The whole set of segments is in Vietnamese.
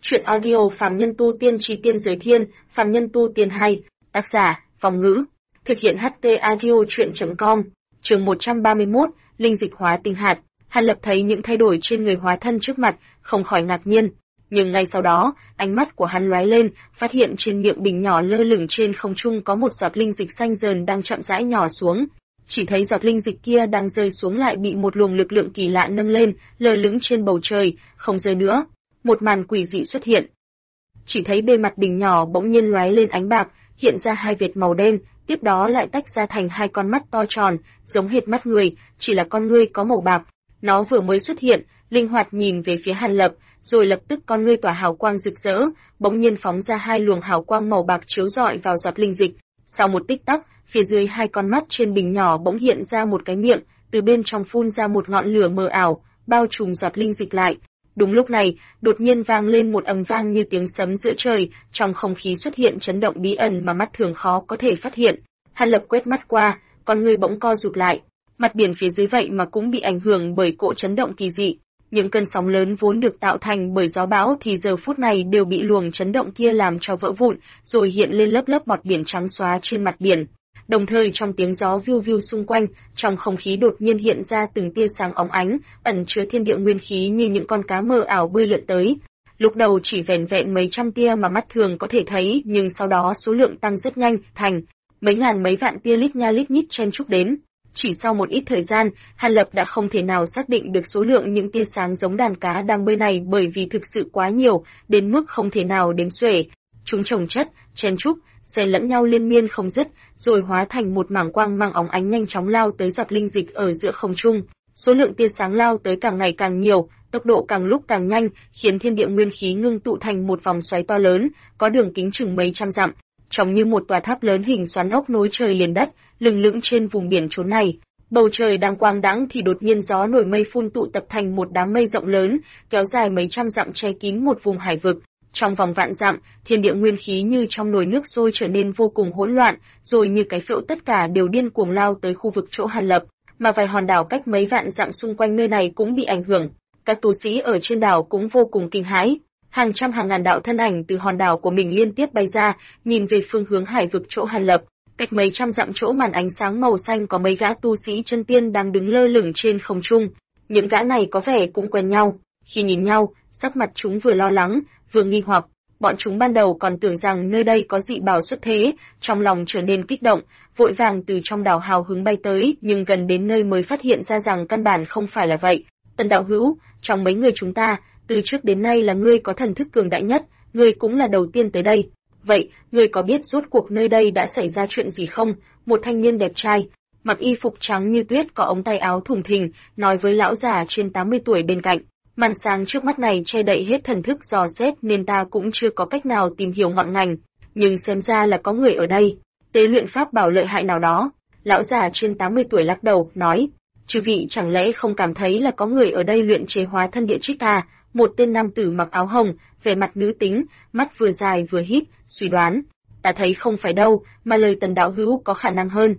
Chuyện audio Phàm Nhân Tu Tiên Chí Tiên Giới Thiên, Phàm Nhân Tu Tiên hay, tác giả, Phong Ngữ. Thực hiện HT Audio Chuyện.com, chương 131, Linh Dịch Hóa Tinh Hạt. Hàn Lập thấy những thay đổi trên người hóa thân trước mặt, không khỏi ngạc nhiên. Nhưng ngay sau đó, ánh mắt của hắn lóe lên, phát hiện trên miệng bình nhỏ lơ lửng trên không trung có một giọt linh dịch xanh dờn đang chậm rãi nhỏ xuống. Chỉ thấy giọt linh dịch kia đang rơi xuống lại bị một luồng lực lượng kỳ lạ nâng lên, lơ lửng trên bầu trời, không rơi nữa. Một màn quỷ dị xuất hiện. Chỉ thấy bề mặt bình nhỏ bỗng nhiên lóe lên ánh bạc, hiện ra hai vệt màu đen, tiếp đó lại tách ra thành hai con mắt to tròn, giống hệt mắt người, chỉ là con ngươi có màu bạc. Nó vừa mới xuất hiện, linh hoạt nhìn về phía Hàn Lập, rồi lập tức con ngươi tỏa hào quang rực rỡ, bỗng nhiên phóng ra hai luồng hào quang màu bạc chiếu rọi vào giọt linh dịch. Sau một tích tắc, phía dưới hai con mắt trên bình nhỏ bỗng hiện ra một cái miệng, từ bên trong phun ra một ngọn lửa mờ ảo, bao trùm giọt linh dịch lại. Đúng lúc này, đột nhiên vang lên một ầm vang như tiếng sấm giữa trời, trong không khí xuất hiện chấn động bí ẩn mà mắt thường khó có thể phát hiện. Hàn Lập quét mắt qua, con người bỗng co rụt lại, mặt biển phía dưới vậy mà cũng bị ảnh hưởng bởi cỗ chấn động kỳ dị. Những cơn sóng lớn vốn được tạo thành bởi gió bão thì giờ phút này đều bị luồng chấn động kia làm cho vỡ vụn, rồi hiện lên lớp lớp bọt biển trắng xóa trên mặt biển. Đồng thời trong tiếng gió viu viu xung quanh, trong không khí đột nhiên hiện ra từng tia sáng óng ánh, ẩn chứa thiên địa nguyên khí như những con cá mờ ảo bơi lượn tới. Lúc đầu chỉ vẻn vẹn mấy trăm tia mà mắt thường có thể thấy, nhưng sau đó số lượng tăng rất nhanh, thành mấy ngàn mấy vạn tia lít nha lít nhít chen chúc đến. Chỉ sau một ít thời gian, Hàn Lập đã không thể nào xác định được số lượng những tia sáng giống đàn cá đang bơi này, bởi vì thực sự quá nhiều, đến mức không thể nào đếm xuể. Chúng chồng chất, chen chúc, xen lẫn nhau liên miên không dứt, rồi hóa thành một mảng quang mang óng ánh nhanh chóng lao tới giọt linh dịch ở giữa không trung. Số lượng tia sáng lao tới càng ngày càng nhiều, tốc độ càng lúc càng nhanh, khiến thiên địa nguyên khí ngưng tụ thành một vòng xoáy to lớn, có đường kính chừng mấy trăm dặm, trông như một tòa tháp lớn hình xoắn ốc nối trời liền đất, lừng lững trên vùng biển chốn này. Bầu trời đang quang đãng thì đột nhiên gió nổi mây phun tụ tập thành một đám mây rộng lớn, kéo dài mấy trăm dặm che kín một vùng hải vực. Trong vòng vạn dặm, thiên địa nguyên khí như trong nồi nước sôi trở nên vô cùng hỗn loạn, rồi như cái phễu tất cả đều điên cuồng lao tới khu vực chỗ Hàn Lập, mà vài hòn đảo cách mấy vạn dặm xung quanh nơi này cũng bị ảnh hưởng. Các tu sĩ ở trên đảo cũng vô cùng kinh hãi, hàng trăm hàng ngàn đạo thân ảnh từ hòn đảo của mình liên tiếp bay ra, nhìn về phương hướng hải vực chỗ Hàn Lập. Cách mấy trăm dặm chỗ màn ánh sáng màu xanh có mấy gã tu sĩ chân tiên đang đứng lơ lửng trên không trung. Những gã này có vẻ cũng quen nhau, khi nhìn nhau, sắc mặt chúng vừa lo lắng, vừa nghi hoặc. Bọn chúng ban đầu còn tưởng rằng nơi đây có dị bảo xuất thế, trong lòng trở nên kích động, vội vàng từ trong đảo hào hứng bay tới, nhưng gần đến nơi mới phát hiện ra rằng căn bản không phải là vậy. Tần đạo hữu, trong mấy người chúng ta, từ trước đến nay là ngươi có thần thức cường đại nhất, ngươi cũng là đầu tiên tới đây. Vậy, ngươi có biết rốt cuộc nơi đây đã xảy ra chuyện gì không? Một thanh niên đẹp trai, mặc y phục trắng như tuyết có ống tay áo thùng thình, nói với lão già trên 80 tuổi bên cạnh. Màn sáng trước mắt này che đậy hết thần thức dò xét nên ta cũng chưa có cách nào tìm hiểu ngọn ngành, nhưng xem ra là có người ở đây tế luyện pháp bảo lợi hại nào đó. Lão già trên 80 tuổi lắc đầu, nói, chư vị chẳng lẽ không cảm thấy là có người ở đây luyện chế hóa thân địa trích à? Một tên nam tử mặc áo hồng, vẻ mặt nữ tính, mắt vừa dài vừa híp, suy đoán. Ta thấy không phải đâu, mà lời Tần đạo hữu có khả năng hơn.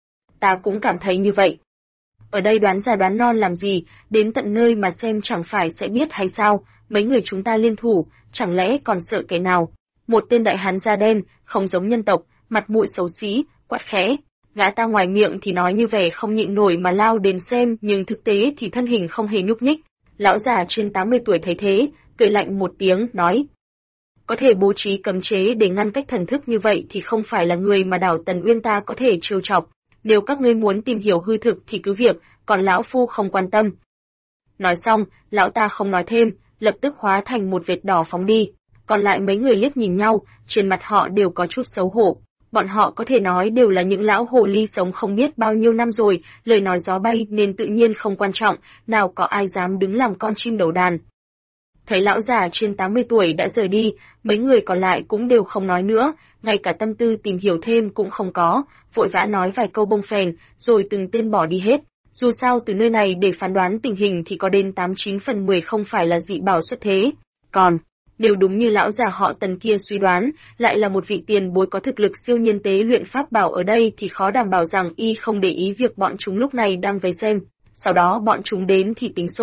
Ta cũng cảm thấy như vậy. Ở đây đoán già đoán non làm gì, đến tận nơi mà xem chẳng phải sẽ biết hay sao? Mấy người chúng ta liên thủ, chẳng lẽ còn sợ kẻ nào? Một tên đại hán da đen, không giống nhân tộc, mặt mũi xấu xí, quát khẽ. Gã ta ngoài miệng thì nói như vẻ không nhịn nổi mà lao đến xem, nhưng thực tế thì thân hình không hề nhúc nhích. Lão già trên 80 tuổi thấy thế, cười lạnh một tiếng, nói, có thể bố trí cấm chế để ngăn cách thần thức như vậy thì không phải là người mà đảo Tần Uyên ta có thể trêu chọc. Nếu các ngươi muốn tìm hiểu hư thực thì cứ việc, còn lão phu không quan tâm. Nói xong, lão ta không nói thêm, lập tức hóa thành một vệt đỏ phóng đi. Còn lại mấy người liếc nhìn nhau, trên mặt họ đều có chút xấu hổ. Bọn họ có thể nói đều là những lão hồ ly sống không biết bao nhiêu năm rồi, lời nói gió bay nên tự nhiên không quan trọng, nào có ai dám đứng làm con chim đầu đàn. Thấy lão già trên 80 tuổi đã rời đi, mấy người còn lại cũng đều không nói nữa, ngay cả tâm tư tìm hiểu thêm cũng không có, vội vã nói vài câu bông phèn, rồi từng tên bỏ đi hết. Dù sao từ nơi này để phán đoán tình hình thì có đến 89 phần 10 không phải là dị bảo xuất thế. Còn, nếu đúng như lão già họ Tần kia suy đoán, lại là một vị tiền bối có thực lực siêu nhiên tế luyện pháp bảo ở đây thì khó đảm bảo rằng y không để ý việc bọn chúng lúc này đang vây xem. Sau đó bọn chúng đến thì tính sổ.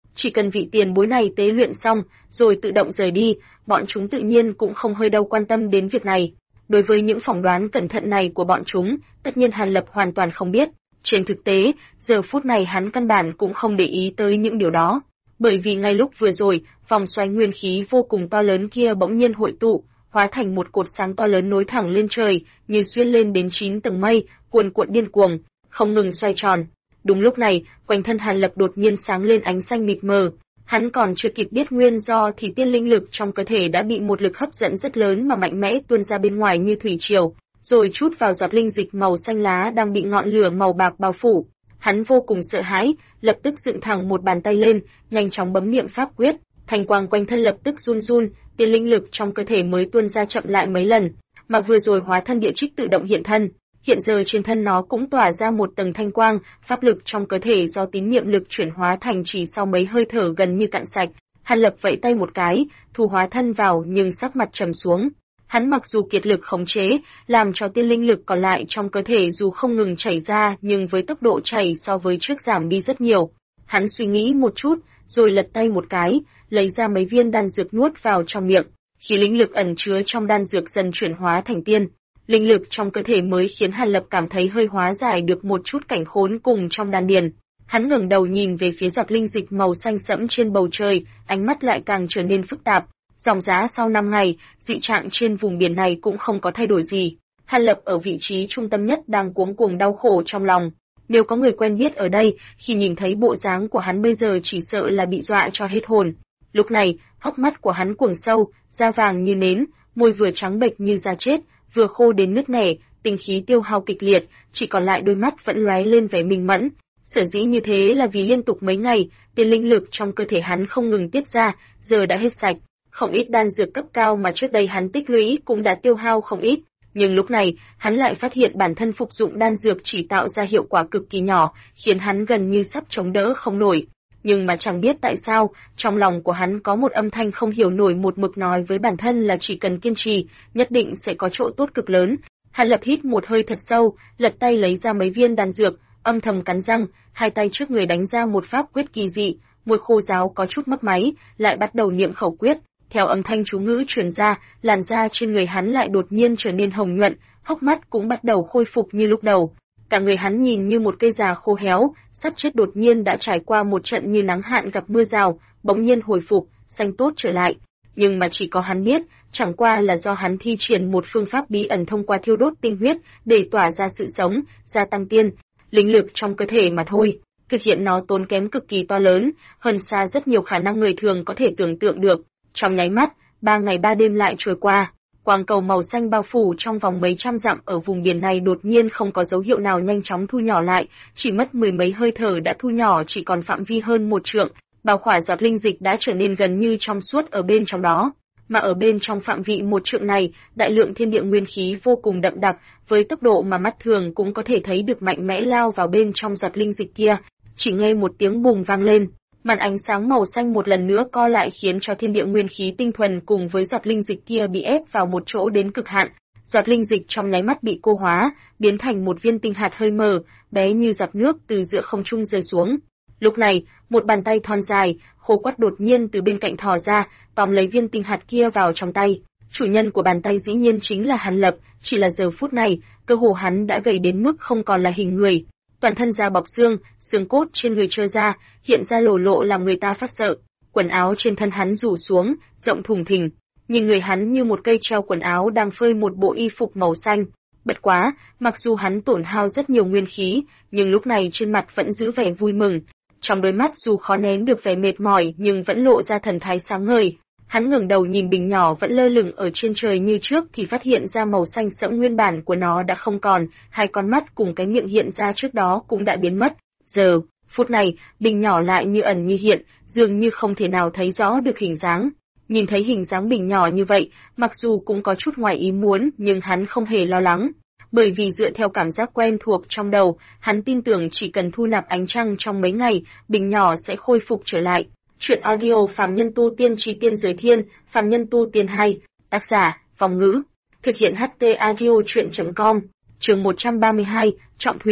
Chỉ cần vị tiền bối này tế luyện xong, rồi tự động rời đi, bọn chúng tự nhiên cũng không hơi đâu quan tâm đến việc này. Đối với những phỏng đoán cẩn thận này của bọn chúng, tất nhiên Hàn Lập hoàn toàn không biết. Trên thực tế, giờ phút này hắn căn bản cũng không để ý tới những điều đó. Bởi vì ngay lúc vừa rồi, vòng xoáy nguyên khí vô cùng to lớn kia bỗng nhiên hội tụ, hóa thành một cột sáng to lớn nối thẳng lên trời, như xuyên lên đến 9 tầng mây, cuồn cuộn điên cuồng, không ngừng xoay tròn. Đúng lúc này, quanh thân Hàn Lập đột nhiên sáng lên ánh xanh mịt mờ. Hắn còn chưa kịp biết nguyên do thì tiên linh lực trong cơ thể đã bị một lực hấp dẫn rất lớn mà mạnh mẽ tuôn ra bên ngoài như thủy triều, rồi trút vào giọt linh dịch màu xanh lá đang bị ngọn lửa màu bạc bao phủ. Hắn vô cùng sợ hãi, lập tức dựng thẳng một bàn tay lên, nhanh chóng bấm niệm pháp quyết, thanh quang quanh thân lập tức run run, tiên linh lực trong cơ thể mới tuôn ra chậm lại mấy lần, mà vừa rồi hóa thân địa trích tự động hiện thân. Hiện giờ trên thân nó cũng tỏa ra một tầng thanh quang, pháp lực trong cơ thể do tín niệm lực chuyển hóa thành chỉ sau mấy hơi thở gần như cạn sạch. Hàn Lập vẫy tay một cái, thu hóa thân vào nhưng sắc mặt trầm xuống. Hắn mặc dù kiệt lực khống chế, làm cho tiên linh lực còn lại trong cơ thể dù không ngừng chảy ra nhưng với tốc độ chảy so với trước giảm đi rất nhiều. Hắn suy nghĩ một chút, rồi lật tay một cái, lấy ra mấy viên đan dược nuốt vào trong miệng. Khi linh lực ẩn chứa trong đan dược dần chuyển hóa thành tiên, linh lực trong cơ thể mới khiến Hàn Lập cảm thấy hơi hóa giải được một chút cảnh khốn cùng trong đan điền. Hắn ngẩng đầu nhìn về phía giọt linh dịch màu xanh sẫm trên bầu trời, ánh mắt lại càng trở nên phức tạp. Dòng giá sau 5 ngày, dị trạng trên vùng biển này cũng không có thay đổi gì. Hàn Lập ở vị trí trung tâm nhất đang cuống cuồng đau khổ trong lòng. Nếu có người quen biết ở đây, khi nhìn thấy bộ dáng của hắn bây giờ chỉ sợ là bị dọa cho hết hồn. Lúc này, hốc mắt của hắn cuồng sâu, da vàng như nến, môi vừa trắng bệch như da chết, vừa khô đến nứt nẻ, tinh khí tiêu hao kịch liệt, chỉ còn lại đôi mắt vẫn lóe lên vẻ minh mẫn. Sở dĩ như thế là vì liên tục mấy ngày, tiên linh lực trong cơ thể hắn không ngừng tiết ra, giờ đã hết sạch. Không ít đan dược cấp cao mà trước đây hắn tích lũy cũng đã tiêu hao không ít, nhưng lúc này, hắn lại phát hiện bản thân phục dụng đan dược chỉ tạo ra hiệu quả cực kỳ nhỏ, khiến hắn gần như sắp chống đỡ không nổi. Nhưng mà chẳng biết tại sao, trong lòng của hắn có một âm thanh không hiểu nổi một mực nói với bản thân là chỉ cần kiên trì, nhất định sẽ có chỗ tốt cực lớn. Hàn Lập hít một hơi thật sâu, lật tay lấy ra mấy viên đan dược, âm thầm cắn răng, hai tay trước người đánh ra một pháp quyết kỳ dị, môi khô ráo có chút mấp máy, lại bắt đầu niệm khẩu quyết. Theo âm thanh chú ngữ truyền ra, làn da trên người hắn lại đột nhiên trở nên hồng nhuận, hốc mắt cũng bắt đầu khôi phục như lúc đầu. Cả người hắn nhìn như một cây già khô héo, sắp chết đột nhiên đã trải qua một trận như nắng hạn gặp mưa rào, bỗng nhiên hồi phục, xanh tốt trở lại. Nhưng mà chỉ có hắn biết, chẳng qua là do hắn thi triển một phương pháp bí ẩn thông qua thiêu đốt tinh huyết để tỏa ra sự sống, gia tăng tiên, linh lực trong cơ thể mà thôi. Thực hiện nó tốn kém cực kỳ to lớn, hơn xa rất nhiều khả năng người thường có thể tưởng tượng được. Trong nháy mắt, 3 ngày 3 đêm lại trôi qua, quang cầu màu xanh bao phủ trong vòng mấy trăm dặm ở vùng biển này đột nhiên không có dấu hiệu nào nhanh chóng thu nhỏ lại, chỉ mất mười mấy hơi thở đã thu nhỏ chỉ còn phạm vi hơn 1 trượng, bao khỏa giọt linh dịch đã trở nên gần như trong suốt ở bên trong đó. Mà ở bên trong phạm vị 1 trượng này, đại lượng thiên địa nguyên khí vô cùng đậm đặc, với tốc độ mà mắt thường cũng có thể thấy được mạnh mẽ lao vào bên trong giọt linh dịch kia. Chỉ nghe một tiếng bùng vang lên, màn ánh sáng màu xanh một lần nữa co lại khiến cho thiên địa nguyên khí tinh thuần cùng với giọt linh dịch kia bị ép vào một chỗ đến cực hạn. Giọt linh dịch trong nháy mắt bị cô hóa, biến thành một viên tinh hạt hơi mờ, bé như giọt nước từ giữa không trung rơi xuống. Lúc này, một bàn tay thon dài, khô quắt đột nhiên từ bên cạnh thò ra, tóm lấy viên tinh hạt kia vào trong tay. Chủ nhân của bàn tay dĩ nhiên chính là Hàn Lập, chỉ là giờ phút này, cơ hồ hắn đã gầy đến mức không còn là hình người. Toàn thân da bọc xương, xương cốt trên người trơ ra, hiện ra lổ lộ làm người ta phát sợ. Quần áo trên thân hắn rủ xuống, rộng thùng thình. Nhìn người hắn như một cây treo quần áo đang phơi một bộ y phục màu xanh. Bất quá, mặc dù hắn tổn hao rất nhiều nguyên khí, nhưng lúc này trên mặt vẫn giữ vẻ vui mừng. Trong đôi mắt dù khó nén được vẻ mệt mỏi nhưng vẫn lộ ra thần thái sáng ngời. Hắn ngẩng đầu nhìn bình nhỏ vẫn lơ lửng ở trên trời như trước thì phát hiện ra màu xanh sẫm nguyên bản của nó đã không còn, hai con mắt cùng cái miệng hiện ra trước đó cũng đã biến mất. Giờ, phút này, bình nhỏ lại như ẩn như hiện, dường như không thể nào thấy rõ được hình dáng. Nhìn thấy hình dáng bình nhỏ như vậy, mặc dù cũng có chút ngoài ý muốn nhưng hắn không hề lo lắng. Bởi vì dựa theo cảm giác quen thuộc trong đầu, hắn tin tưởng chỉ cần thu nạp ánh trăng trong mấy ngày, bình nhỏ sẽ khôi phục trở lại. Chuyện audio Phàm Nhân Tu Tiên Chí Tiên Giới Thiên, Phàm Nhân Tu Tiên 2, tác giả, Phong Ngữ. Thực hiện HT audio chuyện.com, chương 132, Trọng Thủy.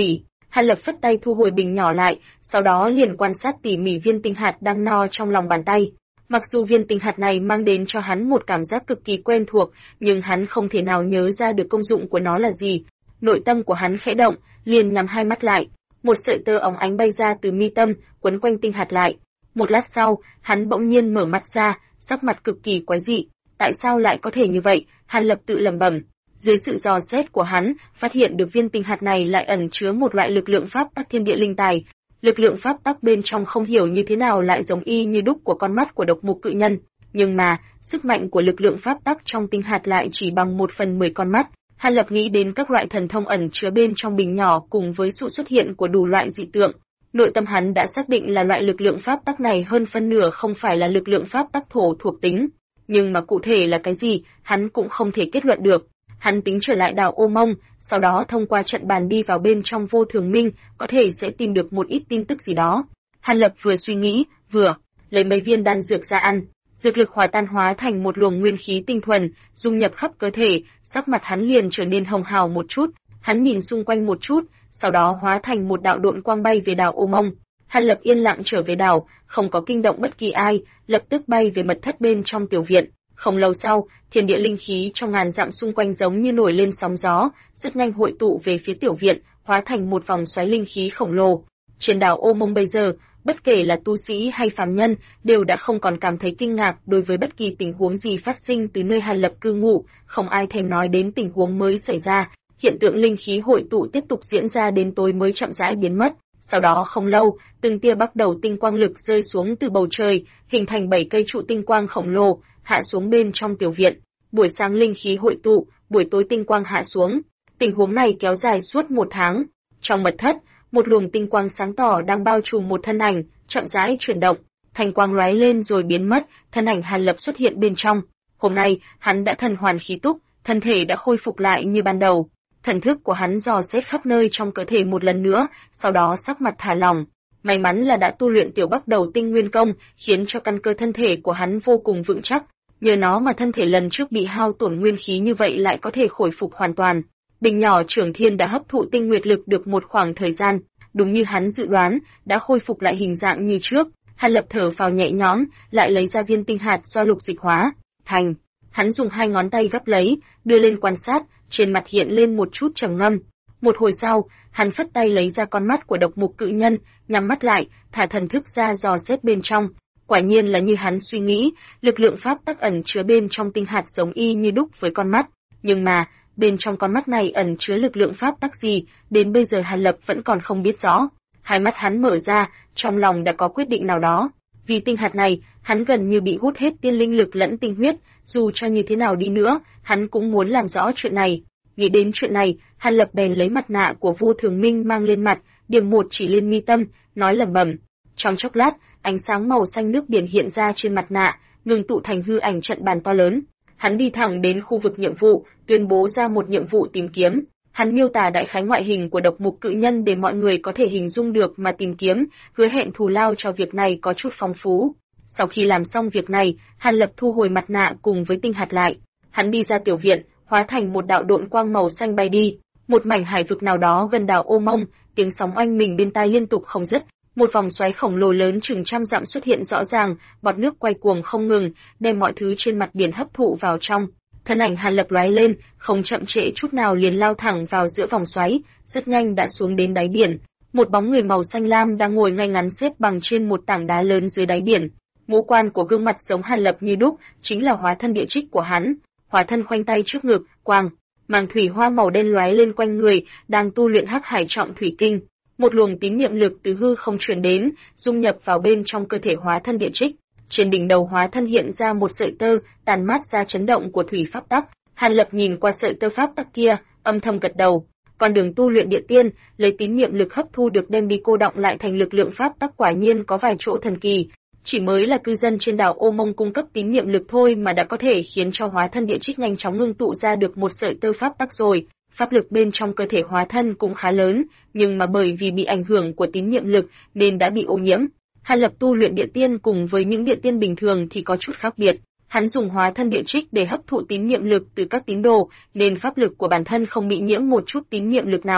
Hàn Lập phất tay thu hồi bình nhỏ lại, sau đó liền quan sát tỉ mỉ viên tinh hạt đang no trong lòng bàn tay. Mặc dù viên tinh hạt này mang đến cho hắn một cảm giác cực kỳ quen thuộc, nhưng hắn không thể nào nhớ ra được công dụng của nó là gì. Nội tâm của hắn khẽ động, liền nhắm hai mắt lại. Một sợi tơ óng ánh bay ra từ mi tâm, quấn quanh tinh hạt lại. Một lát sau, hắn bỗng nhiên mở mắt ra, sắc mặt cực kỳ quái dị. Tại sao lại có thể như vậy? Hàn Lập tự lẩm bẩm. Dưới sự dò xét của hắn, phát hiện được viên tinh hạt này lại ẩn chứa một loại lực lượng pháp tắc thiên địa linh tài. Lực lượng pháp tắc bên trong không hiểu như thế nào lại giống y như đúc của con mắt của độc mục cự nhân, nhưng mà sức mạnh của lực lượng pháp tắc trong tinh hạt lại chỉ bằng 1/10 con mắt. Hàn Lập nghĩ đến các loại thần thông ẩn chứa bên trong bình nhỏ cùng với sự xuất hiện của đủ loại dị tượng. Nội tâm hắn đã xác định là loại lực lượng pháp tắc này hơn phân nửa không phải là lực lượng pháp tắc thổ thuộc tính, nhưng mà cụ thể là cái gì, hắn cũng không thể kết luận được. Hắn tính trở lại đảo Ô Mông, sau đó thông qua trận bàn đi vào bên trong Vô Thường Minh, có thể sẽ tìm được một ít tin tức gì đó. Hàn Lập vừa suy nghĩ, vừa lấy mấy viên đan dược ra ăn. Dược lực hòa tan hóa thành một luồng nguyên khí tinh thuần, dung nhập khắp cơ thể, sắc mặt hắn liền trở nên hồng hào một chút. Hắn nhìn xung quanh một chút, sau đó hóa thành một đạo độn quang bay về đảo Ô Mông. Hàn Lập yên lặng trở về đảo, không có kinh động bất kỳ ai, lập tức bay về mật thất bên trong tiểu viện. Không lâu sau, thiên địa linh khí trong ngàn dặm xung quanh giống như nổi lên sóng gió, rất nhanh hội tụ về phía tiểu viện, hóa thành một vòng xoáy linh khí khổng lồ. Trên đảo Ô Mông bây giờ, bất kể là tu sĩ hay phàm nhân, đều đã không còn cảm thấy kinh ngạc đối với bất kỳ tình huống gì phát sinh từ nơi Hàn Lập cư ngụ, không ai thèm nói đến tình huống mới xảy ra. Hiện tượng linh khí hội tụ tiếp tục diễn ra đến tối mới chậm rãi biến mất. Sau đó không lâu, từng tia bắt đầu tinh quang lực rơi xuống từ bầu trời, hình thành 7 cây trụ tinh quang khổng lồ, hạ xuống bên trong tiểu viện. Buổi sáng linh khí hội tụ, buổi tối tinh quang hạ xuống. Tình huống này kéo dài suốt 1 tháng. Trong mật thất, một luồng tinh quang sáng tỏ đang bao trùm một thân ảnh, chậm rãi chuyển động. Thành quang lóe lên rồi biến mất, thân ảnh Hàn Lập xuất hiện bên trong. Hôm nay, hắn đã thần hoàn khí túc, thân thể đã khôi phục lại như ban đầu. Thần thức của hắn dò xét khắp nơi trong cơ thể một lần nữa, sau đó sắc mặt thả lỏng. May mắn là đã tu luyện tiểu Bắc Đầu Tinh Nguyên Công, khiến cho căn cơ thân thể của hắn vô cùng vững chắc. Nhờ nó mà thân thể lần trước bị hao tổn nguyên khí như vậy lại có thể khôi phục hoàn toàn. Bình nhỏ Trưởng Thiên đã hấp thụ tinh nguyệt lực được một khoảng thời gian, đúng như hắn dự đoán, đã khôi phục lại hình dạng như trước. Hàn Lập thở phào nhẹ nhõm, lại lấy ra viên tinh hạt do lục dịch hóa thành. Hắn dùng 2 ngón tay gấp lấy, đưa lên quan sát, trên mặt hiện lên một chút trầm ngâm. Một hồi sau, hắn phất tay lấy ra con mắt của độc mục cự nhân, nhắm mắt lại, thả thần thức ra dò xét bên trong. Quả nhiên là như hắn suy nghĩ, lực lượng pháp tắc ẩn chứa bên trong tinh hạt giống y như đúc với con mắt. Nhưng mà, bên trong con mắt này ẩn chứa lực lượng pháp tắc gì, đến bây giờ Hàn Lập vẫn còn không biết rõ. Hai mắt hắn mở ra, trong lòng đã có quyết định nào đó. Vì tinh hạt này, hắn gần như bị hút hết tiên linh lực lẫn tinh huyết, dù cho như thế nào đi nữa, hắn cũng muốn làm rõ chuyện này. Nghĩ đến chuyện này, Hàn Lập bèn lấy mặt nạ của Vô Thường Minh mang lên mặt, điểm một chỉ lên mi tâm, nói lẩm bẩm. Trong chốc lát, ánh sáng màu xanh nước biển hiện ra trên mặt nạ, ngừng tụ thành hư ảnh trận bàn to lớn. Hắn đi thẳng đến khu vực nhiệm vụ, tuyên bố ra một nhiệm vụ tìm kiếm. Hắn miêu tả đại khái ngoại hình của độc mục cự nhân để mọi người có thể hình dung được mà tìm kiếm, hứa hẹn thù lao cho việc này có chút phong phú. Sau khi làm xong việc này, Hàn Lập thu hồi mặt nạ cùng với tinh hạt lại. Hắn đi ra tiểu viện, hóa thành một đạo độn quang màu xanh bay đi. Một mảnh hải vực nào đó gần đảo Ô Mông, tiếng sóng oanh mình bên tai liên tục không dứt. Một vòng xoáy khổng lồ lớn chừng trăm dặm xuất hiện rõ ràng, bọt nước quay cuồng không ngừng, đem mọi thứ trên mặt biển hấp thụ vào trong. Thân ảnh Hàn Lập lóe lên, không chậm trễ chút nào liền lao thẳng vào giữa vòng xoáy, rất nhanh đã xuống đến đáy biển. Một bóng người màu xanh lam đang ngồi ngay ngắn xếp bằng trên một tảng đá lớn dưới đáy biển. Ngũ quan của gương mặt giống Hàn Lập như đúc, chính là hóa thân địa trích của hắn. Hóa thân khoanh tay trước ngực, quang màng thủy hoa màu đen lóe lên quanh người, đang tu luyện Hắc Hải Trọng Thủy Kinh. Một luồng tín niệm lực từ hư không truyền đến, dung nhập vào bên trong cơ thể hóa thân địa trích. Trên đỉnh đầu hóa thân hiện ra một sợi tơ, tàn mát ra chấn động của thủy pháp tắc. Hàn Lập nhìn qua sợi tơ pháp tắc kia, âm thầm gật đầu. Con đường tu luyện địa tiên, lấy tín niệm lực hấp thu được đem đi cô đọng lại thành lực lượng pháp tắc quả nhiên có vài chỗ thần kỳ. Chỉ mới là cư dân trên đảo Ô Mông cung cấp tín niệm lực thôi mà đã có thể khiến cho hóa thân địa trích nhanh chóng ngưng tụ ra được một sợi tơ pháp tắc rồi. Pháp lực bên trong cơ thể hóa thân cũng khá lớn, nhưng mà bởi vì bị ảnh hưởng của tín niệm lực nên đã bị ô nhiễm. Hàn Lập tu luyện địa tiên cùng với những địa tiên bình thường thì có chút khác biệt. Hắn dùng hóa thân địa trích để hấp thụ tín niệm lực từ các tín đồ, nên pháp lực của bản thân không bị nhiễm một chút tín niệm lực nào.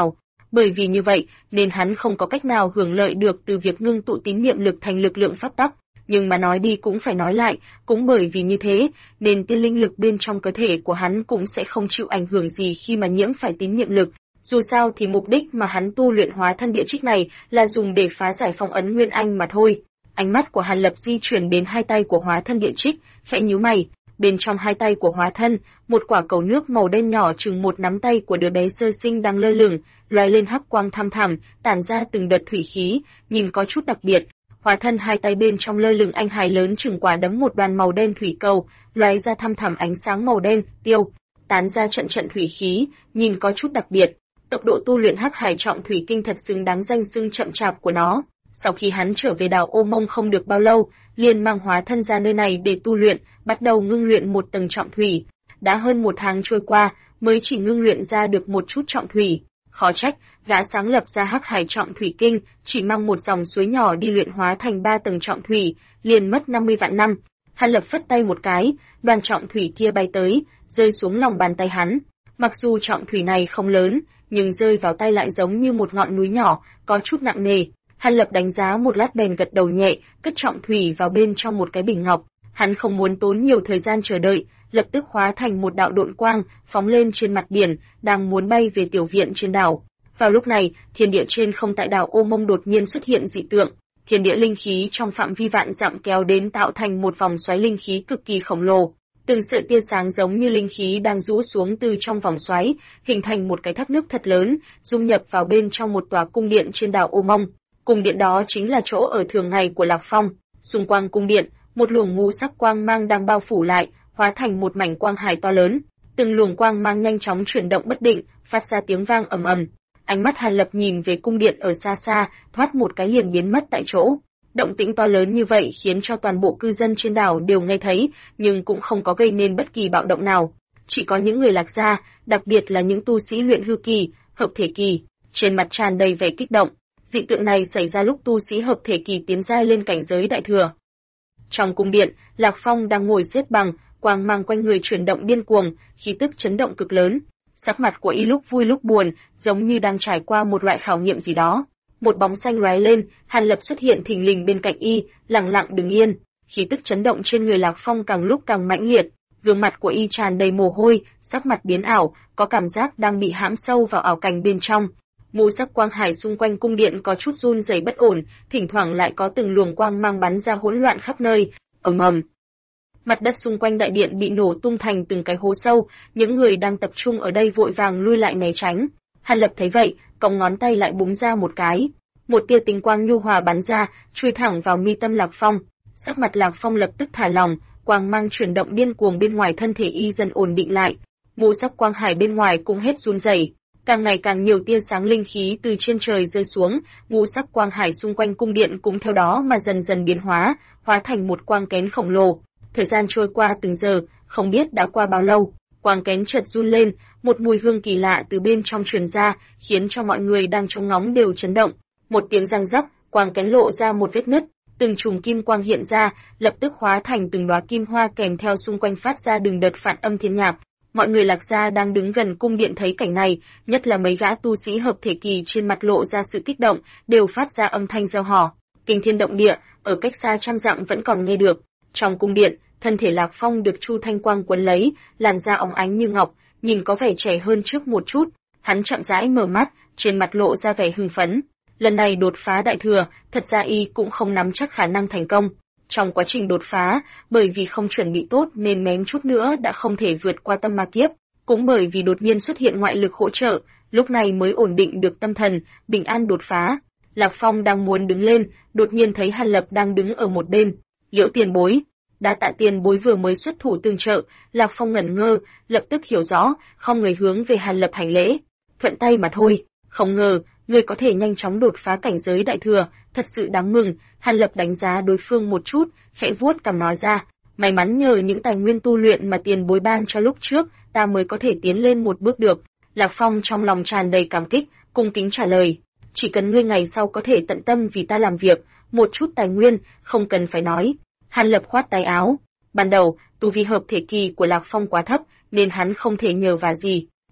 Bởi vì như vậy, nên hắn không có cách nào hưởng lợi được từ việc ngưng tụ tín niệm lực thành lực lượng pháp tắc. Nhưng mà nói đi cũng phải nói lại, cũng bởi vì như thế, nên tiên linh lực bên trong cơ thể của hắn cũng sẽ không chịu ảnh hưởng gì khi mà nhiễm phải tín niệm lực. Dù sao thì mục đích mà hắn tu luyện hóa thân địa trích này là dùng để phá giải phong ấn Nguyên Anh mà thôi. Ánh mắt của Hàn Lập di chuyển đến hai tay của hóa thân địa trích, khẽ nhíu mày. Bên trong hai tay của hóa thân, một quả cầu nước màu đen nhỏ chừng một nắm tay của đứa bé sơ sinh đang lơ lửng, lóe lên hắc quang thăm thẳm, tản ra từng đợt thủy khí, nhìn có chút đặc biệt. Hóa thân hai tay bên trong lơ lửng anh hài lớn chừng quả đấm một đoàn màu đen thủy cầu, lóe ra thăm thẳm ánh sáng màu đen, tiêu, tán ra trận trận thủy khí, nhìn có chút đặc biệt. Tốc độ tu luyện Hắc Hải Trọng Thủy Kinh thật xứng đáng danh xưng chậm chạp của nó. Sau khi hắn trở về đảo Ô Mông không được bao lâu, liền mang hóa thân ra nơi này để tu luyện, bắt đầu ngưng luyện một tầng trọng thủy. Đã hơn một tháng trôi qua, mới chỉ ngưng luyện ra được một chút trọng thủy. Khó trách, gã sáng lập ra Hắc Hải Trọng Thủy Kinh, chỉ mang một dòng suối nhỏ đi luyện hóa thành 3 tầng trọng thủy, liền mất 50 vạn năm. Hàn Lập phất tay một cái, đoàn trọng thủy kia bay tới, rơi xuống lòng bàn tay hắn. Mặc dù trọng thủy này không lớn, nhưng rơi vào tay lại giống như một ngọn núi nhỏ, có chút nặng nề. Hàn Lập đánh giá một lát bèn gật đầu nhẹ, cất trọng thủy vào bên trong một cái bình ngọc. Hắn không muốn tốn nhiều thời gian chờ đợi, lập tức hóa thành một đạo độn quang, phóng lên trên mặt biển, đang muốn bay về tiểu viện trên đảo. Vào lúc này, thiên địa trên không tại đảo Ô Mông đột nhiên xuất hiện dị tượng. Thiên địa linh khí trong phạm vi vạn dặm kéo đến tạo thành một vòng xoáy linh khí cực kỳ khổng lồ. Từng sợi tia sáng giống như linh khí đang rũ xuống từ trong vòng xoáy, hình thành một cái thác nước thật lớn, dung nhập vào bên trong một tòa cung điện trên đảo Ô Mông. Cung điện đó chính là chỗ ở thường ngày của Lạc Phong. Xung quanh cung điện, một luồng ngũ sắc quang mang đang bao phủ lại, hóa thành một mảnh quang hải to lớn. Từng luồng quang mang nhanh chóng chuyển động bất định, phát ra tiếng vang ầm ầm. Ánh mắt Hàn Lập nhìn về cung điện ở xa xa, thoát một cái liền biến mất tại chỗ. Động tĩnh to lớn như vậy khiến cho toàn bộ cư dân trên đảo đều nghe thấy, nhưng cũng không có gây nên bất kỳ bạo động nào. Chỉ có những người Lạc gia, đặc biệt là những tu sĩ luyện hư kỳ, hợp thể kỳ, trên mặt tràn đầy vẻ kích động. Dị tượng này xảy ra lúc tu sĩ hợp thể kỳ tiến giai lên cảnh giới đại thừa. Trong cung điện, Lạc Phong đang ngồi xếp bằng, quang mang quanh người chuyển động điên cuồng, khí tức chấn động cực lớn. Sắc mặt của y lúc vui lúc buồn, giống như đang trải qua một loại khảo nghiệm gì đó. Một bóng xanh lóe lên, Hàn Lập xuất hiện thình lình bên cạnh y, lặng lặng đứng yên. Khí tức chấn động trên người Lạc Phong càng lúc càng mãnh liệt, gương mặt của y tràn đầy mồ hôi, sắc mặt biến ảo, có cảm giác đang bị hãm sâu vào ảo cảnh bên trong. Ngũ sắc quang hải xung quanh cung điện có chút run rẩy bất ổn, thỉnh thoảng lại có từng luồng quang mang bắn ra hỗn loạn khắp nơi. Ầm ầm. Mặt đất xung quanh đại điện bị nổ tung thành từng cái hố sâu, những người đang tập trung ở đây vội vàng lui lại né tránh. Hàn Lập thấy vậy, cong ngón tay lại búng ra một cái, một tia tinh quang nhu hòa bắn ra, chui thẳng vào mi tâm Lạc Phong. Sắc mặt Lạc Phong lập tức thả lỏng, quang mang chuyển động điên cuồng bên ngoài thân thể y dần ổn định lại. Ngũ sắc quang hải bên ngoài cũng hết run rẩy. Càng ngày càng nhiều tia sáng linh khí từ trên trời rơi xuống, ngũ sắc quang hải xung quanh cung điện cũng theo đó mà dần dần biến hóa, hóa thành một quang kén khổng lồ. Thời gian trôi qua từng giờ, không biết đã qua bao lâu, quang kén chợt run lên, một mùi hương kỳ lạ từ bên trong truyền ra, khiến cho mọi người đang trông ngóng đều chấn động. Một tiếng răng rắc, quang kén lộ ra một vết nứt, từng chùm kim quang hiện ra, lập tức hóa thành từng đóa kim hoa kèm theo xung quanh phát ra từng đợt phản âm thiên nhạc. Mọi người Lạc gia đang đứng gần cung điện thấy cảnh này, nhất là mấy gã tu sĩ hợp thể kỳ trên mặt lộ ra sự kích động, đều phát ra âm thanh reo hò, kinh thiên động địa, ở cách xa trăm dặm vẫn còn nghe được. Trong cung điện, thân thể Lạc Phong được Chu Thanh Quang quấn lấy, làn da óng ánh như ngọc, nhìn có vẻ trẻ hơn trước một chút. Hắn chậm rãi mở mắt, trên mặt lộ ra vẻ hưng phấn. Lần này đột phá đại thừa, thật ra y cũng không nắm chắc khả năng thành công. Trong quá trình đột phá, bởi vì không chuẩn bị tốt nên mém chút nữa đã không thể vượt qua tâm ma kiếp, cũng bởi vì đột nhiên xuất hiện ngoại lực hỗ trợ, lúc này mới ổn định được tâm thần, bình an đột phá. Lạc Phong đang muốn đứng lên, đột nhiên thấy Hàn Lập đang đứng ở một bên. Liễu tiền bối, đa tạ tiền bối vừa mới xuất thủ tương trợ. Lạc Phong ngẩn ngơ, lập tức hiểu rõ, không người hướng về Hàn Lập hành lễ. Thuận tay mà thôi, không ngờ người có thể nhanh chóng đột phá cảnh giới đại thừa, thật sự đáng mừng. Hàn Lập đánh giá đối phương một chút, khẽ vuốt cằm nói ra, may mắn nhờ những tài nguyên tu luyện mà tiền bối ban cho lúc trước, ta mới có thể tiến lên một bước được. Lạc Phong trong lòng tràn đầy cảm kích, cung kính trả lời, chỉ cần ngươi ngày sau có thể tận tâm vì ta làm việc, một chút tài nguyên, không cần phải nói. Hàn Lập khoát tay áo. Ban đầu, tu vi hợp thể kỳ của Lạc Phong quá thấp, nên hắn không thể nhờ vả gì.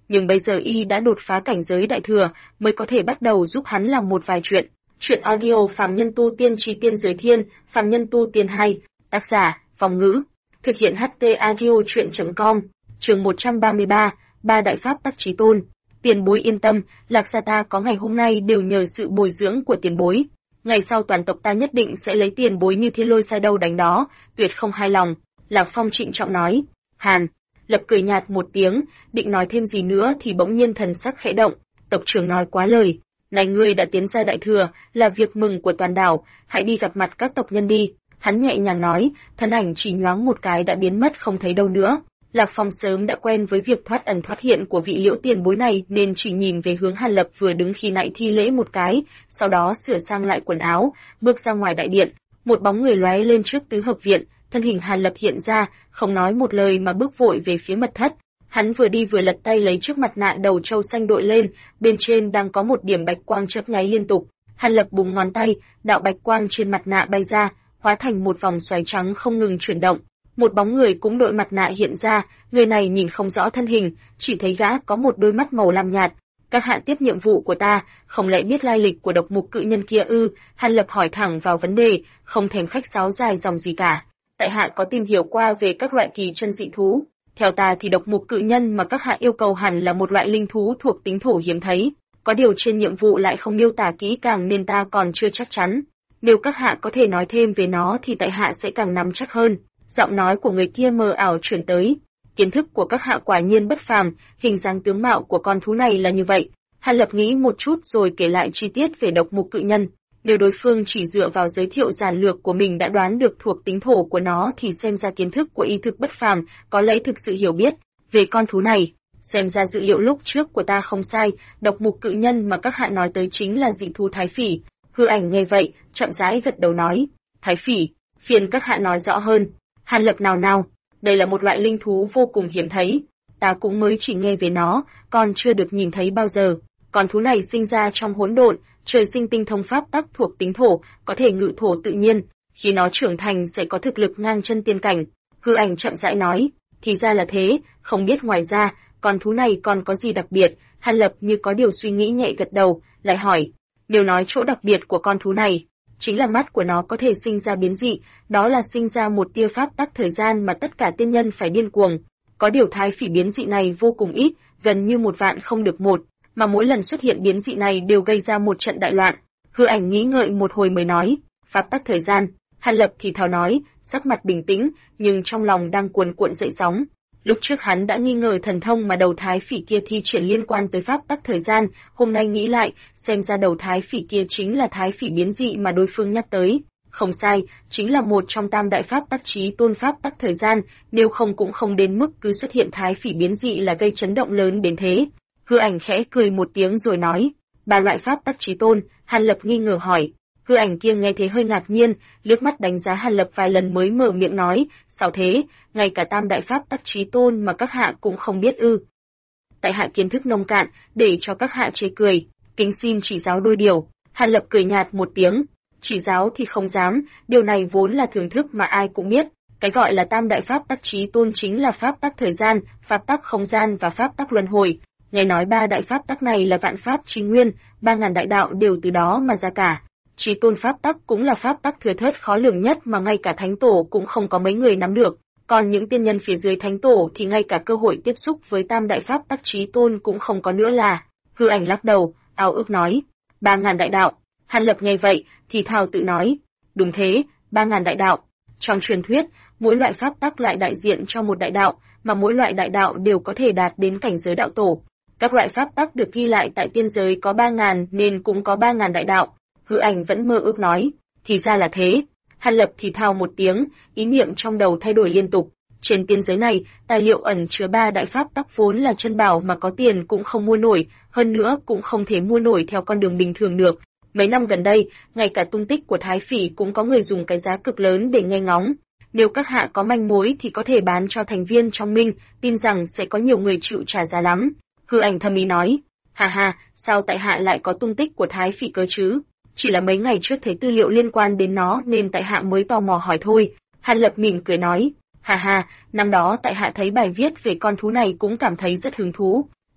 nhưng bây giờ y đã đột phá cảnh giới đại thừa, mới có thể bắt đầu giúp hắn làm một vài chuyện. Chuyện audio Phàm Nhân Tu Tiên Chi Tiên Giới Thiên, Phàm Nhân Tu Tiên 2, tác giả, Phong Ngữ. Thực hiện HT Audio Chuyện.com, chương 133, Ba Đại Pháp Tắc Chí Tôn. Tiền bối yên tâm, Lạc gia ta có ngày hôm nay đều nhờ sự bồi dưỡng của tiền bối. Ngày sau toàn tộc ta nhất định sẽ lấy tiền bối như thiên lôi sai đâu đánh đó, tuyệt không hài lòng. Lạc Phong trịnh trọng nói. Hàn Lập cười nhạt một tiếng, định nói thêm gì nữa thì bỗng nhiên thần sắc khẽ động. Tộc trưởng nói quá lời. Này ngươi đã tiến ra đại thừa, là việc mừng của toàn đảo, hãy đi gặp mặt các tộc nhân đi. Hắn nhẹ nhàng nói, thân ảnh chỉ nhoáng một cái đã biến mất không thấy đâu nữa. Lạc Phong sớm đã quen với việc thoát ẩn thoát hiện của vị Liễu tiền bối này nên chỉ nhìn về hướng Hàn Lập vừa đứng khi nãy thi lễ một cái, sau đó sửa sang lại quần áo, bước ra ngoài đại điện. Một bóng người lóe lên trước tứ hợp viện, thân hình Hàn Lập hiện ra, không nói một lời mà bước vội về phía mật thất. Hắn vừa đi vừa lật tay lấy chiếc mặt nạ đầu trâu xanh đội lên, bên trên đang có một điểm bạch quang chớp nháy liên tục. Hàn Lập búng ngón tay, đạo bạch quang trên mặt nạ bay ra, hóa thành một vòng xoáy trắng không ngừng chuyển động. Một bóng người cũng đội mặt nạ hiện ra, người này nhìn không rõ thân hình, chỉ thấy gã có một đôi mắt màu lam nhạt. Các hạ tiếp nhiệm vụ của ta, không lẽ biết lai lịch của độc mục cự nhân kia ư? Hàn Lập hỏi thẳng vào vấn đề, không thèm khách sáo dài dòng gì cả. Tại hạ có tìm hiểu qua về các loại kỳ chân dị thú. Theo ta thì độc mục cự nhân mà các hạ yêu cầu hẳn là một loại linh thú thuộc tính thổ hiếm thấy. Có điều trên nhiệm vụ lại không miêu tả kỹ càng nên ta còn chưa chắc chắn. Nếu các hạ có thể nói thêm về nó thì tại hạ sẽ càng nắm chắc hơn. Giọng nói của người kia mờ ảo chuyển tới. Kiến thức của các hạ quả nhiên bất phàm, hình dáng tướng mạo của con thú này là như vậy. Hàn Lập nghĩ một chút rồi kể lại chi tiết về độc mục cự nhân. Nếu đối phương chỉ dựa vào giới thiệu giản lược của mình đã đoán được thuộc tính thổ của nó thì xem ra kiến thức của y thực bất phàm, có lẽ thực sự hiểu biết về con thú này. Xem ra dữ liệu lúc trước của ta không sai, độc mục cự nhân mà các hạ nói tới chính là dị thú thái phỉ. Hư Ảnh nghe vậy, chậm rãi gật đầu nói, thái phỉ, phiền các hạ nói rõ hơn. Hàn Lập nào, đây là một loại linh thú vô cùng hiếm thấy, ta cũng mới chỉ nghe về nó, còn chưa được nhìn thấy bao giờ. Con thú này sinh ra trong hỗn độn, trời sinh tinh thông pháp tắc thuộc tính thổ, có thể ngự thổ tự nhiên, khi nó trưởng thành sẽ có thực lực ngang chân tiên cảnh. Hư Ảnh chậm rãi nói, thì ra là thế, không biết ngoài ra, con thú này còn có gì đặc biệt? Hàn Lập như có điều suy nghĩ nhẹ gật đầu, lại hỏi, nếu nói chỗ đặc biệt của con thú này, chính là mắt của nó có thể sinh ra biến dị, đó là sinh ra một tia pháp tắc thời gian mà tất cả tiên nhân phải điên cuồng. Có điều thái phỉ biến dị này vô cùng ít, gần như 1.000 không được một, mà mỗi lần xuất hiện biến dị này đều gây ra một trận đại loạn. Hư Ảnh nghĩ ngợi một hồi mới nói, pháp tắc thời gian. Hàn Lập thì thào nói, sắc mặt bình tĩnh, nhưng trong lòng đang cuồn cuộn dậy sóng. Lúc trước hắn đã nghi ngờ thần thông mà đầu thái phỉ kia thi triển liên quan tới pháp tắc thời gian, hôm nay nghĩ lại, xem ra đầu thái phỉ kia chính là thái phỉ biến dị mà đối phương nhắc tới. Không sai, chính là một trong tam đại pháp tắc chí tôn pháp tắc thời gian, nếu không cũng không đến mức cứ xuất hiện thái phỉ biến dị là gây chấn động lớn đến thế. Hư Ảnh khẽ cười một tiếng rồi nói, ba loại pháp tắc chí tôn. Hàn Lập nghi ngờ hỏi. Hư Ảnh kia nghe thế hơi ngạc nhiên, liếc mắt đánh giá Hàn Lập vài lần mới mở miệng nói, sao thế, ngay cả tam đại pháp tắc chí tôn mà các hạ cũng không biết ư? Tại hạ kiến thức nông cạn, để cho các hạ chê cười, kính xin chỉ giáo đôi điều. Hàn Lập cười nhạt một tiếng, chỉ giáo thì không dám, điều này vốn là thưởng thức mà ai cũng biết. Cái gọi là tam đại pháp tắc chí tôn chính là pháp tắc thời gian, pháp tắc không gian và pháp tắc luân hồi. Nghe nói ba đại pháp tắc này là vạn pháp chí nguyên, 3.000 đại đạo đều từ đó mà ra cả. Chí tôn pháp tắc cũng là pháp tắc thừa thớt khó lường nhất mà ngay cả thánh tổ cũng không có mấy người nắm được. Còn những tiên nhân phía dưới thánh tổ thì ngay cả cơ hội tiếp xúc với tam đại pháp tắc chí tôn cũng không có nữa là. Hư Ảnh lắc đầu, ao ước nói, 3.000 đại đạo. Hàn Lập nghe vậy, thì thào tự nói, đúng thế, 3.000 đại đạo. Trong truyền thuyết, mỗi loại pháp tắc lại đại diện cho một đại đạo, mà mỗi loại đại đạo đều có thể đạt đến cảnh giới đạo tổ. Các loại pháp tắc được ghi lại tại tiên giới có 3.000 nên cũng có 3.000 đại đạo. Hư Ảnh vẫn mơ ước nói, thì ra là thế. Hàn Lập thì thào một tiếng, ý niệm trong đầu thay đổi liên tục. Trên tiên giới này, tài liệu ẩn chứa ba đại pháp tắc vốn là chân bảo mà có tiền cũng không mua nổi, hơn nữa cũng không thể mua nổi theo con đường bình thường được. Mấy năm gần đây, ngay cả tung tích của thái phỉ cũng có người dùng cái giá cực lớn để nghe ngóng. Nếu các hạ có manh mối thì có thể bán cho thành viên trong minh, tin rằng sẽ có nhiều người chịu trả giá lắm. Hư Ảnh thầm ý nói, ha, sao tại hạ lại có tung tích của thái phỉ cơ chứ? Chỉ là mấy ngày trước thấy tư liệu liên quan đến nó nên tại hạ mới tò mò hỏi thôi. Hàn Lập mỉm cười nói, ha, năm đó tại hạ thấy bài viết về con thú này cũng cảm thấy rất hứng thú.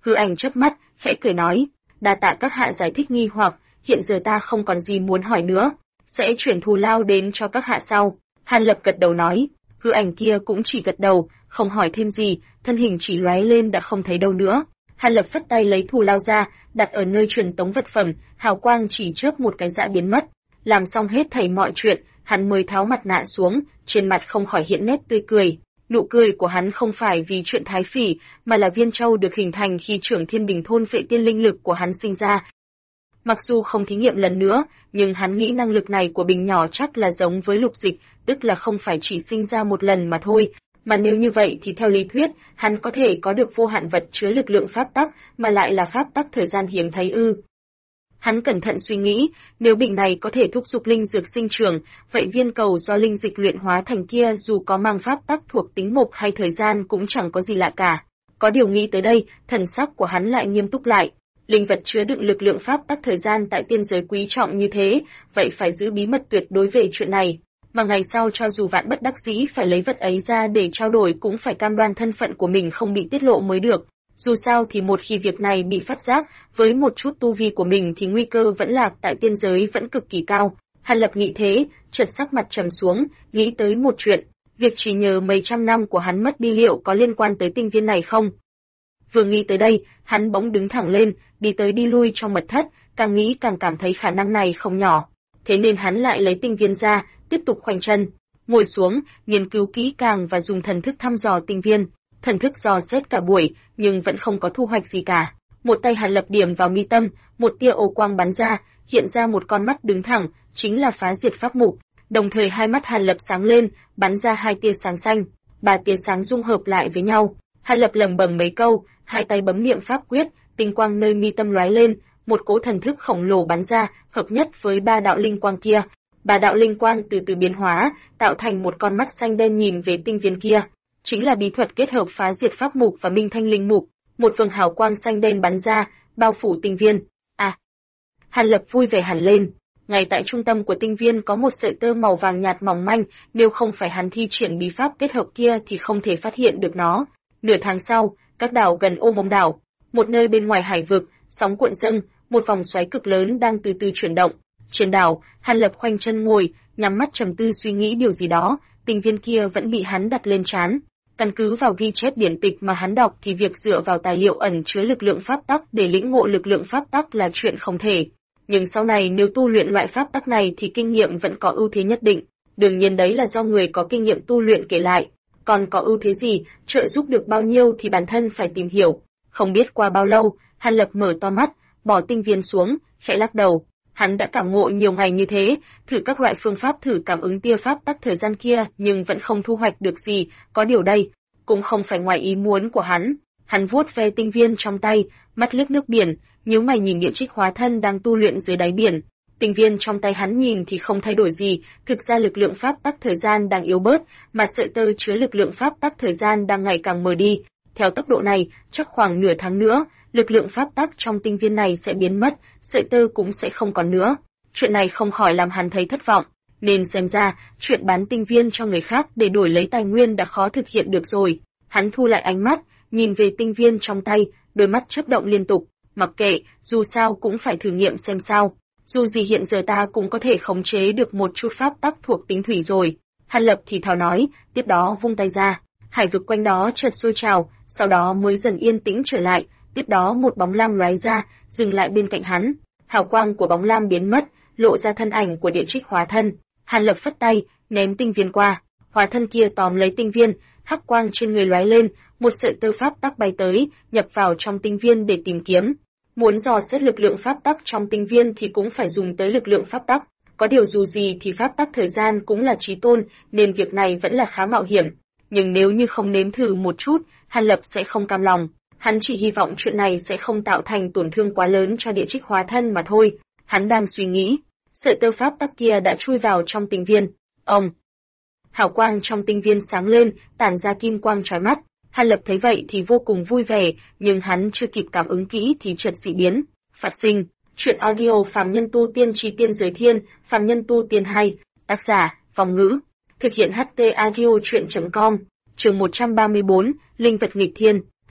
Hư Ảnh chớp mắt, khẽ cười nói, đa tạ các hạ giải thích nghi hoặc, hiện giờ ta không còn gì muốn hỏi nữa, sẽ chuyển thù lao đến cho các hạ sau. Hàn Lập gật đầu nói, Hư Ảnh kia cũng chỉ gật đầu, không hỏi thêm gì, thân hình chỉ lóe lên đã không thấy đâu nữa. Hàn Lập phất tay lấy thù lao ra, đặt ở nơi truyền tống vật phẩm, hào quang chỉ chớp một cái đã biến mất. Làm xong hết thảy mọi chuyện, hắn mới tháo mặt nạ xuống, trên mặt không khỏi hiện nét tươi cười. Nụ cười của hắn không phải vì chuyện thái phỉ, mà là viên châu được hình thành khi trưởng Thiên Bình thôn phệ tiên linh lực của hắn sinh ra. Mặc dù không thí nghiệm lần nữa, nhưng hắn nghĩ năng lực này của bình nhỏ chắc là giống với lục dịch, tức là không phải chỉ sinh ra một lần mà thôi. Mà nếu như vậy thì theo lý thuyết, hắn có thể có được vô hạn vật chứa lực lượng pháp tắc, mà lại là pháp tắc thời gian hiếm thấy ư. Hắn cẩn thận suy nghĩ, nếu bình này có thể thúc giục linh dược sinh trưởng, vậy viên cầu do linh dịch luyện hóa thành kia dù có mang pháp tắc thuộc tính mộc hay thời gian cũng chẳng có gì lạ cả. Có điều nghĩ tới đây, thần sắc của hắn lại nghiêm túc lại. Linh vật chứa đựng lực lượng pháp tắc thời gian tại tiên giới quý trọng như thế, vậy phải giữ bí mật tuyệt đối về chuyện này. Mà ngày sau cho dù vạn bất đắc dĩ phải lấy vật ấy ra để trao đổi cũng phải cam đoan thân phận của mình không bị tiết lộ mới được. Dù sao thì một khi việc này bị phát giác, với một chút tu vi của mình thì nguy cơ vẫn lạc tại tiên giới vẫn cực kỳ cao. Hàn Lập nghĩ thế, chợt sắc mặt trầm xuống, nghĩ tới một chuyện, việc chỉ nhờ mấy trăm năm của hắn mất đi liệu có liên quan tới tinh viên này không? Vừa nghĩ tới đây, hắn bỗng đứng thẳng lên, đi tới đi lui trong mật thất, càng nghĩ càng cảm thấy khả năng này không nhỏ. Thế nên hắn lại lấy tinh viên ra, tiếp tục khoanh chân, ngồi xuống, nghiên cứu kỹ càng và dùng thần thức thăm dò tinh viên. Thần thức dò xét cả buổi, nhưng vẫn không có thu hoạch gì cả. Một tay Hàn Lập điểm vào mi tâm, một tia ô quang bắn ra, hiện ra một con mắt đứng thẳng, chính là phá diệt pháp mục. Đồng thời hai mắt Hàn Lập sáng lên, bắn ra hai tia sáng xanh, ba tia sáng dung hợp lại với nhau. Hàn Lập lẩm bẩm mấy câu, hai tay bấm niệm pháp quyết, tinh quang nơi mi tâm lóe lên, một cỗ thần thức khổng lồ bắn ra, hợp nhất với ba đạo linh quang kia. Ba đạo linh quang từ từ biến hóa, tạo thành một con mắt xanh đen nhìn về tinh viên kia. Chính là bí thuật kết hợp phá diệt pháp mục và minh thanh linh mục, một vầng hào quang xanh đen bắn ra, bao phủ tinh viên. À! Hàn Lập vui vẻ hẳn lên. Ngay tại trung tâm của tinh viên có một sợi tơ màu vàng nhạt mỏng manh, nếu không phải hắn thi triển bí pháp kết hợp kia thì không thể phát hiện được nó. Nửa tháng sau, các đảo gần Ô Mông đảo, một nơi bên ngoài hải vực, sóng cuộn dâng, một vòng xoáy cực lớn đang từ từ chuyển động. Trên đảo, Hàn Lập khoanh chân ngồi, nhắm mắt trầm tư suy nghĩ điều gì đó, tinh viên kia vẫn bị hắn đặt lên trán. Căn cứ vào ghi chép điển tịch mà hắn đọc thì việc dựa vào tài liệu ẩn chứa lực lượng pháp tắc để lĩnh ngộ lực lượng pháp tắc là chuyện không thể. Nhưng sau này nếu tu luyện loại pháp tắc này thì kinh nghiệm vẫn có ưu thế nhất định. Đương nhiên đấy là do người có kinh nghiệm tu luyện kể lại. Còn có ưu thế gì, trợ giúp được bao nhiêu thì bản thân phải tìm hiểu. Không biết qua bao lâu, Hàn Lập mở to mắt, bỏ tinh viên xuống, khẽ lắc đầu. Hắn đã cảm ngộ nhiều ngày như thế, thử các loại phương pháp thử cảm ứng tia pháp tắc thời gian kia nhưng vẫn không thu hoạch được gì, có điều đây cũng không phải ngoài ý muốn của hắn. Hắn vuốt ve tinh viên trong tay, mắt liếc nước biển, nhíu mày nhìn địa trích hóa thân đang tu luyện dưới đáy biển. Tinh viên trong tay hắn nhìn thì không thay đổi gì, thực ra lực lượng pháp tắc thời gian đang yếu bớt, mà sợi tơ chứa lực lượng pháp tắc thời gian đang ngày càng mờ đi. Theo tốc độ này, chắc khoảng nửa tháng nữa, lực lượng pháp tắc trong tinh viên này sẽ biến mất, sợi tơ cũng sẽ không còn nữa. Chuyện này không khỏi làm hắn thấy thất vọng, nên xem ra, chuyện bán tinh viên cho người khác để đổi lấy tài nguyên đã khó thực hiện được rồi. Hắn thu lại ánh mắt, nhìn về tinh viên trong tay, đôi mắt chớp động liên tục, mặc kệ, dù sao cũng phải thử nghiệm xem sao. Dù gì hiện giờ ta cũng có thể khống chế được một chút pháp tắc thuộc tính thủy rồi. Hàn Lập thì thào nói, tiếp đó vung tay ra. Hải vực quanh đó chợt sôi trào, sau đó mới dần yên tĩnh trở lại, tiếp đó một bóng lam lóe ra, dừng lại bên cạnh hắn. Hào quang của bóng lam biến mất, lộ ra thân ảnh của địa trích hóa thân. Hàn Lập phất tay, ném tinh viên qua. Hóa thân kia tóm lấy tinh viên, hắc quang trên người lóe lên, một sợi tơ pháp tắc bay tới, nhập vào trong tinh viên để tìm kiếm. Muốn dò xét lực lượng pháp tắc trong tinh viên thì cũng phải dùng tới lực lượng pháp tắc. Có điều dù gì thì pháp tắc thời gian cũng là chí tôn, nên việc này vẫn là khá mạo hiểm. Nhưng nếu như không nếm thử một chút, Hàn Lập sẽ không cam lòng. Hắn chỉ hy vọng chuyện này sẽ không tạo thành tổn thương quá lớn cho địa trích hóa thân mà thôi. Hắn đang suy nghĩ, sợi tơ pháp tắc kia đã chui vào trong tinh viên. Ông! Hào quang trong tinh viên sáng lên, tản ra kim quang chói mắt. Hàn Lập thấy vậy thì vô cùng vui vẻ, nhưng hắn chưa kịp cảm ứng kỹ thì chợt dị biến phát sinh. Chuyện audio Phàm Nhân Tu Tiên Chi Tiên Giới Thiên, Phàm Nhân Tu Tiên 2, tác giả Vong Ngữ, thực hiện HT audio truyện.com. Chương 134, Linh vật nghịch thiên.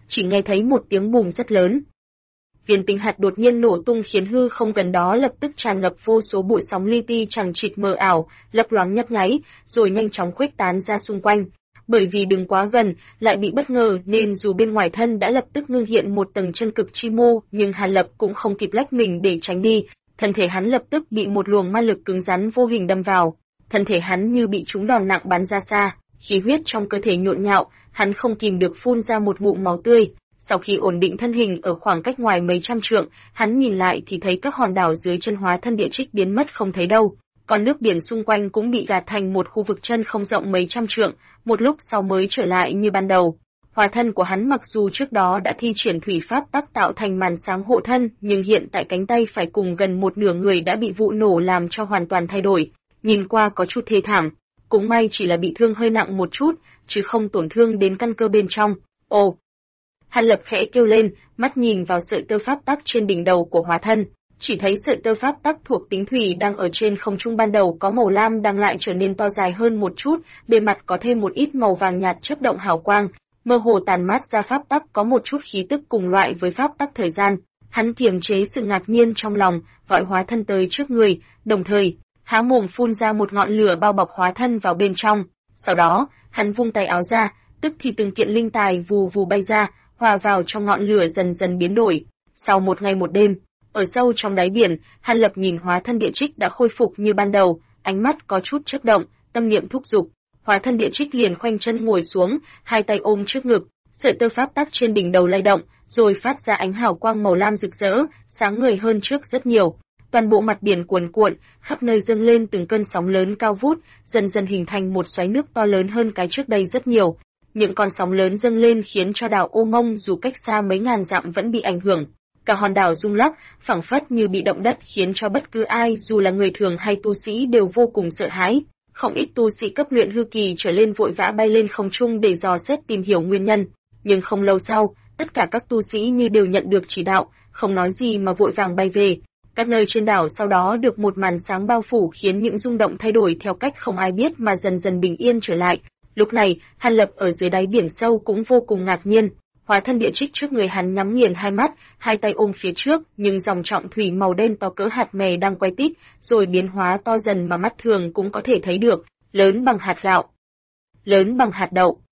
chỉ nghe thấy một tiếng bùm rất lớn. Viên tinh hạt đột nhiên nổ tung khiến hư không gần đó lập tức tràn ngập vô số bụi sóng li ti chằng chịt mờ ảo, lấp loáng nhấp nháy, rồi nhanh chóng khuếch tán ra xung quanh. Bởi vì đứng quá gần, lại bị bất ngờ nên dù bên ngoài thân đã lập tức ngưng hiện một tầng chân cực chi mô, nhưng Hàn Lập cũng không kịp lách mình để tránh đi, thân thể hắn lập tức bị một luồng ma lực cứng rắn vô hình đâm vào. Thân thể hắn như bị trúng đòn nặng bắn ra xa, khí huyết trong cơ thể nhộn nhạo, hắn không kìm được phun ra một ngụm máu tươi. Sau khi ổn định thân hình ở khoảng cách ngoài mấy trăm trượng, hắn nhìn lại thì thấy các hòn đảo dưới chân hóa thân địa trích biến mất không thấy đâu. Còn nước biển xung quanh cũng bị gạt thành một khu vực chân không rộng mấy trăm trượng, một lúc sau mới trở lại như ban đầu. Hóa thân của hắn mặc dù trước đó đã thi triển thủy pháp tác tạo thành màn sáng hộ thân, nhưng hiện tại cánh tay phải cùng gần một nửa người đã bị vụ nổ làm cho hoàn toàn thay đổi, nhìn qua có chút thê thảm. Cũng may chỉ là bị thương hơi nặng một chút, chứ không tổn thương đến căn cơ bên trong. Ồ! Hàn Lập khẽ kêu lên, mắt nhìn vào sợi tơ pháp tắc trên đỉnh đầu của hóa thân, chỉ thấy sợi tơ pháp tắc thuộc tính thủy đang ở trên không trung ban đầu có màu lam đang lại trở nên to dài hơn một chút, bề mặt có thêm một ít màu vàng nhạt chớp động hào quang, mơ hồ tàn mát ra pháp tắc có một chút khí tức cùng loại với pháp tắc thời gian. Hắn kiềm chế sự ngạc nhiên trong lòng, gọi hóa thân tới trước người, đồng thời há mồm phun ra một ngọn lửa bao bọc hóa thân vào bên trong. Sau đó, hắn vung tay áo ra, tức thì từng kiện linh tài vù vù bay ra, hòa vào trong ngọn lửa dần dần biến đổi. Sau một ngày một đêm, ở sâu trong đáy biển, Hàn Lập nhìn hóa thân địa trích đã khôi phục như ban đầu, ánh mắt có chút chớp động, tâm niệm thúc giục. Hóa thân địa trích liền khoanh chân ngồi xuống, hai tay ôm trước ngực, sợi tơ pháp tắc trên đỉnh đầu lay động, rồi phát ra ánh hào quang màu lam rực rỡ, sáng ngời hơn trước rất nhiều. Toàn bộ mặt biển cuồn cuộn, khắp nơi dâng lên từng cơn sóng lớn cao vút, dần dần hình thành một xoáy nước to lớn hơn cái trước đây rất nhiều. Những con sóng lớn dâng lên khiến cho đảo Ô Mông dù cách xa mấy ngàn dặm vẫn bị ảnh hưởng. Cả hòn đảo rung lắc, phảng phất như bị động đất khiến cho bất cứ ai dù là người thường hay tu sĩ đều vô cùng sợ hãi. Không ít tu sĩ cấp luyện hư kỳ trở lên vội vã bay lên không trung để dò xét tìm hiểu nguyên nhân. Nhưng không lâu sau, tất cả các tu sĩ như đều nhận được chỉ đạo, không nói gì mà vội vàng bay về. Các nơi trên đảo sau đó được một màn sáng bao phủ khiến những rung động thay đổi theo cách không ai biết mà dần dần bình yên trở lại. Lúc này, Hàn Lập ở dưới đáy biển sâu cũng vô cùng ngạc nhiên. Hóa thân địa trích trước người hắn nhắm nghiền hai mắt, hai tay ôm phía trước, nhưng dòng trọng thủy màu đen to cỡ hạt mè đang quay tít, rồi biến hóa to dần mà mắt thường cũng có thể thấy được, lớn bằng hạt gạo, lớn bằng hạt đậu,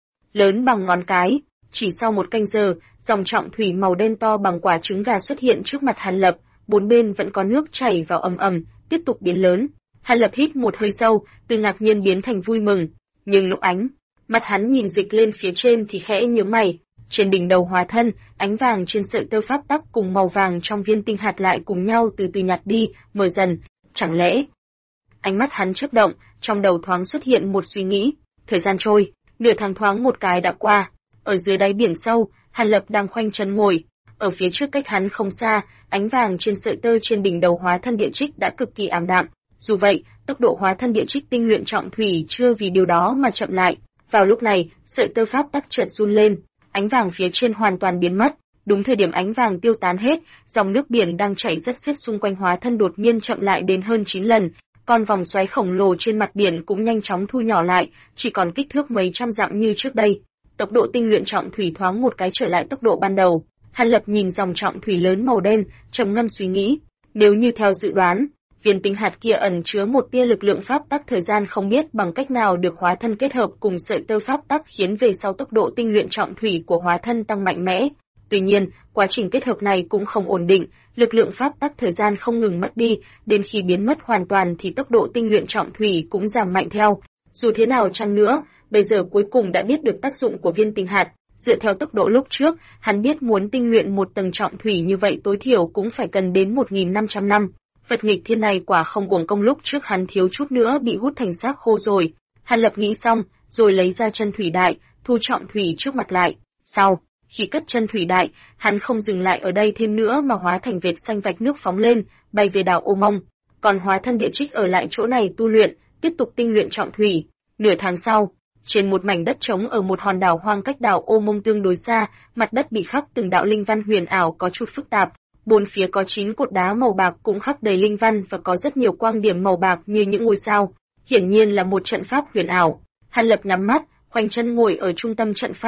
lớn bằng ngón cái. Chỉ sau một canh giờ, dòng trọng thủy màu đen to bằng quả trứng gà xuất hiện trước mặt Hàn Lập, bốn bên vẫn có nước chảy vào ầm ầm, tiếp tục biến lớn. Hàn Lập hít một hơi sâu, từ ngạc nhiên biến thành vui mừng, nhưng lúc mắt hắn nhìn dịch lên phía trên thì khẽ nhướng mày. Trên đỉnh đầu hóa thân, ánh vàng trên sợi tơ pháp tắc cùng màu vàng trong viên tinh hạt lại cùng nhau từ từ nhạt đi, mờ dần. Chẳng lẽ? Ánh mắt hắn chớp động, trong đầu thoáng xuất hiện một suy nghĩ. Thời gian trôi, nửa tháng thoáng một cái đã qua. Ở dưới đáy biển sâu, Hàn Lập đang khoanh chân ngồi. Ở phía trước cách hắn không xa, ánh vàng trên sợi tơ trên đỉnh đầu hóa thân địa trích đã cực kỳ ảm đạm. Dù vậy, tốc độ hóa thân địa trích tinh luyện trọng thủy chưa vì điều đó mà chậm lại. Vào lúc này, sợi tơ pháp tắc chợt run lên. Ánh vàng phía trên hoàn toàn biến mất. Đúng thời điểm ánh vàng tiêu tán hết, dòng nước biển đang chảy rất xiết xung quanh hóa thân đột nhiên chậm lại đến hơn 9 lần. Con vòng xoáy khổng lồ trên mặt biển cũng nhanh chóng thu nhỏ lại, chỉ còn kích thước mấy trăm dặm như trước đây. Tốc độ tinh luyện trọng thủy thoáng một cái trở lại tốc độ ban đầu. Hàn Lập nhìn dòng trọng thủy lớn màu đen, trầm ngâm suy nghĩ. Nếu như theo dự đoán, viên tinh hạt kia ẩn chứa một tia lực lượng pháp tắc thời gian không biết bằng cách nào được hóa thân kết hợp cùng sợi tơ pháp tắc khiến về sau tốc độ tinh luyện trọng thủy của hóa thân tăng mạnh mẽ. Tuy nhiên, quá trình kết hợp này cũng không ổn định, lực lượng pháp tắc thời gian không ngừng mất đi, đến khi biến mất hoàn toàn thì tốc độ tinh luyện trọng thủy cũng giảm mạnh theo. Dù thế nào chăng nữa, bây giờ cuối cùng đã biết được tác dụng của viên tinh hạt. Dựa theo tốc độ lúc trước, hắn biết muốn tinh luyện một tầng trọng thủy như vậy tối thiểu cũng phải cần đến 1.500 năm. Vật nghịch thiên này quả không uổng công lúc trước hắn thiếu chút nữa bị hút thành xác khô rồi. Hàn Lập nghĩ xong, rồi lấy ra chân thủy đại, thu trọng thủy trước mặt lại. Sau, khi cất chân thủy đại, hắn không dừng lại ở đây thêm nữa mà hóa thành vệt xanh vạch nước phóng lên, bay về đảo Ô Mông. Còn hóa thân địa trích ở lại chỗ này tu luyện, tiếp tục tinh luyện trọng thủy. Nửa tháng sau, trên một mảnh đất trống ở một hòn đảo hoang cách đảo Ô Mông tương đối xa, mặt đất bị khắc từng đạo linh văn huyền ảo có chút phức tạp. Bốn phía có 9 cột đá màu bạc cũng khắc đầy linh văn và có rất nhiều quang điểm màu bạc như những ngôi sao. Hiển nhiên là một trận pháp huyền ảo. Hàn Lập nhắm mắt, khoanh chân ngồi ở trung tâm trận pháp.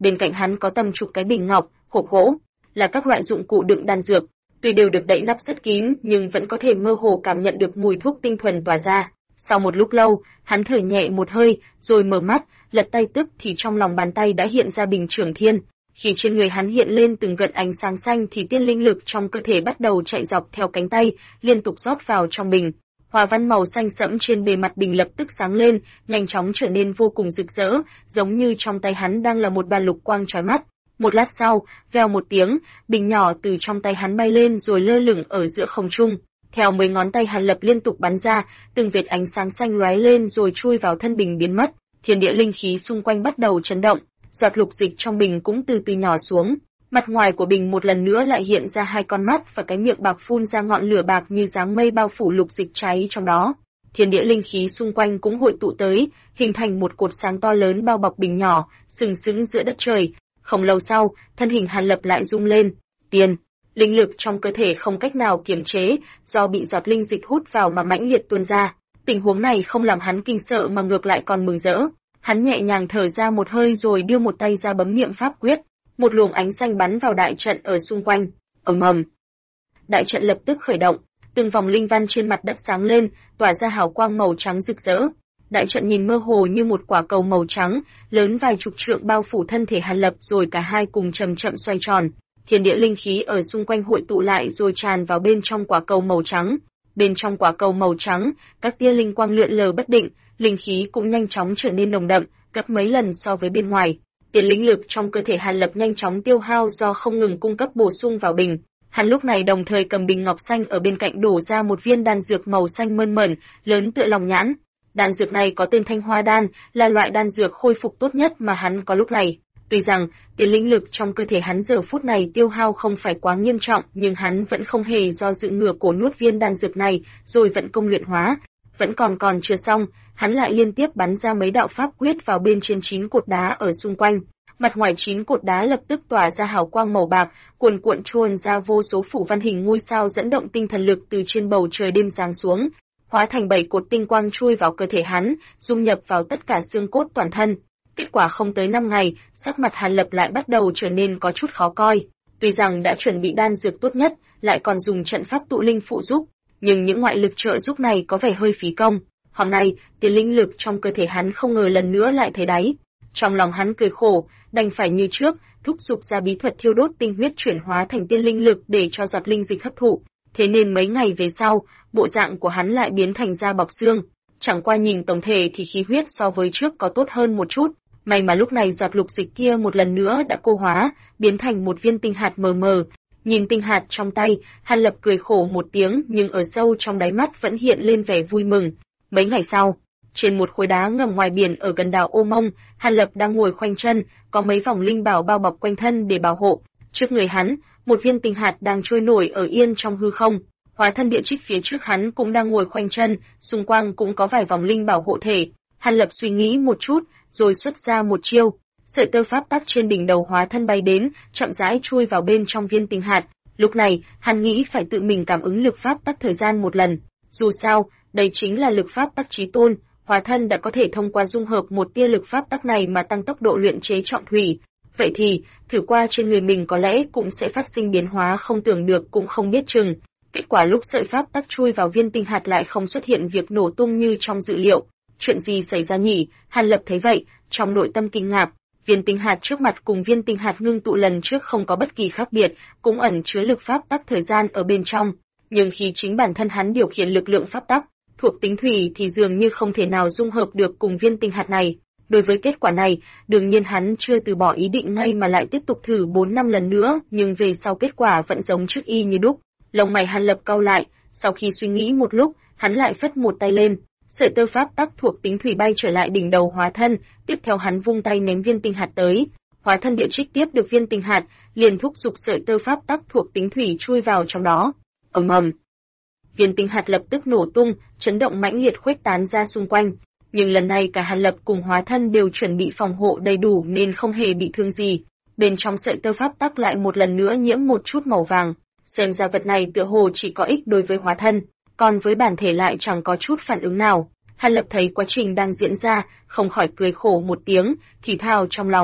Bên cạnh hắn có tầm chục cái bình ngọc, hộp gỗ, là các loại dụng cụ đựng đan dược, tuy đều được đậy nắp rất kín nhưng vẫn có thể mơ hồ cảm nhận được mùi thuốc tinh thuần tỏa ra. Sau một lúc lâu, hắn thở nhẹ một hơi, rồi mở mắt, lật tay tức thì trong lòng bàn tay đã hiện ra bình trường thiên. Khi trên người hắn hiện lên từng gợn ánh sáng xanh thì tiên linh lực trong cơ thể bắt đầu chạy dọc theo cánh tay, liên tục rót vào trong bình. Hoa văn màu xanh sẫm trên bề mặt bình lập tức sáng lên, nhanh chóng trở nên vô cùng rực rỡ, giống như trong tay hắn đang là một bàn lục quang chói mắt. Một lát sau, vèo một tiếng, bình nhỏ từ trong tay hắn bay lên rồi lơ lửng ở giữa không trung. Theo 10 ngón tay Hàn Lập liên tục bắn ra, từng vệt ánh sáng xanh lóe lên rồi chui vào thân bình biến mất. Thiên địa linh khí xung quanh bắt đầu chấn động, giọt lục dịch trong bình cũng từ từ nhỏ xuống. Mặt ngoài của bình một lần nữa lại hiện ra hai con mắt và cái miệng bạc phun ra ngọn lửa bạc như dáng mây bao phủ lục dịch cháy trong đó. Thiên địa linh khí xung quanh cũng hội tụ tới, hình thành một cột sáng to lớn bao bọc bình nhỏ, sừng sững giữa đất trời. Không lâu sau, thân hình Hàn Lập lại rung lên. Tiền, linh lực trong cơ thể không cách nào kiềm chế, do bị giọt linh dịch hút vào mà mãnh liệt tuôn ra. Tình huống này không làm hắn kinh sợ mà ngược lại còn mừng rỡ. Hắn nhẹ nhàng thở ra một hơi rồi đưa một tay ra bấm niệm pháp quyết. Một luồng ánh xanh bắn vào đại trận ở xung quanh. Ầm ầm. Đại trận lập tức khởi động, từng vòng linh văn trên mặt đất sáng lên, tỏa ra hào quang màu trắng rực rỡ. Đại trận nhìn mơ hồ như một quả cầu màu trắng, lớn vài chục trượng bao phủ thân thể Hàn Lập rồi cả hai cùng chậm chậm xoay tròn. Thiên địa linh khí ở xung quanh hội tụ lại rồi tràn vào bên trong quả cầu màu trắng. Bên trong quả cầu màu trắng, các tia linh quang lượn lờ bất định, linh khí cũng nhanh chóng trở nên nồng đậm, gấp mấy lần so với bên ngoài. Tiền linh lực trong cơ thể Hàn Lập nhanh chóng tiêu hao do không ngừng cung cấp bổ sung vào bình. Hắn lúc này đồng thời cầm bình ngọc xanh ở bên cạnh đổ ra một viên đan dược màu xanh mơn mởn, lớn tựa lòng nhãn. Đan dược này có tên Thanh Hoa đan, là loại đan dược khôi phục tốt nhất mà hắn có lúc này. Tuy rằng tiền linh lực trong cơ thể hắn giờ phút này tiêu hao không phải quá nghiêm trọng, nhưng hắn vẫn không hề do dự ngửa cổ nuốt viên đan dược này, rồi vận công luyện hóa. Vẫn còn chưa xong, hắn lại liên tiếp bắn ra mấy đạo pháp quyết vào bên trên 9 cột đá ở xung quanh. Mặt ngoài 9 cột đá lập tức tỏa ra hào quang màu bạc, cuồn cuộn chuồn ra vô số phủ văn hình ngôi sao dẫn động tinh thần lực từ trên bầu trời đêm giáng xuống, hóa thành 7 cột tinh quang chui vào cơ thể hắn, dung nhập vào tất cả xương cốt toàn thân. Kết quả không tới 5 ngày, sắc mặt Hàn Lập lại bắt đầu trở nên có chút khó coi. Tuy rằng đã chuẩn bị đan dược tốt nhất, lại còn dùng trận pháp tụ linh phụ giúp, nhưng những ngoại lực trợ giúp này có vẻ hơi phí công. Hôm nay, tiền linh lực trong cơ thể hắn không ngờ lần nữa lại thấy đáy. Trong lòng hắn cười khổ, đành phải như trước, thúc giục ra bí thuật thiêu đốt tinh huyết chuyển hóa thành tiên linh lực để cho giọt linh dịch hấp thụ. Thế nên mấy ngày về sau, bộ dạng của hắn lại biến thành da bọc xương. Chẳng qua nhìn tổng thể thì khí huyết so với trước có tốt hơn một chút. May mà lúc này giọt lục dịch kia một lần nữa đã cô hóa, biến thành một viên tinh hạt mờ mờ. Nhìn tinh hạt trong tay, Hàn Lập cười khổ một tiếng nhưng ở sâu trong đáy mắt vẫn hiện lên vẻ vui mừng. Mấy ngày sau, trên một khối đá ngầm ngoài biển ở gần đảo Ô Mông, Hàn Lập đang ngồi khoanh chân, có mấy vòng linh bảo bao bọc quanh thân để bảo hộ. Trước người hắn, một viên tinh hạt đang trôi nổi ở yên trong hư không. Hóa thân địa trích phía trước hắn cũng đang ngồi khoanh chân, xung quanh cũng có vài vòng linh bảo hộ thể. Hàn Lập suy nghĩ một chút, rồi xuất ra một chiêu. Sợi tơ pháp tắc trên đỉnh đầu hóa thân bay đến, chậm rãi chui vào bên trong viên tinh hạt. Lúc này, hắn nghĩ phải tự mình cảm ứng lực pháp tắc thời gian một lần. Dù sao, đây chính là lực pháp tắc chí tôn, hóa thân đã có thể thông qua dung hợp một tia lực pháp tắc này mà tăng tốc độ luyện chế trọng thủy. Vậy thì, thử qua trên người mình có lẽ cũng sẽ phát sinh biến hóa không tưởng được cũng không biết chừng. Kết quả lúc sợi pháp tắc chui vào viên tinh hạt lại không xuất hiện việc nổ tung như trong dự liệu. Chuyện gì xảy ra nhỉ? Hàn Lập thấy vậy, trong nội tâm kinh ngạc. Viên tinh hạt trước mặt cùng viên tinh hạt ngưng tụ lần trước không có bất kỳ khác biệt, cũng ẩn chứa lực pháp tắc thời gian ở bên trong. Nhưng khi chính bản thân hắn điều khiển lực lượng pháp tắc thuộc tính thủy thì dường như không thể nào dung hợp được cùng viên tinh hạt này. Đối với kết quả này, đương nhiên hắn chưa từ bỏ ý định ngay mà lại tiếp tục thử 4-5 lần nữa, nhưng về sau kết quả vẫn giống trước y như đúc. Lông mày Hàn Lập cau lại, sau khi suy nghĩ một lúc, hắn lại phất một tay lên, sợi tơ pháp tắc thuộc tính thủy bay trở lại đỉnh đầu hóa thân, tiếp theo hắn vung tay ném viên tinh hạt tới. Hóa thân địa trích tiếp được viên tinh hạt, liền thúc giục sợi tơ pháp tắc thuộc tính thủy chui vào trong đó. Ầm ầm. Viên tinh hạt lập tức nổ tung, chấn động mãnh liệt khuếch tán ra xung quanh. Nhưng lần này cả Hàn Lập cùng hóa thân đều chuẩn bị phòng hộ đầy đủ nên không hề bị thương gì. Bên trong sợi tơ pháp tắc lại một lần nữa nhiễm một chút màu vàng. Xem ra vật này tựa hồ chỉ có ích đối với hóa thân, còn với bản thể lại chẳng có chút phản ứng nào. Hàn Lập thấy quá trình đang diễn ra, không khỏi cười khổ một tiếng, thì thào trong lòng.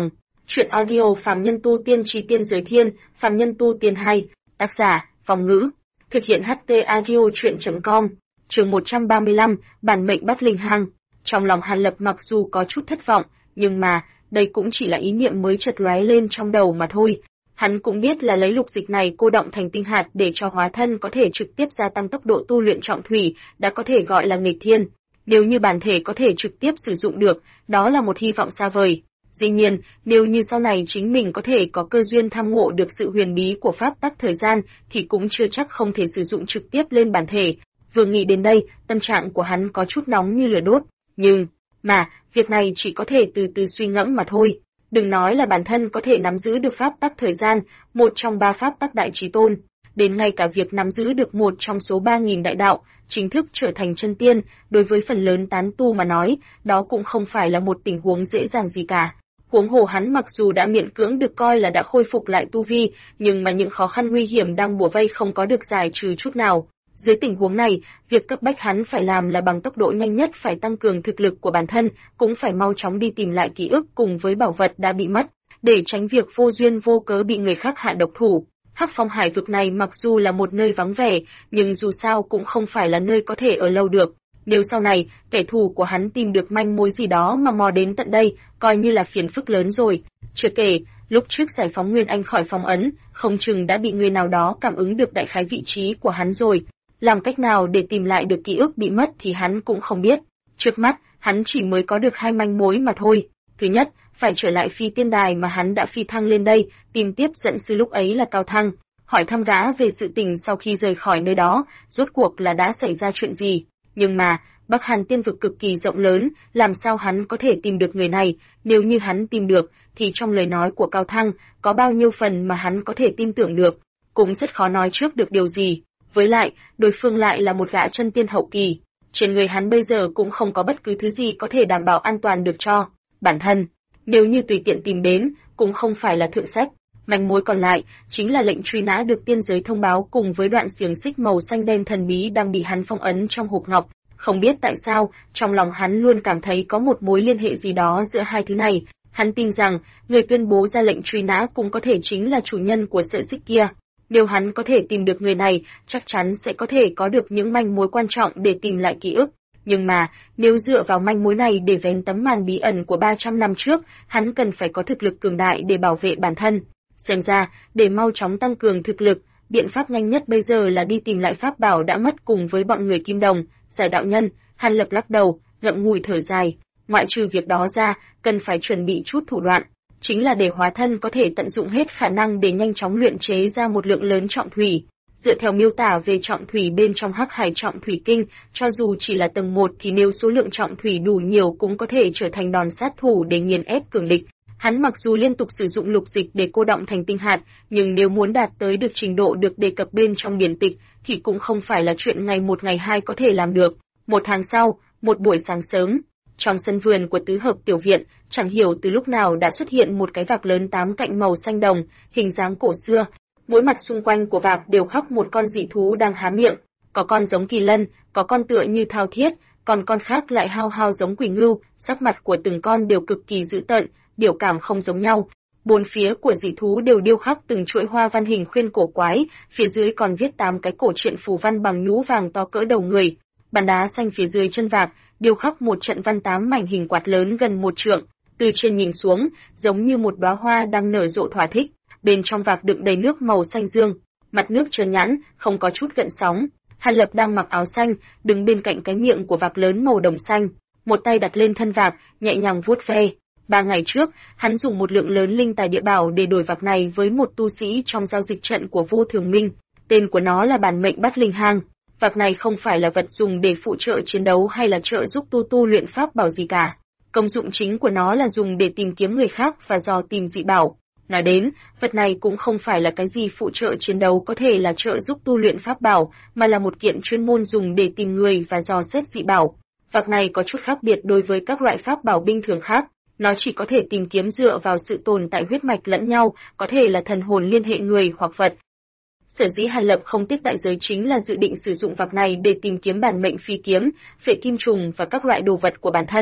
Truyện audio Phàm Nhân Tu Tiên Chí Tiên Giới Thiên, Phàm Nhân Tu Tiên 2, tác giả, Phong Ngữ. Thực hiện HT Audio Truyện.com. Chương 135, bản mệnh bắt linh hang. Trong lòng Hàn Lập mặc dù có chút thất vọng, nhưng mà, đây cũng chỉ là ý niệm mới chợt lóe lên trong đầu mà thôi. Hắn cũng biết là lấy lục dịch này cô động thành tinh hạt để cho hóa thân có thể trực tiếp gia tăng tốc độ tu luyện trọng thủy, đã có thể gọi là nghịch thiên. Nếu như bản thể có thể trực tiếp sử dụng được, đó là một hy vọng xa vời. Dĩ nhiên, nếu như sau này chính mình có thể có cơ duyên tham ngộ được sự huyền bí của pháp tắc thời gian, thì cũng chưa chắc không thể sử dụng trực tiếp lên bản thể. Vừa nghĩ đến đây, tâm trạng của hắn có chút nóng như lửa đốt. Nhưng, việc này chỉ có thể từ từ suy ngẫm mà thôi. Đừng nói là bản thân có thể nắm giữ được pháp tắc thời gian, một trong 3 pháp tắc đại chí tôn, đến ngay cả việc nắm giữ được một trong số 3.000 đại đạo, chính thức trở thành chân tiên, đối với phần lớn tán tu mà nói, đó cũng không phải là một tình huống dễ dàng gì cả. Huống hồ hắn mặc dù đã miễn cưỡng được coi là đã khôi phục lại tu vi, nhưng mà những khó khăn nguy hiểm đang bủa vây không có được giải trừ chút nào. Dưới tình huống này, việc cấp bách hắn phải làm là bằng tốc độ nhanh nhất phải tăng cường thực lực của bản thân, cũng phải mau chóng đi tìm lại ký ức cùng với bảo vật đã bị mất, để tránh việc vô duyên vô cớ bị người khác hạ độc thủ. Hắc Phong Hải vực này mặc dù là một nơi vắng vẻ, nhưng dù sao cũng không phải là nơi có thể ở lâu được. Nếu sau này, kẻ thù của hắn tìm được manh mối gì đó mà mò đến tận đây, coi như là phiền phức lớn rồi. Chưa kể, lúc trước giải phóng Nguyên Anh khỏi phong ấn, không chừng đã bị người nào đó cảm ứng được đại khái vị trí của hắn rồi. Làm cách nào để tìm lại được ký ức bị mất thì hắn cũng không biết. Trước mắt, hắn chỉ mới có được 2 manh mối mà thôi. Thứ nhất, phải trở lại phi tiên đài mà hắn đã phi thăng lên đây, tìm tiếp dẫn sư lúc ấy là Cao Thăng, hỏi thăm gã về sự tình sau khi rời khỏi nơi đó, rốt cuộc là đã xảy ra chuyện gì. Nhưng mà, Bắc Hàn tiên vực cực kỳ rộng lớn, làm sao hắn có thể tìm được người này, nếu như hắn tìm được, thì trong lời nói của Cao Thăng, có bao nhiêu phần mà hắn có thể tin tưởng được, cũng rất khó nói trước được điều gì. Với lại, đối phương lại là một gã chân tiên hậu kỳ, trên người hắn bây giờ cũng không có bất cứ thứ gì có thể đảm bảo an toàn được cho bản thân. Nếu như tùy tiện tìm đến, cũng không phải là thượng sách. Manh mối còn lại chính là lệnh truy nã được tiên giới thông báo cùng với đoạn xiềng xích màu xanh đen thần bí đang bị hắn phong ấn trong hộp ngọc. Không biết tại sao, trong lòng hắn luôn cảm thấy có một mối liên hệ gì đó giữa hai thứ này. Hắn tin rằng, người tuyên bố ra lệnh truy nã cũng có thể chính là chủ nhân của sợi xích kia. Nếu hắn có thể tìm được người này, chắc chắn sẽ có thể có được những manh mối quan trọng để tìm lại ký ức. Nhưng mà, nếu dựa vào manh mối này để vén tấm màn bí ẩn của 300 năm trước, hắn cần phải có thực lực cường đại để bảo vệ bản thân. Xem ra, để mau chóng tăng cường thực lực, biện pháp nhanh nhất bây giờ là đi tìm lại pháp bảo đã mất cùng với bọn người Kim Đồng. Giải đạo nhân, Hàn Lập lắc đầu, ngậm ngùi thở dài. Ngoại trừ việc đó ra, cần phải chuẩn bị chút thủ đoạn. Chính là để hóa thân có thể tận dụng hết khả năng để nhanh chóng luyện chế ra một lượng lớn trọng thủy. Dựa theo miêu tả về trọng thủy bên trong Hắc Hải Trọng Thủy Kinh, cho dù chỉ là tầng 1 thì nếu số lượng trọng thủy đủ nhiều cũng có thể trở thành đòn sát thủ để nghiền ép cường địch. Hắn mặc dù liên tục sử dụng lục dịch để cô động thành tinh hạt, nhưng nếu muốn đạt tới được trình độ được đề cập bên trong điển tịch thì cũng không phải là chuyện ngày một ngày hai có thể làm được. Một tháng sau, một buổi sáng sớm, trong sân vườn của tứ hợp tiểu viện, chẳng hiểu từ lúc nào đã xuất hiện một cái vạc lớn 8 cạnh màu xanh đồng, hình dáng cổ xưa. Mỗi mặt xung quanh của vạc đều khắc một con dị thú đang há miệng, có con giống kỳ lân, có con tựa như thao thiết, còn con khác lại hao hao giống quỷ ngưu, sắc mặt của từng con đều cực kỳ dữ tợn, biểu cảm không giống nhau. Bốn phía của dị thú đều điêu khắc từng chuỗi hoa văn hình khuyên cổ quái, phía dưới còn viết 8 cái cổ truyện phù văn bằng nhũ vàng to cỡ đầu người. Bàn đá xanh phía dưới chân vạc điêu khắc một trận văn 8 mảnh hình quạt lớn gần 1 trượng, từ trên nhìn xuống, giống như một đóa hoa đang nở rộ thỏa thích. Bên trong vạc đựng đầy nước màu xanh dương, mặt nước trơn nhẵn, không có chút gợn sóng. Hàn Lập đang mặc áo xanh, đứng bên cạnh cái miệng của vạc lớn màu đồng xanh, một tay đặt lên thân vạc, nhẹ nhàng vuốt ve. 3 ngày trước, hắn dùng một lượng lớn linh tài địa bảo để đổi vạc này với một tu sĩ trong giao dịch trận của Vô Thường Minh. Tên của nó là bản mệnh bắt linh hang. Vạc này không phải là vật dùng để phụ trợ chiến đấu hay là trợ giúp tu luyện pháp bảo gì cả. Công dụng chính của nó là dùng để tìm kiếm người khác và dò tìm dị bảo. Nói đến, vật này cũng không phải là cái gì phụ trợ chiến đấu có thể là trợ giúp tu luyện pháp bảo, mà là một kiện chuyên môn dùng để tìm người và dò xét dị bảo. Vạc này có chút khác biệt đối với các loại pháp bảo bình thường khác. Nó chỉ có thể tìm kiếm dựa vào sự tồn tại huyết mạch lẫn nhau, có thể là thần hồn liên hệ người hoặc vật. Sở dĩ Hàn Lập không tiếc đại giới chính là dự định sử dụng vạc này để tìm kiếm bản mệnh phi kiếm, phệ kim trùng và các loại đồ vật của bản thân.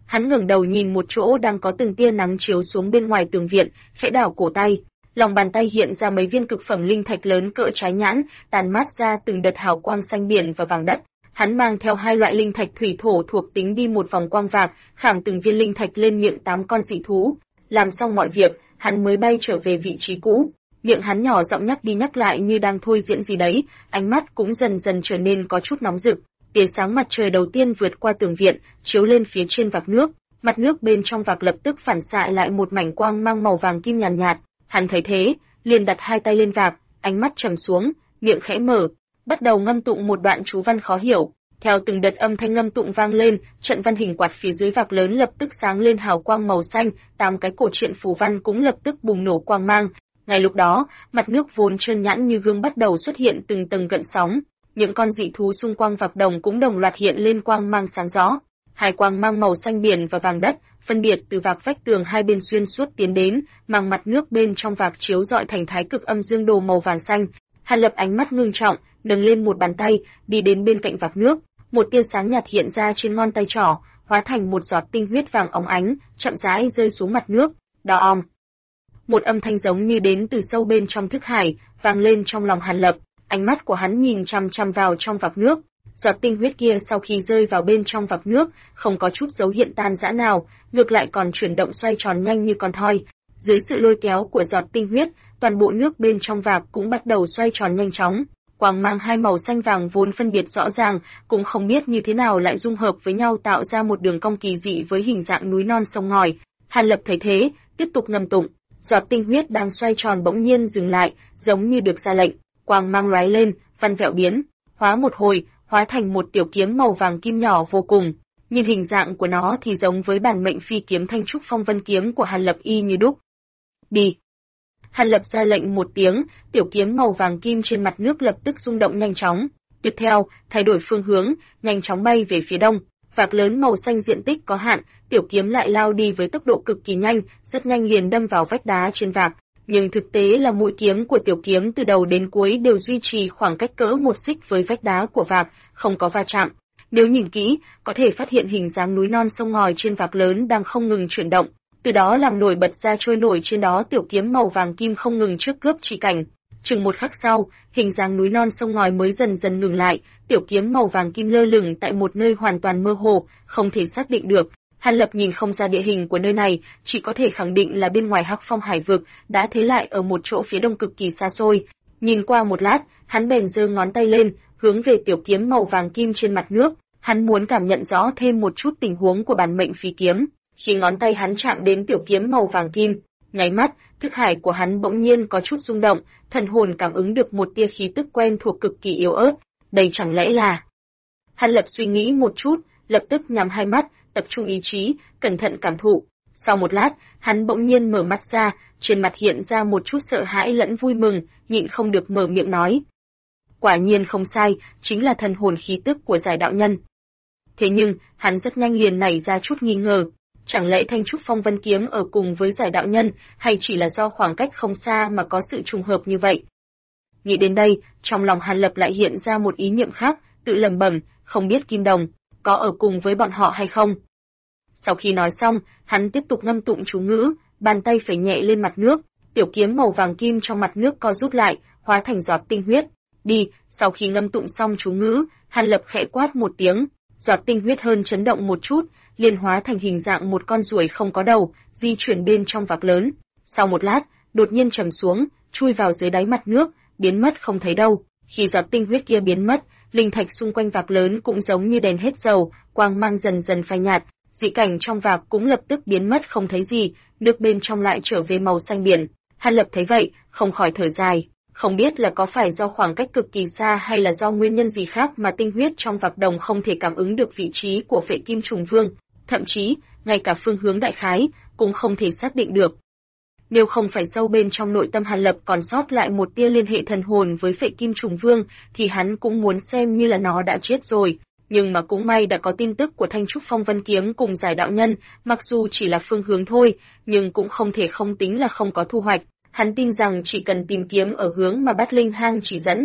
Hắn ngẩng đầu nhìn một chỗ đang có từng tia nắng chiếu xuống bên ngoài tường viện, khẽ đảo cổ tay. Lòng bàn tay hiện ra mấy viên cực phẩm linh thạch lớn cỡ trái nhãn, tàn mát ra từng đợt hào quang xanh biển và vàng đất. Hắn mang theo 2 loại linh thạch thủy thổ thuộc tính đi một vòng quang vạc, khảm từng viên linh thạch lên miệng 8 con dị thú. Làm xong mọi việc, hắn mới bay trở về vị trí cũ. Miệng hắn nhỏ giọng nhắc đi nhắc lại như đang thôi diễn gì đấy, ánh mắt cũng dần dần trở nên có chút nóng rực. Tia sáng mặt trời đầu tiên vượt qua tường viện, chiếu lên phía trên vạc nước. Mặt nước bên trong vạc lập tức phản xạ lại một mảnh quang mang màu vàng kim nhàn nhạt. Hắn thấy thế, liền đặt 2 tay lên vạc, ánh mắt trầm xuống, miệng khẽ mở, bắt đầu ngâm tụng một đoạn chú văn khó hiểu. Theo từng đợt âm thanh ngâm tụng vang lên, trận văn hình quạt phía dưới vạc lớn lập tức sáng lên hào quang màu xanh, 8 cái cổ truyện phù văn cũng lập tức bùng nổ quang mang. Ngay lúc đó, mặt nước vốn trơn nhẵn như gương bắt đầu xuất hiện từng tầng gợn sóng, những con dị thú xung quanh vạc đồng cũng đồng loạt hiện lên quang mang sáng rõ. 2 quang mang màu xanh biển và vàng đất, phân biệt từ vạc vách tường hai bên xuyên suốt tiến đến, mang mặt nước bên trong vạc chiếu rọi thành thái cực âm dương đồ màu vàng xanh. Hàn Lập ánh mắt ngưng trọng, nâng lên một bàn tay, đi đến bên cạnh vạc nước, một tia sáng nhạt hiện ra trên ngón tay trỏ, hóa thành một giọt tinh huyết vàng óng ánh, chậm rãi rơi xuống mặt nước. Đo om. Một âm thanh giống như đến từ sâu bên trong thức hải, vang lên trong lòng Hàn Lập, ánh mắt của hắn nhìn chằm chằm vào trong vạc nước. Giọt tinh huyết kia sau khi rơi vào bên trong vạc nước, không có chút dấu hiện tan rã nào, ngược lại còn chuyển động xoay tròn nhanh như con thoi. Dưới sự lôi kéo của giọt tinh huyết, toàn bộ nước bên trong vạc cũng bắt đầu xoay tròn nhanh chóng. Quang mang 2 màu xanh vàng vốn phân biệt rõ ràng, cũng không biết như thế nào lại dung hợp với nhau tạo ra một đường cong kỳ dị với hình dạng núi non sông ngòi. Hàn Lập thấy thế, tiếp tục ngâm tụng. Giọt tinh huyết đang xoay tròn bỗng nhiên dừng lại, giống như được ra lệnh. Quang mang lóe lên, văn vẹo biến, hóa một hồi, hóa thành một tiểu kiếm màu vàng kim nhỏ vô cùng. Nhìn hình dạng của nó thì giống với bản mệnh phi kiếm Thanh Trúc Phong Vân kiếm của Hàn Lập y như đúc. Đi. Hàn Lập ra lệnh một tiếng, tiểu kiếm màu vàng kim trên mặt nước lập tức rung động nhanh chóng. Tiếp theo, thay đổi phương hướng, nhanh chóng bay về phía đông. Vạc lớn màu xanh diện tích có hạn, tiểu kiếm lại lao đi với tốc độ cực kỳ nhanh, rất nhanh liền đâm vào vách đá trên vạc. Nhưng thực tế là mũi kiếm của tiểu kiếm từ đầu đến cuối đều duy trì khoảng cách cỡ 1 xích với vách đá của vạc, không có va chạm. Nếu nhìn kỹ, có thể phát hiện hình dáng núi non sông ngòi trên vạc lớn đang không ngừng chuyển động, từ đó làm nổi bật ra trôi nổi trên đó tiểu kiếm màu vàng kim không ngừng trước cướp chỉ cảnh. Chừng một khắc sau, hình dáng núi non sông ngòi mới dần dần ngừng lại, tiểu kiếm màu vàng kim lơ lửng tại một nơi hoàn toàn mơ hồ, không thể xác định được. Hàn Lập nhìn không ra địa hình của nơi này, chỉ có thể khẳng định là bên ngoài Hắc Phong hải vực, đã thế lại ở một chỗ phía đông cực kỳ xa xôi. Nhìn qua một lát, hắn bèn giơ ngón tay lên, hướng về tiểu kiếm màu vàng kim trên mặt nước, hắn muốn cảm nhận rõ thêm một chút tình huống của bản mệnh phi kiếm. Khi ngón tay hắn chạm đến tiểu kiếm màu vàng kim, nháy mắt, thức hải của hắn bỗng nhiên có chút rung động, thần hồn cảm ứng được một tia khí tức quen thuộc cực kỳ yếu ớt, đây chẳng lẽ là... Hàn Lập suy nghĩ một chút, lập tức nhắm hai mắt, tập trung ý chí, cẩn thận cảm thụ. Sau một lát, hắn bỗng nhiên mở mắt ra, trên mặt hiện ra một chút sợ hãi lẫn vui mừng, nhịn không được mở miệng nói. Quả nhiên không sai, chính là thần hồn khí tức của giải đạo nhân. Thế nhưng, hắn rất nhanh liền nảy ra chút nghi ngờ. Chẳng lẽ Thanh Trúc Phong Vân kiếm ở cùng với giải đạo nhân, hay chỉ là do khoảng cách không xa mà có sự trùng hợp như vậy? Nghĩ đến đây, trong lòng Hàn Lập lại hiện ra một ý niệm khác, tự lẩm bẩm, không biết Kim Đồng có ở cùng với bọn họ hay không. Sau khi nói xong, hắn tiếp tục ngâm tụng chú ngữ, bàn tay phẩy nhẹ lên mặt nước, tiểu kiếm màu vàng kim trong mặt nước co rút lại, hóa thành giọt tinh huyết. Đi, sau khi ngâm tụng xong chú ngữ, Hàn Lập khẽ quát một tiếng, giọt tinh huyết hơn chấn động một chút, liền hóa thành hình dạng một con ruồi không có đầu, di chuyển bên trong vạc lớn. Sau một lát, đột nhiên trầm xuống, chui vào dưới đáy mặt nước, biến mất không thấy đâu. Khi giọt tinh huyết kia biến mất, linh thạch xung quanh vạc lớn cũng giống như đèn hết dầu, quang mang dần dần phai nhạt, dị cảnh trong vạc cũng lập tức biến mất không thấy gì, nước bên trong lại trở về màu xanh biển. Hàn Lập thấy vậy, không khỏi thở dài, không biết là có phải do khoảng cách cực kỳ xa hay là do nguyên nhân gì khác mà tinh huyết trong vạc đồng không thể cảm ứng được vị trí của Phệ Kim Trùng Vương, thậm chí, ngay cả phương hướng đại khái cũng không thể xác định được. Nếu không phải sâu bên trong nội tâm Hàn Lập còn sót lại một tia liên hệ thần hồn với Phệ Kim Trùng Vương, thì hắn cũng muốn xem như là nó đã chết rồi. Nhưng mà cũng may đã có tin tức của Thanh Trúc Phong Vân kiếm cùng giải đạo nhân, mặc dù chỉ là phương hướng thôi, nhưng cũng không thể không tính là không có thu hoạch. Hắn tin rằng chỉ cần tìm kiếm ở hướng mà Bát Linh Hang chỉ dẫn,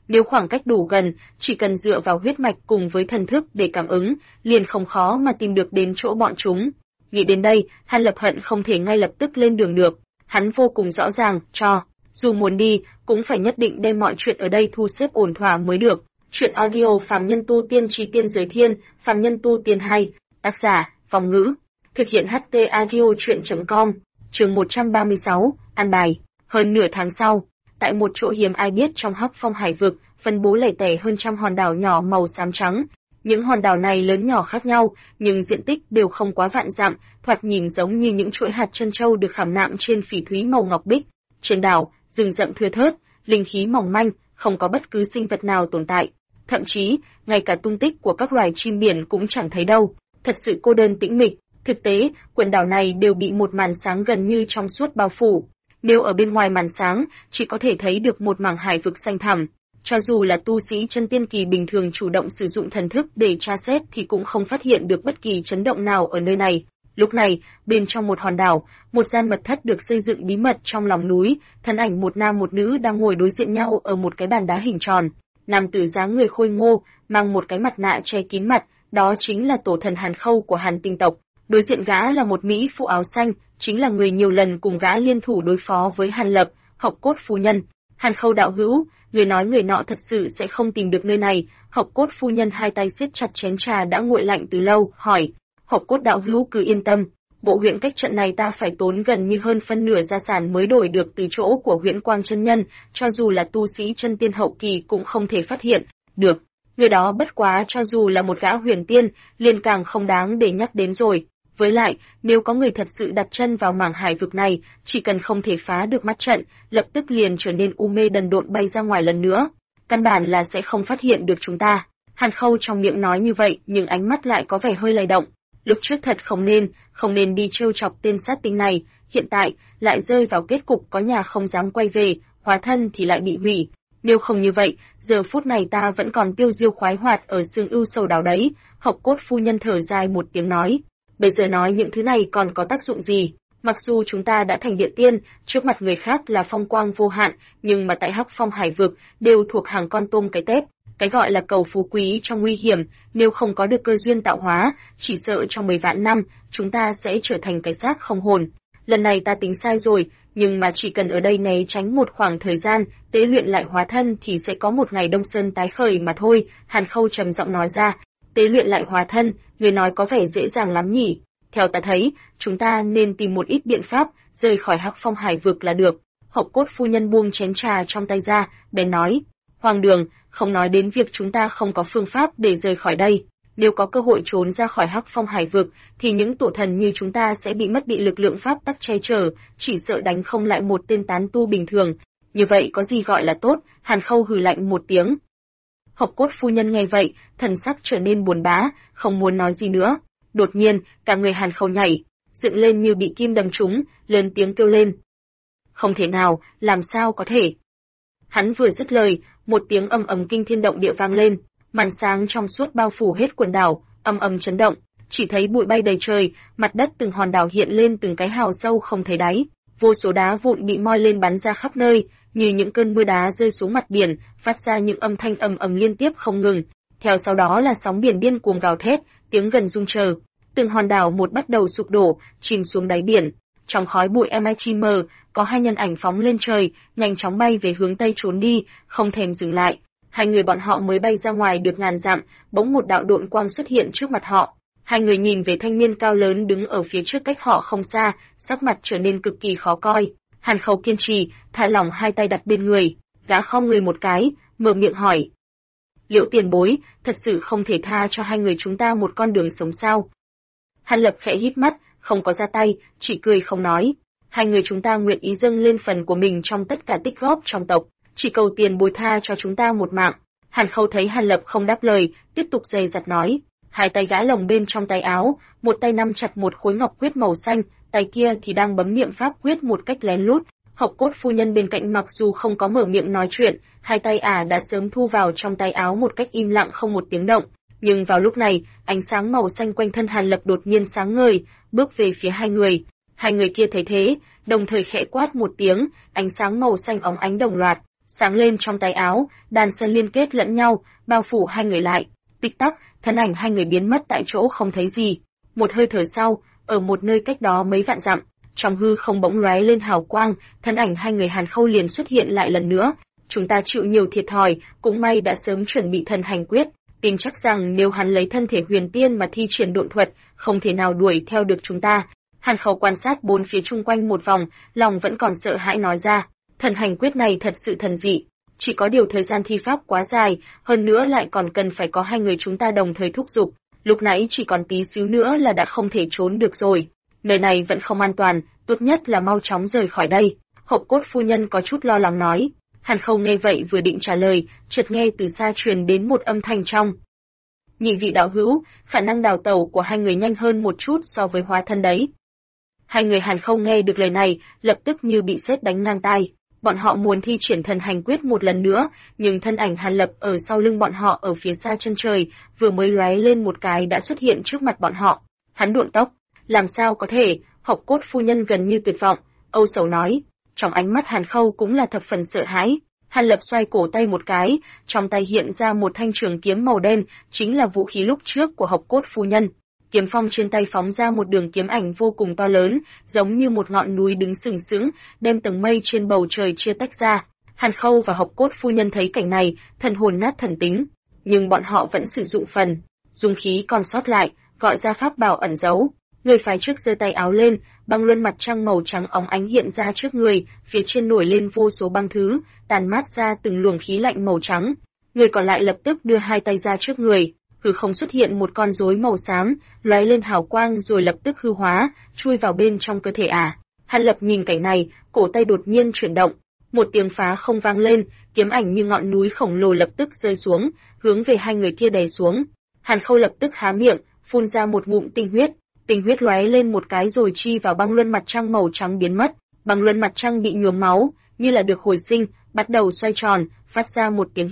Nếu khoảng cách đủ gần, chỉ cần dựa vào huyết mạch cùng với thần thức để cảm ứng, liền không khó mà tìm được đến chỗ bọn chúng. Nghĩ đến đây, Hàn Lập hận không thể ngay lập tức lên đường được. Hắn vô cùng rõ ràng, dù muốn đi, cũng phải nhất định đem mọi chuyện ở đây thu xếp ổn thỏa mới được. Chuyện audio Phàm Nhân Tu Tiên Chí Tiên Giới Thiên, Phàm Nhân Tu Tiên 2, tác giả, Vong Ngữ, thực hiện HT Audio Chuyện.com, chương 136, an bài. Hơn nửa tháng sau, tại một chỗ hiếm ai biết trong Hắc Phong Hải vực, phân bố lẻ tẻ hơn trăm hòn đảo nhỏ màu xám trắng. Những hòn đảo này lớn nhỏ khác nhau, nhưng diện tích đều không quá vạn dặm, thoạt nhìn giống như những chuỗi hạt trân châu được khảm nạm trên phỉ thúy màu ngọc bích. Trên đảo, rừng rậm thưa thớt, linh khí mỏng manh, không có bất cứ sinh vật nào tồn tại. Thậm chí, ngay cả tung tích của các loài chim biển cũng chẳng thấy đâu. Thật sự cô đơn tĩnh mịch. Thực tế, quần đảo này đều bị một màn sáng gần như trong suốt bao phủ. Nếu ở bên ngoài màn sáng, chỉ có thể thấy được một mảng hải vực xanh thẳm. Cho dù là tu sĩ chân tiên kỳ bình thường chủ động sử dụng thần thức để tra xét thì cũng không phát hiện được bất kỳ chấn động nào ở nơi này. Lúc này, bên trong một hòn đảo, một gian mật thất được xây dựng bí mật trong lòng núi, thân ảnh một nam một nữ đang ngồi đối diện nhau ở một cái bàn đá hình tròn. Nam tử dáng người khôi ngô, mang một cái mặt nạ che kín mặt, đó chính là tổ thần Hàn Khâu của Hàn tinh tộc. Đối diện gã là một mỹ phụ áo xanh, chính là người nhiều lần cùng gã liên thủ đối phó với Hàn Lập, Hộc Cốt phu nhân. Hàn Khâu đạo hữu, người nói người nọ thật sự sẽ không tìm được nơi này. Hộc Cốt phu nhân hai tay siết chặt chén trà đã nguội lạnh từ lâu, hỏi: Hộc Cốt đạo hữu cứ yên tâm, bộ huyện cách trận này ta phải tốn gần như hơn phân nửa gia sản mới đổi được từ chỗ của Huyễn Quang chân nhân, cho dù là tu sĩ chân tiên hậu kỳ cũng không thể phát hiện được. Người đó bất quá cho dù là một gã huyền tiên, liền càng không đáng để nhắc đến rồi. Với lại, nếu có người thật sự đặt chân vào mảng hải vực này, chỉ cần không thể phá được mắt trận, lập tức liền trở nên u mê đần độn bay ra ngoài lần nữa. Căn bản là sẽ không phát hiện được chúng ta. Hàn Khâu trong miệng nói như vậy, nhưng ánh mắt lại có vẻ hơi lay động. Lúc trước thật không nên đi trêu chọc tên sát tinh này, hiện tại lại rơi vào kết cục có nhà không dám quay về, hóa thân thì lại bị hủy. Nếu không như vậy, giờ phút này ta vẫn còn tiêu diêu khoái hoạt ở xương ưu sầu đảo đấy. Hộc Cốt phu nhân thở dài một tiếng nói, bây giờ nói những thứ này còn có tác dụng gì? Mặc dù chúng ta đã thành địa tiên, trước mặt người khác là phong quang vô hạn, nhưng mà tại Hắc Phong Hải vực đều thuộc hàng con tôm cái tép. Cái gọi là cầu phú quý trong nguy hiểm, nếu không có được cơ duyên tạo hóa, chỉ sợ trong 10 vạn năm, chúng ta sẽ trở thành cái xác không hồn. Lần này ta tính sai rồi, nhưng mà chỉ cần ở đây né tránh một khoảng thời gian, tế luyện lại hóa thân thì sẽ có một ngày Đông Sơn tái khởi mà thôi. Hàn Khâu trầm giọng nói ra, tế luyện lại hóa thân, người nói có vẻ dễ dàng lắm nhỉ? Theo ta thấy, chúng ta nên tìm một ít biện pháp, rời khỏi Hắc Phong Hải vực là được. Hộc Cốt phu nhân buông chén trà trong tay ra, bèn nói, Hoàng đường, không nói đến việc chúng ta không có phương pháp để rời khỏi đây. Nếu có cơ hội trốn ra khỏi Hắc Phong Hải vực, thì những tổ thần như chúng ta sẽ bị mất đi lực lượng pháp tắc che chở, chỉ sợ đánh không lại một tên tán tu bình thường. Như vậy có gì gọi là tốt? Hàn Khâu hừ lạnh một tiếng. Hộc Cốt phu nhân nghe vậy, thần sắc trở nên buồn bã, không muốn nói gì nữa. Đột nhiên, cả người Hàn Khâu nhảy, dựng lên như bị kim đâm trúng, lớn tiếng kêu lên. Không thể nào, làm sao có thể? Hắn vừa dứt lời, một tiếng ầm ầm kinh thiên động địa vang lên, màn sáng trong suốt bao phủ hết quần đảo, ầm ầm chấn động, chỉ thấy bụi bay đầy trời, mặt đất từng hòn đảo hiện lên từng cái hào sâu không thấy đáy, vô số đá vụn bị moi lên bắn ra khắp nơi, như những cơn mưa đá rơi xuống mặt biển, phát ra những âm thanh ầm ầm liên tiếp không ngừng. Theo sau đó là sóng biển điên cuồng gào thét, tiếng gần rung trời, từng hòn đảo một bắt đầu sụp đổ, chìm xuống đáy biển. Trong khói bụi MITM, có hai nhân ảnh phóng lên trời, nhanh chóng bay về hướng tây trốn đi, không thèm dừng lại. Hai người bọn họ mới bay ra ngoài được ngàn dặm, bỗng một đạo độn quang xuất hiện trước mặt họ. Hai người nhìn về thanh niên cao lớn đứng ở phía trước cách họ không xa, sắc mặt trở nên cực kỳ khó coi. Hàn Khâu kiên trì, thả lỏng hai tay đặt bên người, gã khom người một cái, mở miệng hỏi: Liệu tiền bối, thật sự không thể tha cho hai người chúng ta một con đường sống sao? Hàn Lập khẽ híp mắt, không có ra tay, chỉ cười không nói. Hai người chúng ta nguyện ý dâng lên phần của mình trong tất cả tích góp trong tộc, chỉ cầu tiền bồi tha cho chúng ta một mạng. Hàn Khâu thấy Hàn Lập không đáp lời, tiếp tục dè dặt nói. Hai tay gã lồng bên trong tay áo, một tay nắm chặt một khối ngọc quyết màu xanh, tay kia thì đang bấm niệm pháp quyết một cách lén lút. Hộc Cốt phu nhân bên cạnh mặc dù không có mở miệng nói chuyện, hai tay đã sớm thu vào trong tay áo một cách im lặng không một tiếng động. Nhưng vào lúc này, ánh sáng màu xanh quanh thân Hàn Lập đột nhiên sáng ngời, bước về phía hai người. Hai người kia thấy thế, đồng thời khẽ quát một tiếng, ánh sáng màu xanh óng ánh đồng loạt, sáng lên trong tay áo, đàn sen liên kết lẫn nhau, bao phủ hai người lại. Tích tắc, thân ảnh hai người biến mất tại chỗ không thấy gì. Một hơi thở sau, ở một nơi cách đó mấy vạn dặm, trong hư không bỗng lóe lên hào quang, thân ảnh hai người Hàn Khâu liền xuất hiện lại lần nữa. Chúng ta chịu nhiều thiệt thòi, cũng may đã sớm chuẩn bị thần hành quyết, tin chắc rằng nếu hắn lấy thân thể huyền tiên mà thi triển độn thuật, không thể nào đuổi theo được chúng ta. Hàn Khâu quan sát bốn phía chung quanh một vòng, lòng vẫn còn sợ hãi nói ra, thần hành quyết này thật sự thần dị, chỉ có điều thời gian thi pháp quá dài, hơn nữa lại còn cần phải có hai người chúng ta đồng thời thúc giục, lúc nãy chỉ còn tí xíu nữa là đã không thể trốn được rồi. Nơi này vẫn không an toàn, tốt nhất là mau chóng rời khỏi đây. Hộp cốt phu nhân có chút lo lắng nói. Hàn Khâu nghe vậy vừa định trả lời, chợt nghe từ xa truyền đến một âm thanh trong. Nhị vị đạo hữu, khả năng đào tẩu của hai người nhanh hơn một chút so với hóa thân đấy. Hai người Hàn Khâu nghe được lời này, lập tức như bị sét đánh ngang tai. Bọn họ muốn thi triển thần hành quyết một lần nữa, nhưng thân ảnh Hàn Lập ở sau lưng bọn họ ở phía xa chân trời, vừa mới lóe lên một cái đã xuất hiện trước mặt bọn họ. Hắn độn tốc, làm sao có thể? Hộp cốt phu nhân gần như tuyệt vọng, âu sầu nói. Trong ánh mắt Hàn Khâu cũng là thập phần sợ hãi. Hàn Lập xoay cổ tay một cái, trong tay hiện ra một thanh trường kiếm màu đen, chính là vũ khí lúc trước của Hộp cốt phu nhân. Kiếm phong trên tay phóng ra một đường kiếm ảnh vô cùng to lớn, giống như một ngọn núi đứng sừng sững, đem tầng mây trên bầu trời chia tách ra. Hàn Khâu và Hộp cốt phu nhân thấy cảnh này, thần hồn nát thần tính, nhưng bọn họ vẫn sử dụng phần dung khí còn sót lại, gọi ra pháp bảo ẩn giấu. Người phải trước giơ tay áo lên, băng luân mặt trăng màu trắng óng ánh hiện ra trước người, phía trên nổi lên vô số băng thứ, tàn mát ra từng luồng khí lạnh màu trắng. Người còn lại lập tức đưa hai tay ra trước người, hư không xuất hiện một con rối màu xám, lóe lên hào quang rồi lập tức hư hóa, chui vào bên trong cơ thể Hàn Lập nhìn cảnh này, cổ tay đột nhiên chuyển động, một tiếng phá không vang lên, kiếm ảnh như ngọn núi khổng lồ lập tức rơi xuống, hướng về hai người kia đè xuống. Hàn Khâu lập tức há miệng, phun ra một ngụm tinh huyết lóe lên một cái rồi chi vào băng luân mặt trăng màu trắng biến mất. Băng luân mặt trăng bị nhuốm máu, như là được hồi sinh, bắt đầu xoay tròn, phát ra một tiếng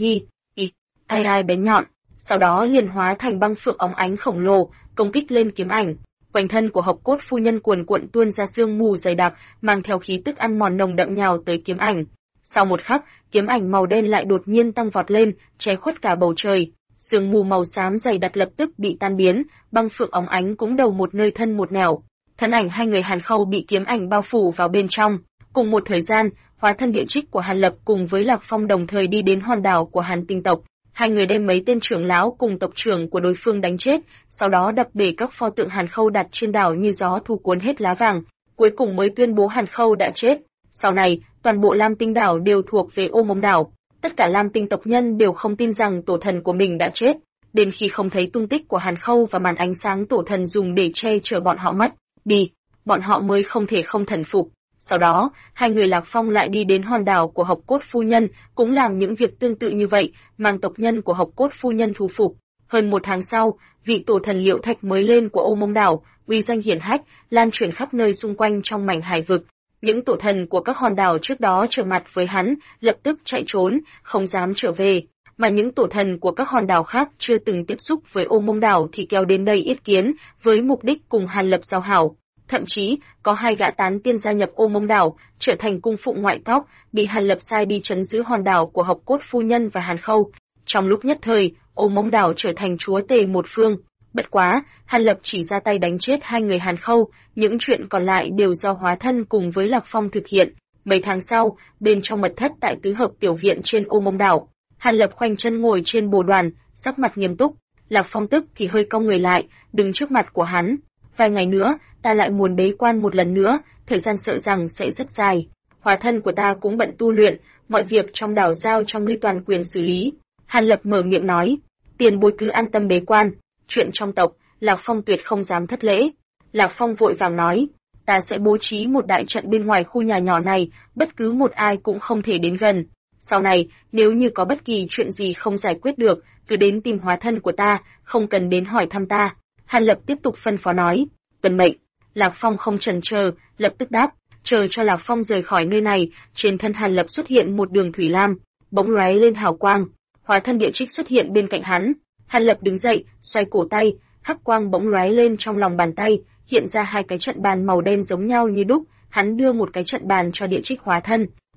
ai bén nhọn, sau đó liền hóa thành băng phượng óng ánh khổng lồ, công kích lên kiếm ảnh. Quanh thân của Hộp cốt phu nhân cuồn cuộn tuôn ra sương mù dày đặc, mang theo khí tức ăn mòn nồng đậm nhào tới kiếm ảnh. Sau một khắc, kiếm ảnh màu đen lại đột nhiên tăng vọt lên, che khuất cả bầu trời. Sương mù màu xám dày đặc lập tức bị tan biến, băng phượng óng ánh cũng đầu một nơi thân một nẻo. Thân ảnh hai người Hàn Khâu bị kiếm ảnh bao phủ vào bên trong. Cùng một thời gian, hóa thân địa trích của Hàn Lập cùng với Lạc Phong đồng thời đi đến hòn đảo của Hàn Tinh tộc. Hai người đem mấy tên trưởng lão cùng tộc trưởng của đối phương đánh chết, sau đó đập bể các pho tượng Hàn Khâu đặt trên đảo như gió thu cuốn hết lá vàng, cuối cùng mới tuyên bố Hàn Khâu đã chết. Sau này, toàn bộ Lam Tinh đảo đều thuộc về Ô Mông đảo. Tất cả Lam Tinh tộc nhân đều không tin rằng tổ thần của mình đã chết, đến khi không thấy tung tích của Hàn Khâu và màn ánh sáng tổ thần dùng để che chở bọn họ mất đi, bọn họ mới không thể không thần phục. Sau đó, hai người Lạc Phong lại đi đến hòn đảo của Hộp cốt phu nhân, cũng làm những việc tương tự như vậy, mang tộc nhân của Hộp cốt phu nhân thu phục. Hơn một tháng sau, vị tổ thần Liệu Thạch mới lên của Ô Mông đảo, uy danh hiển hách, lan truyền khắp nơi xung quanh trong mảnh hải vực. Những tổ thần của các hòn đảo trước đó trở mặt với hắn, lập tức chạy trốn, không dám trở về, mà những tổ thần của các hòn đảo khác chưa từng tiếp xúc với Ô Mông đảo thì kéo đến đây yết kiến, với mục đích cùng Hàn Lập giao hảo. Thậm chí, có hai gã tán tiên gia nhập Ô Mông đảo, trở thành cung phụng ngoại tóc, bị Hàn Lập sai đi trấn giữ hòn đảo của Hộp cốt phu nhân và Hàn Khâu. Trong lúc nhất thời, Ô Mông đảo trở thành chúa tể một phương. Bất quá, Hàn Lập chỉ ra tay đánh chết hai người Hàn Khâu, những chuyện còn lại đều do hóa thân cùng với Lạc Phong thực hiện. Mấy tháng sau, bên trong mật thất tại tứ hợp tiểu viện trên Ô Mông đảo, Hàn Lập khoanh chân ngồi trên bồ đoàn, sắc mặt nghiêm túc. Lạc Phong tức thì hơi cong người lại, đứng trước mặt của hắn. Vài ngày nữa, ta lại muốn bế quan một lần nữa, thời gian sợ rằng sẽ rất dài. Hóa thân của ta cũng bận tu luyện, mọi việc trong đảo giao cho ngươi toàn quyền xử lý. Hàn Lập mở miệng nói, tiền bối cứ an tâm bế quan, chuyện trong tộc, Lạc Phong tuyệt không dám thất lễ. Lạc Phong vội vàng nói, ta sẽ bố trí một đại trận bên ngoài khu nhà nhỏ này, bất cứ một ai cũng không thể đến gần. Sau này, nếu như có bất kỳ chuyện gì không giải quyết được, cứ đến tìm hóa thân của ta, không cần đến hỏi thăm ta. Hàn Lập tiếp tục phân phó nói, tuân mệnh. Lạc Phong không chần chờ, lập tức đáp, chờ cho Lạc Phong rời khỏi nơi này, trên thân Hàn Lập xuất hiện một đường thủy lam, bỗng lóe lên hào quang, hóa thân địa trích xuất hiện bên cạnh hắn. Hàn Lập đứng dậy, xoay cổ tay, hắc quang bỗng lóe lên trong lòng bàn tay, hiện ra hai cái trận bàn màu đen giống nhau như đúc, hắn đưa một cái trận bàn cho địa trích hóa thân,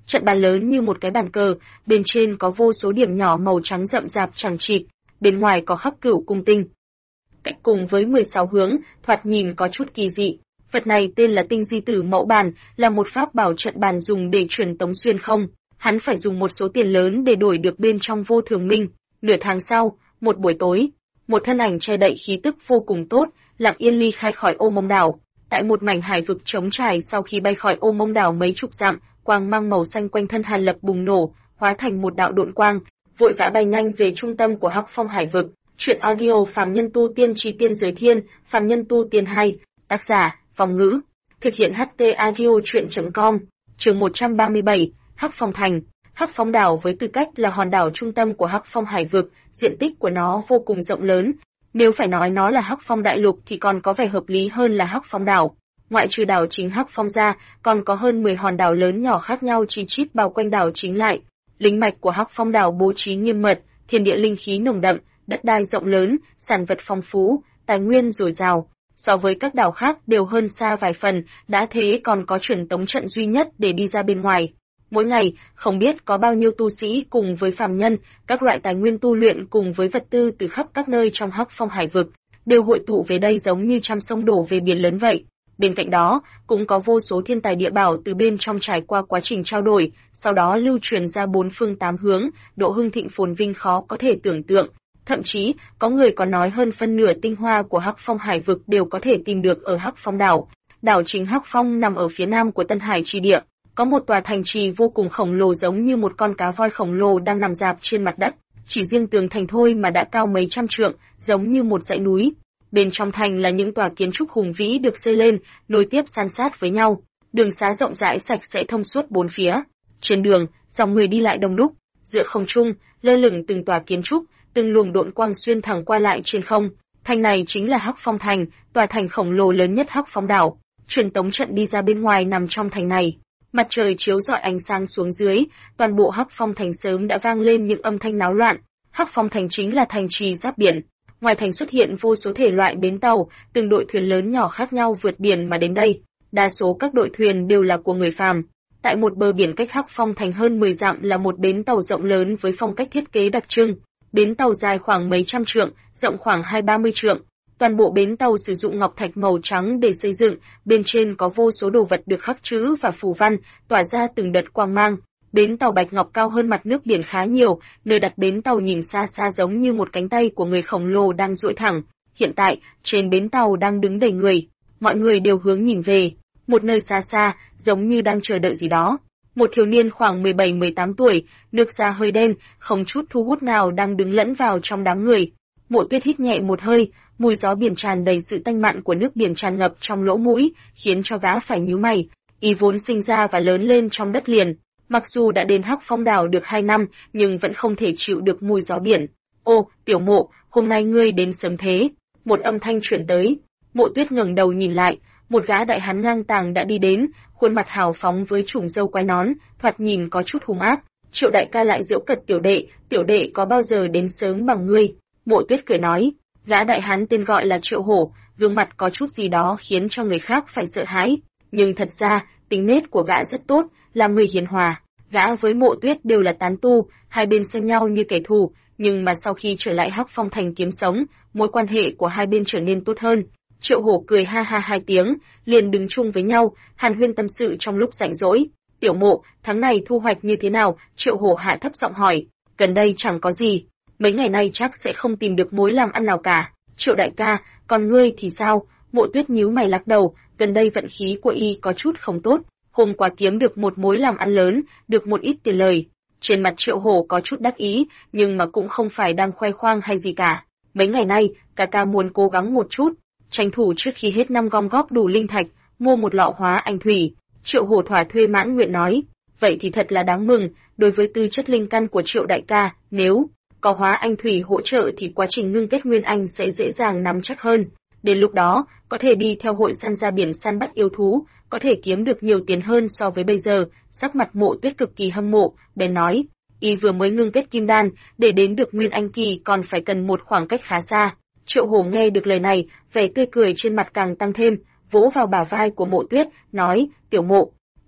Trận bàn lớn như một cái bàn cờ, bên trên có vô số điểm nhỏ màu trắng rậm rạp chằng chịt, bên ngoài có khắc cửu cung tinh. Cạnh cùng với 16 hướng, thoạt nhìn có chút kỳ dị. Vật này tên là tinh di tử mẫu bàn, là một pháp bảo trận bàn dùng để truyền tống xuyên không. Hắn phải dùng một số tiền lớn để đổi được bên trong vô thường minh. Nửa tháng sau, một buổi tối, một thân ảnh che đậy khí tức vô cùng tốt, lặng yên ly khai khỏi Ô Mông đảo. Tại một mảnh hải vực trống trải, sau khi bay khỏi Ô Mông đảo mấy chục dặm, quang mang màu xanh quanh thân Hàn Lập bùng nổ, hóa thành một đạo độn quang, vội vã bay nhanh về trung tâm của Hắc Phong hải vực. Truyện audio Phàm Nhân Tu Tiên Chí Tiên Giới Thiên, Phàm Nhân Tu Tiên 2, tác giả, Phong Ngữ, thực hiện HT audio truyện.com, chương 137, Hắc Phong thành. Hắc Phong đảo với tư cách là hòn đảo trung tâm của Hắc Phong hải vực, diện tích của nó vô cùng rộng lớn. Nếu phải nói nó là Hắc Phong đại lục thì còn có vẻ hợp lý hơn là Hắc Phong đảo. Ngoại trừ đảo chính Hắc Phong ra, còn có hơn 10 hòn đảo lớn nhỏ khác nhau chi chít bao quanh đảo chính lại. Linh mạch của Hắc Phong đảo bố trí nghiêm mật, thiên địa linh khí nồng đậm, đất đai rộng lớn, sản vật phong phú, tài nguyên dồi dào. So với các đảo khác đều hơn xa vài phần, đã thế còn có truyền tống trận duy nhất để đi ra bên ngoài. Mỗi ngày, không biết có bao nhiêu tu sĩ cùng với phàm nhân, các loại tài nguyên tu luyện cùng với vật tư từ khắp các nơi trong Hắc Phong hải vực, đều hội tụ về đây giống như trăm sông đổ về biển lớn vậy. Bên cạnh đó, cũng có vô số thiên tài địa bảo từ bên trong trải qua quá trình trao đổi, sau đó lưu truyền ra bốn phương tám hướng, độ hưng thịnh phồn vinh khó có thể tưởng tượng. Thậm chí, có người còn nói hơn phân nửa tinh hoa của Hắc Phong hải vực đều có thể tìm được ở Hắc Phong đảo. Đảo chính Hắc Phong nằm ở phía nam của Tân Hải Chi địa, có một tòa thành trì vô cùng khổng lồ giống như một con cá voi khổng lồ đang nằm rạp trên mặt đất. Chỉ riêng tường thành thôi mà đã cao mấy trăm trượng, giống như một dãy núi. Bên trong thành là những tòa kiến trúc hùng vĩ được xây lên, nối tiếp san sát với nhau. Đường xá rộng rãi sạch sẽ thông suốt bốn phía. Trên đường, dòng người đi lại đông đúc. Giữa không trung, lơ lửng từng tòa kiến trúc, từng luồng độn quang xuyên thẳng qua lại trên không. Thành này chính là Hắc Phong thành, tòa thành khổng lồ lớn nhất Hắc Phong đảo. Truyền tống trận đi ra bên ngoài nằm trong thành này. Mặt trời chiếu rọi ánh sáng xuống dưới, toàn bộ Hắc Phong thành sớm đã vang lên những âm thanh náo loạn. Hắc Phong thành chính là thành trì giáp biển. Ngoài thành xuất hiện vô số thể loại bến tàu, từng đội thuyền lớn nhỏ khác nhau vượt biển mà đến đây. Đa số các đội thuyền đều là của người phàm. Tại một bờ biển cách Hắc Phong thành hơn 10 dặm là một bến tàu rộng lớn với phong cách thiết kế đặc trưng. Bến tàu dài khoảng mấy trăm trượng, rộng khoảng 20-30 trượng. Toàn bộ bến tàu sử dụng ngọc thạch màu trắng để xây dựng, bên trên có vô số đồ vật được khắc chữ và phù văn, tỏa ra từng đợt quang mang. Bến tàu bạch ngọc cao hơn mặt nước biển khá nhiều, nơi đặt bến tàu nhìn xa xa giống như một cánh tay của người khổng lồ đang duỗi thẳng. Hiện tại, trên bến tàu đang đứng đầy người, mọi người đều hướng nhìn về, một nơi xa xa, giống như đang chờ đợi gì đó. Một thiếu niên khoảng 17-18 tuổi, nước da hơi đen, không chút thu hút nào đang đứng lẫn vào trong đám người. Mộ Tuyết hít nhẹ một hơi, mùi gió biển tràn đầy sự tanh mặn của nước biển tràn ngập trong lỗ mũi, khiến cho gã phải nhíu mày. Y vốn sinh ra và lớn lên trong đất liền, mặc dù đã đến Hắc Phong đảo được 2 năm, nhưng vẫn không thể chịu được mùi gió biển. "Ô, Tiểu Mộ, hôm nay ngươi đến sớm thế?" Một âm thanh truyền tới. Mộ Tuyết ngẩng đầu nhìn lại, một gã đại hán ngang tàng đã đi đến, khuôn mặt hào phóng với trùm râu quai nón, thoạt nhìn có chút hung ác. "Triệu đại ca lại giễu cợt tiểu đệ có bao giờ đến sớm bằng ngươi?" Mộ Tuyết cười nói. Gã đại hán tên gọi là Triệu Hổ, gương mặt có chút gì đó khiến cho người khác phải sợ hãi, nhưng thật ra, tính nết của gã rất tốt, là người hiền hòa. Gã với Mộ Tuyết đều là tán tu, hai bên xem nhau như kẻ thù, nhưng mà sau khi trở lại Hắc Phong thành kiếm sống, mối quan hệ của hai bên trở nên tốt hơn. Triệu Hổ cười ha ha 2 tiếng, liền đứng chung với nhau, hàn huyên tâm sự trong lúc rảnh rỗi. "Tiểu Mộ, tháng này thu hoạch như thế nào?" Triệu Hổ hạ thấp giọng hỏi. "Gần đây chẳng có gì, mấy ngày nay chắc sẽ không tìm được mối làm ăn nào cả." "Triệu đại ca, còn ngươi thì sao?" Mộ Tuyết nhíu mày lắc đầu, gần đây vận khí của y có chút không tốt. Hôm qua kiếm được một mối làm ăn lớn, được một ít tiền lời. Trên mặt Triệu Hổ có chút đắc ý, nhưng mà cũng không phải đang khoe khoang hay gì cả. Mấy ngày nay, ca muốn cố gắng một chút, tranh thủ trước khi hết năm gom góp đủ linh thạch, mua một lọ hóa anh thủy. Triệu Hổ thỏa thuê mãn nguyện nói. Vậy thì thật là đáng mừng, đối với tư chất linh căn của Triệu đại ca, nếu có hóa anh thủy hỗ trợ thì quá trình ngưng kết nguyên anh sẽ dễ dàng nắm chắc hơn. Đến lúc đó, có thể đi theo hội săn ra biển săn bắt yêu thú, có thể kiếm được nhiều tiền hơn so với bây giờ. Sắc mặt Mộ Tuyết cực kỳ hâm mộ, bèn nói, y vừa mới ngưng kết kim đan, để đến được nguyên anh kỳ còn phải cần một khoảng cách khá xa. Triệu Hổ nghe được lời này, vẻ tươi cười trên mặt càng tăng thêm, vỗ vào bả vai của Mộ Tuyết, nói, "Tiểu Mộ,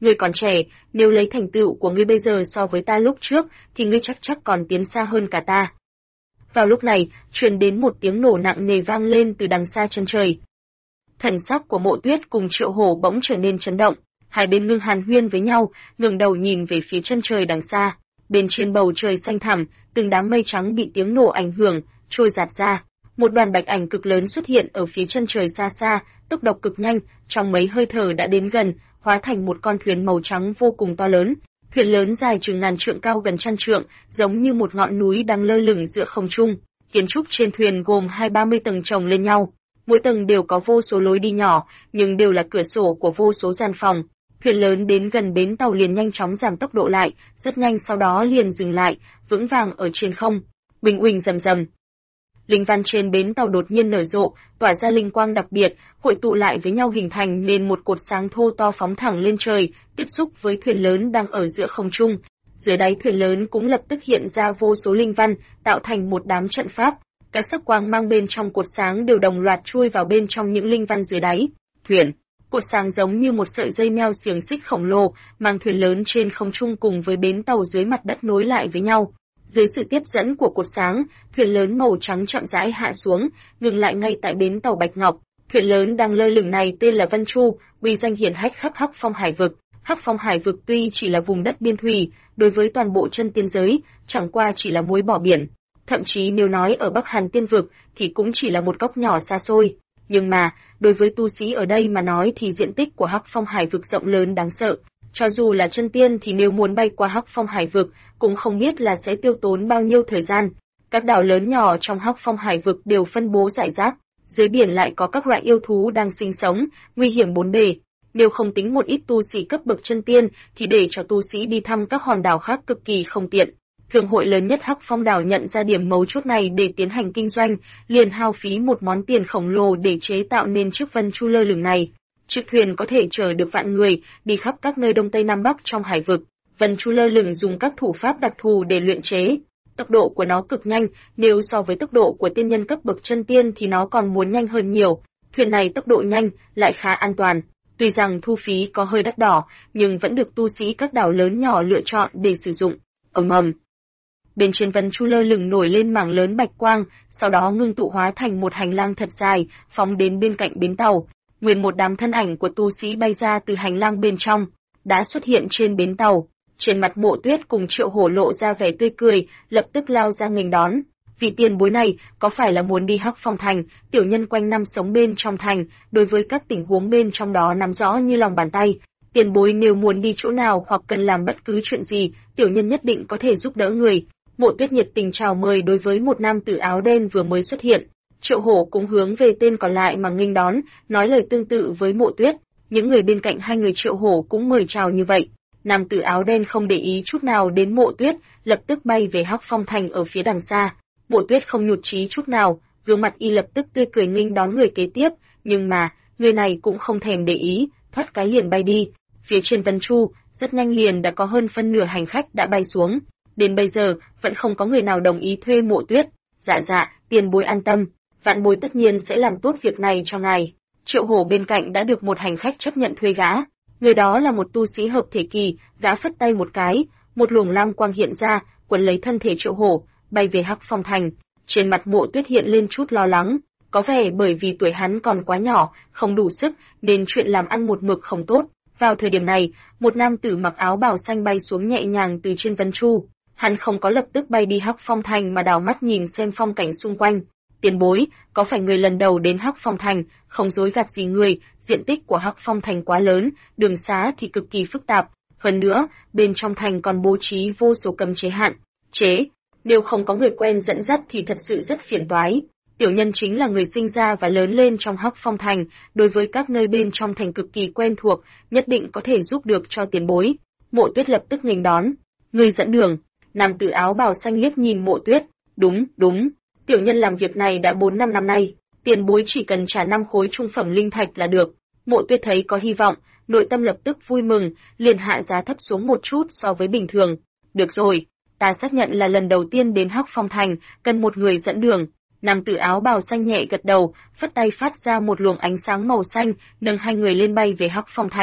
ngươi còn trẻ, nếu lấy thành tựu của ngươi bây giờ so với ta lúc trước, thì ngươi chắc còn tiến xa hơn cả ta. Vào lúc này, truyền đến một tiếng nổ nặng nề vang lên từ đằng xa chân trời. Thần sắc của Mộ Tuyết cùng Triệu Hổ bỗng trở nên chấn động, hai bên ngưng hàn huyên với nhau, ngẩng đầu nhìn về phía chân trời đằng xa. Bên trên bầu trời xanh thẳm, từng đám mây trắng bị tiếng nổ ảnh hưởng, trôi dạt ra. Một đoàn bạch ảnh cực lớn xuất hiện ở phía chân trời xa xa, tốc độ cực nhanh, trong mấy hơi thở đã đến gần, hóa thành một con thuyền màu trắng vô cùng to lớn. Thuyền lớn dài chừng ngàn trượng, cao gần trăm trượng, giống như một ngọn núi đang lơ lửng giữa không trung. Kiến trúc trên thuyền gồm 20-30 tầng chồng lên nhau, mỗi tầng đều có vô số lối đi nhỏ, nhưng đều là cửa sổ của vô số gian phòng. Thuyền lớn đến gần bến tàu liền nhanh chóng giảm tốc độ lại, rất nhanh sau đó liền dừng lại, vững vàng ở trên không. Bình uỳnh rầm rầm. Linh văn trên bến tàu đột nhiên nở rộ, tỏa ra linh quang đặc biệt, hội tụ lại với nhau hình thành nên một cột sáng thô to phóng thẳng lên trời, tiếp xúc với thuyền lớn đang ở giữa không trung. Dưới đáy thuyền lớn cũng lập tức hiện ra vô số linh văn, tạo thành một đám trận pháp. Các sắc quang mang bên trong cột sáng đều đồng loạt chui vào bên trong những linh văn dưới đáy thuyền. Cột sáng giống như một sợi dây neo xiềng xích khổng lồ, mang thuyền lớn trên không trung cùng với bến tàu dưới mặt đất nối lại với nhau. Dưới sự tiếp dẫn của cột sáng, thuyền lớn màu trắng chậm rãi hạ xuống, ngừng lại ngay tại bến tàu Bạch Ngọc. Thuyền lớn đang lơ lửng này tên là Vân Chu, uy danh hiển hách khắp Hắc Phong Hải vực. Hắc Phong Hải vực tuy chỉ là vùng đất biên thủy, đối với toàn bộ chân tiên giới, chẳng qua chỉ là muối bỏ biển. Thậm chí nếu nói ở Bắc Hàn Tiên vực thì cũng chỉ là một góc nhỏ xa xôi. Nhưng mà, đối với tu sĩ ở đây mà nói thì diện tích của Hắc Phong Hải vực rộng lớn đáng sợ. Cho dù là chân tiên thì nếu muốn bay qua Hắc Phong Hải vực, cũng không biết là sẽ tiêu tốn bao nhiêu thời gian. Các đảo lớn nhỏ trong Hắc Phong Hải vực đều phân bố rải rác. Dưới biển lại có các loại yêu thú đang sinh sống, nguy hiểm bốn bề. Nếu không tính một ít tu sĩ cấp bậc chân tiên, thì để cho tu sĩ đi thăm các hòn đảo khác cực kỳ không tiện. Thương hội lớn nhất Hắc Phong đảo nhận ra điểm mấu chốt này để tiến hành kinh doanh, liền hao phí một món tiền khổng lồ để chế tạo nên chiếc Vân Chu lơ lửng này. Chiếc thuyền có thể chở được vạn người, đi khắp các nơi Đông Tây Nam Bắc trong hải vực. Vân Chu lơ lửng dùng các thủ pháp đặc thù để luyện chế. Tốc độ của nó cực nhanh, nếu so với tốc độ của tiên nhân cấp bậc chân tiên thì nó còn muốn nhanh hơn nhiều. Thuyền này tốc độ nhanh, lại khá an toàn. Tuy rằng thu phí có hơi đắt đỏ, nhưng vẫn được tu sĩ các đảo lớn nhỏ lựa chọn để sử dụng. Ầm ầm. Bên trên Vân Chu lơ lửng nổi lên mảng lớn bạch quang, sau đó ngưng tụ hóa thành một hành lang thật dài, phóng đến bên cạnh bến tàu. Nguyên một đám thân ảnh của tu sĩ bay ra từ hành lang bên trong, đã xuất hiện trên bến tàu. Trên mặt Mộ Tuyết cùng Triệu Hổ lộ ra vẻ tươi cười, lập tức lao ra nghênh đón. Vị tiền bối này có phải là muốn đi Hắc Phong thành? Tiểu nhân quanh năm sống bên trong thành, đối với các tình huống bên trong đó nắm rõ như lòng bàn tay. Tiền bối nếu muốn đi chỗ nào hoặc cần làm bất cứ chuyện gì, tiểu nhân nhất định có thể giúp đỡ người. Mộ Tuyết nhiệt tình chào mời đối với một nam tử áo đen vừa mới xuất hiện. Triệu Hổ cũng hướng về tên còn lại mà nghênh đón, nói lời tương tự với Mộ Tuyết. Những người bên cạnh hai người Triệu Hổ cũng mời chào như vậy. Nam tử áo đen không để ý chút nào đến Mộ Tuyết, lập tức bay về Hắc Phong thành ở phía đằng xa. Mộ Tuyết không nhụt chí chút nào, gương mặt y lập tức tươi cười nghênh đón người kế tiếp, nhưng mà người này cũng không thèm để ý, thoát cái liền bay đi. Phía trên Vân Chu, rất nhanh liền đã có hơn phân nửa hành khách đã bay xuống. Đến bây giờ vẫn không có người nào đồng ý thuê Mộ Tuyết. Dạ, tiền bối an tâm, vạn bối tất nhiên sẽ làm tốt việc này cho ngài. Triệu Hổ bên cạnh đã được một hành khách chấp nhận thuê gã. Người đó là một tu sĩ hợp thể kỳ, gã phất tay một cái, một luồng lam quang hiện ra, quấn lấy thân thể Triệu Hổ, bay về Hắc Phong thành. Trên mặt Mộ Tuyết hiện lên chút lo lắng, có vẻ bởi vì tuổi hắn còn quá nhỏ, không đủ sức, nên chuyện làm ăn một mực không tốt. Vào thời điểm này, một nam tử mặc áo bào xanh bay xuống nhẹ nhàng từ trên Vân Chu. Hắn không có lập tức bay đi Hắc Phong thành mà đảo mắt nhìn xem phong cảnh xung quanh. Tiền bối, có phải người lần đầu đến Hắc Phong thành, không dối gạt gì người, diện tích của Hắc Phong thành quá lớn, đường xá thì cực kỳ phức tạp. Hơn nữa, bên trong thành còn bố trí vô số cấm chế hạn chế. Nếu không có người quen dẫn dắt thì thật sự rất phiền toái. Tiểu nhân chính là người sinh ra và lớn lên trong Hắc Phong thành, đối với các nơi bên trong thành cực kỳ quen thuộc, nhất định có thể giúp được cho tiền bối. Mộ Tuyết lập tức nghênh đón. Người dẫn đường. Nam tử áo bào xanh liếc nhìn Mộ Tuyết. Đúng. Tiểu nhân làm việc này đã 4-5 năm nay, tiền bối chỉ cần trả 5 khối trung phẩm linh thạch là được. Mộ Tuyết thấy có hy vọng, nội tâm lập tức vui mừng, liền hạ giá thấp xuống một chút so với bình thường. Được rồi, ta xác nhận là lần đầu tiên đến Hắc Phong thành, cần một người dẫn đường. Nam tử áo bào xanh nhẹ gật đầu, phất tay phát ra một luồng ánh sáng màu xanh, nâng hai người lên bay về Hắc Phong thành.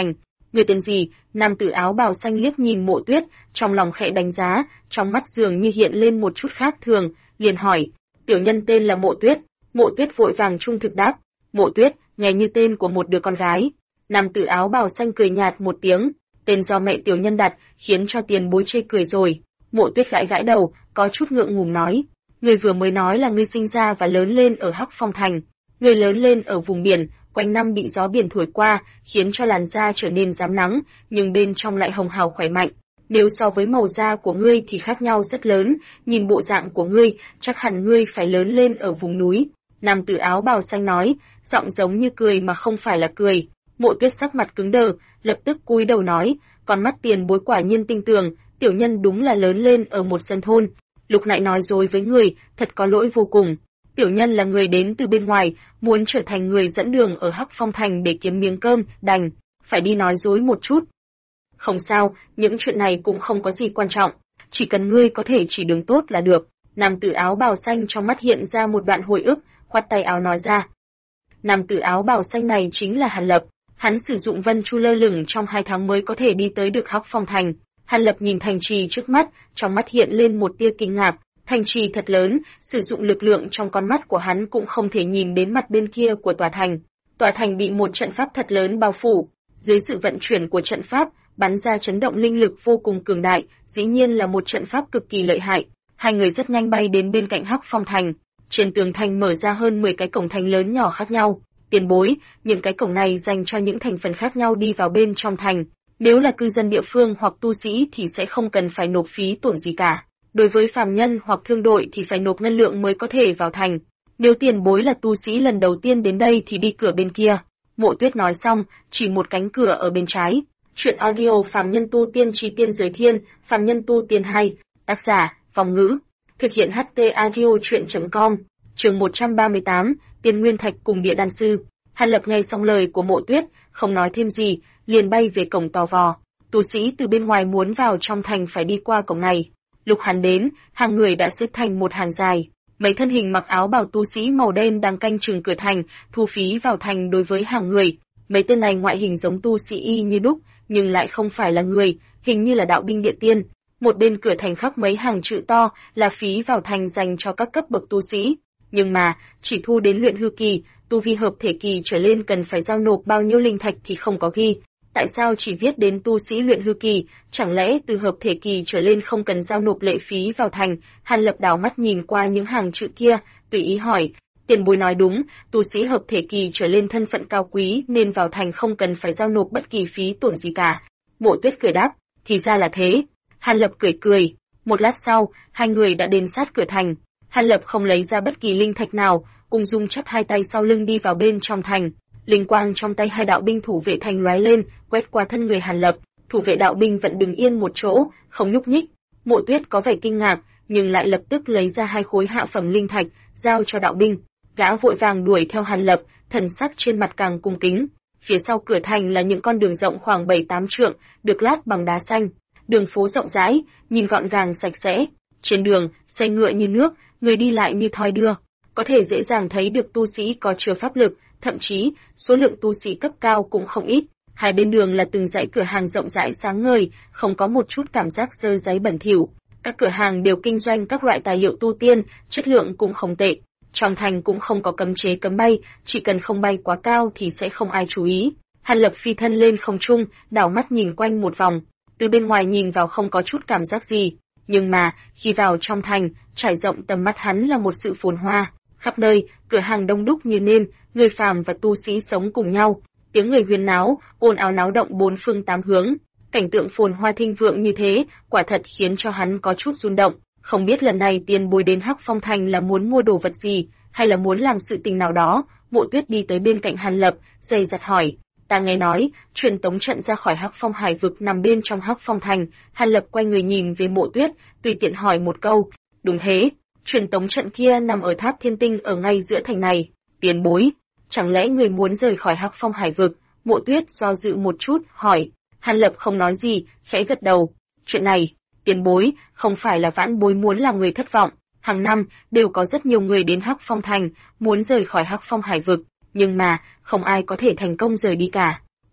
Người tên gì? Nam tử áo bào xanh liếc nhìn Mộ Tuyết, trong lòng khẽ đánh giá, trong mắt dường như hiện lên một chút khác thường, liền hỏi, tiểu nhân tên là Mộ Tuyết. Mộ Tuyết vội vàng trung thực đáp, Mộ Tuyết, nghe như tên của một đứa con gái. Nam tử áo bào xanh cười nhạt một tiếng, tên do mẹ tiểu nhân đặt, khiến cho tiền bối chê cười rồi. Mộ Tuyết gãi gãi đầu, có chút ngượng ngùng nói, ngươi vừa mới nói là ngươi sinh ra và lớn lên ở Hắc Phong Thành. Ngươi lớn lên ở vùng biển, quanh năm bị gió biển thổi qua, khiến cho làn da trở nên rám nắng, nhưng bên trong lại hồng hào khỏe mạnh. Nếu so với màu da của ngươi thì khác nhau rất lớn, nhìn bộ dạng của ngươi, chắc hẳn ngươi phải lớn lên ở vùng núi. Nam tử áo bào xanh nói, giọng giống như cười mà không phải là cười. Mộ Tuyết sắc mặt cứng đờ, lập tức cúi đầu nói, con mắt tiền bối quả nhiên tinh tường, tiểu nhân đúng là lớn lên ở một sân thôn. Lúc nãy nói dối với người, thật có lỗi vô cùng. Tiểu nhân là người đến từ bên ngoài, muốn trở thành người dẫn đường ở Hắc Phong Thành để kiếm miếng cơm, đành phải đi nói dối một chút. Không sao, những chuyện này cũng không có gì quan trọng, chỉ cần ngươi có thể chỉ đường tốt là được. Nam tử áo bào xanh trong mắt hiện ra một đoạn hồi ức, khoát tay áo nói ra. Nam tử áo bào xanh này chính là Hàn Lập, hắn sử dụng vân chu lơ lửng trong 2 tháng mới có thể đi tới được Hắc Phong Thành. Hàn Lập nhìn thành trì trước mắt, trong mắt hiện lên một tia kinh ngạc. Thành trì thật lớn, sử dụng lực lượng trong con mắt của hắn cũng không thể nhìn đến mặt bên kia của tòa thành. Tòa thành bị một trận pháp thật lớn bao phủ, dưới sự vận chuyển của trận pháp, bắn ra chấn động linh lực vô cùng cường đại, dĩ nhiên là một trận pháp cực kỳ lợi hại. Hai người rất nhanh bay đến bên cạnh Hắc Phong Thành. Trên tường thành mở ra hơn 10 cái cổng thành lớn nhỏ khác nhau. Tiền bối, những cái cổng này dành cho những thành phần khác nhau đi vào bên trong thành. Nếu là cư dân địa phương hoặc tu sĩ thì sẽ không cần phải nộp phí tổn gì cả. Đối với phàm nhân hoặc thương đội thì phải nộp ngân lượng mới có thể vào thành. Nếu tiền bối là tu sĩ lần đầu tiên đến đây thì đi cửa bên kia. Mộ Tuyết nói xong, chỉ một cánh cửa ở bên trái. Chuyện audio phàm nhân tu tiên chi tiên giới thiên, phàm nhân tu tiên hay. Tác giả, Phong Ngữ. Thực hiện HT audio chuyện.com. Chương 138, Tiên Nguyên Thạch cùng Địa Đan Sư. Hàn Lập nghe xong lời của Mộ Tuyết, không nói thêm gì, liền bay về cổng tò vò. Tu sĩ từ bên ngoài muốn vào trong thành phải đi qua cổng này. Lúc hắn đến, hàng người đã xếp thành một hàng dài. Mấy thân hình mặc áo bào tu sĩ màu đen đang canh chừng cửa thành, thu phí vào thành đối với hàng người. Mấy tên này ngoại hình giống tu sĩ y như đúc, nhưng lại không phải là người, hình như là đạo binh địa tiên. Một bên cửa thành khắc mấy hàng chữ to là phí vào thành dành cho các cấp bậc tu sĩ. Nhưng mà, chỉ thu đến luyện hư kỳ, tu vi hợp thể kỳ trở lên cần phải giao nộp bao nhiêu linh thạch thì không có ghi. Tại sao chỉ viết đến tu sĩ luyện hư kỳ, chẳng lẽ từ hợp thể kỳ trở lên không cần giao nộp lệ phí vào thành? Hàn Lập đảo mắt nhìn qua những hàng chữ kia, tùy ý hỏi, tiền bối nói đúng, tu sĩ hợp thể kỳ trở lên thân phận cao quý nên vào thành không cần phải giao nộp bất kỳ phí tổn gì cả. Mộ Tuyết cười đáp, thì ra là thế. Hàn Lập cười cười, một lát sau, hai người đã đến sát cửa thành. Hàn Lập không lấy ra bất kỳ linh thạch nào, cùng dung chắp hai tay sau lưng đi vào bên trong thành. Linh quang trong tay hai đạo binh thủ vệ thành lóe lên, quét qua thân người Hàn Lập. Thủ vệ đạo binh vẫn đứng yên một chỗ, không nhúc nhích. Mộ Tuyết có vẻ kinh ngạc, nhưng lại lập tức lấy ra 2 khối hạ phẩm linh thạch, giao cho đạo binh. Gã vội vàng đuổi theo Hàn Lập, thần sắc trên mặt càng cung kính. Phía sau cửa thành là những con đường rộng khoảng 7-8 trượng, được lát bằng đá xanh. Đường phố rộng rãi, nhìn gọn gàng sạch sẽ. Trên đường, xe ngựa như nước, người đi lại như thoi đưa. Có thể dễ dàng thấy được tu sĩ có chứa pháp lực, thậm chí, số lượng tu sĩ cấp cao cũng không ít. Hai bên đường là từng dãy cửa hàng rộng rãi sáng ngời, không có một chút cảm giác dơ dáy bẩn thỉu. Các cửa hàng đều kinh doanh các loại tài liệu tu tiên, chất lượng cũng không tệ. Trong thành cũng không có cấm chế cấm bay, chỉ cần không bay quá cao thì sẽ không ai chú ý. Hàn Lập phi thân lên không trung, đảo mắt nhìn quanh một vòng. Từ bên ngoài nhìn vào không có chút cảm giác gì. Nhưng mà, khi vào trong thành, trải rộng tầm mắt hắn là một sự phồn hoa. Khắp nơi, cửa hàng đông đúc như nêm, người phàm và tu sĩ sống cùng nhau. Tiếng người huyên náo, ồn ào náo động 4 phương 8 hướng. Cảnh tượng phồn hoa thịnh vượng như thế, quả thật khiến cho hắn có chút rung động. Không biết lần này tiền bối đến Hắc Phong Thành là muốn mua đồ vật gì, hay là muốn làm sự tình nào đó. Mộ Tuyết đi tới bên cạnh Hàn Lập, dày dặt hỏi. Ta nghe nói, truyền tống trận ra khỏi Hắc Phong Hải vực nằm bên trong Hắc Phong Thành. Hàn Lập quay người nhìn về Mộ Tuyết, tùy tiện hỏi một câu. Đúng thế, truyền tống trận kia nằm ở tháp thiên tinh ở ngay giữa thành này. Tiền bối, chẳng lẽ người muốn rời khỏi Hắc Phong Hải vực? Mộ Tuyết do dự một chút, hỏi. Hàn Lập không nói gì, khẽ gật đầu. Chuyện này, tiền bối, không phải là vãn bối muốn làm người thất vọng. Hàng năm, đều có rất nhiều người đến Hắc Phong Thành, muốn rời khỏi Hắc Phong Hải vực. Nhưng mà, không ai có thể thành công rời đi cả.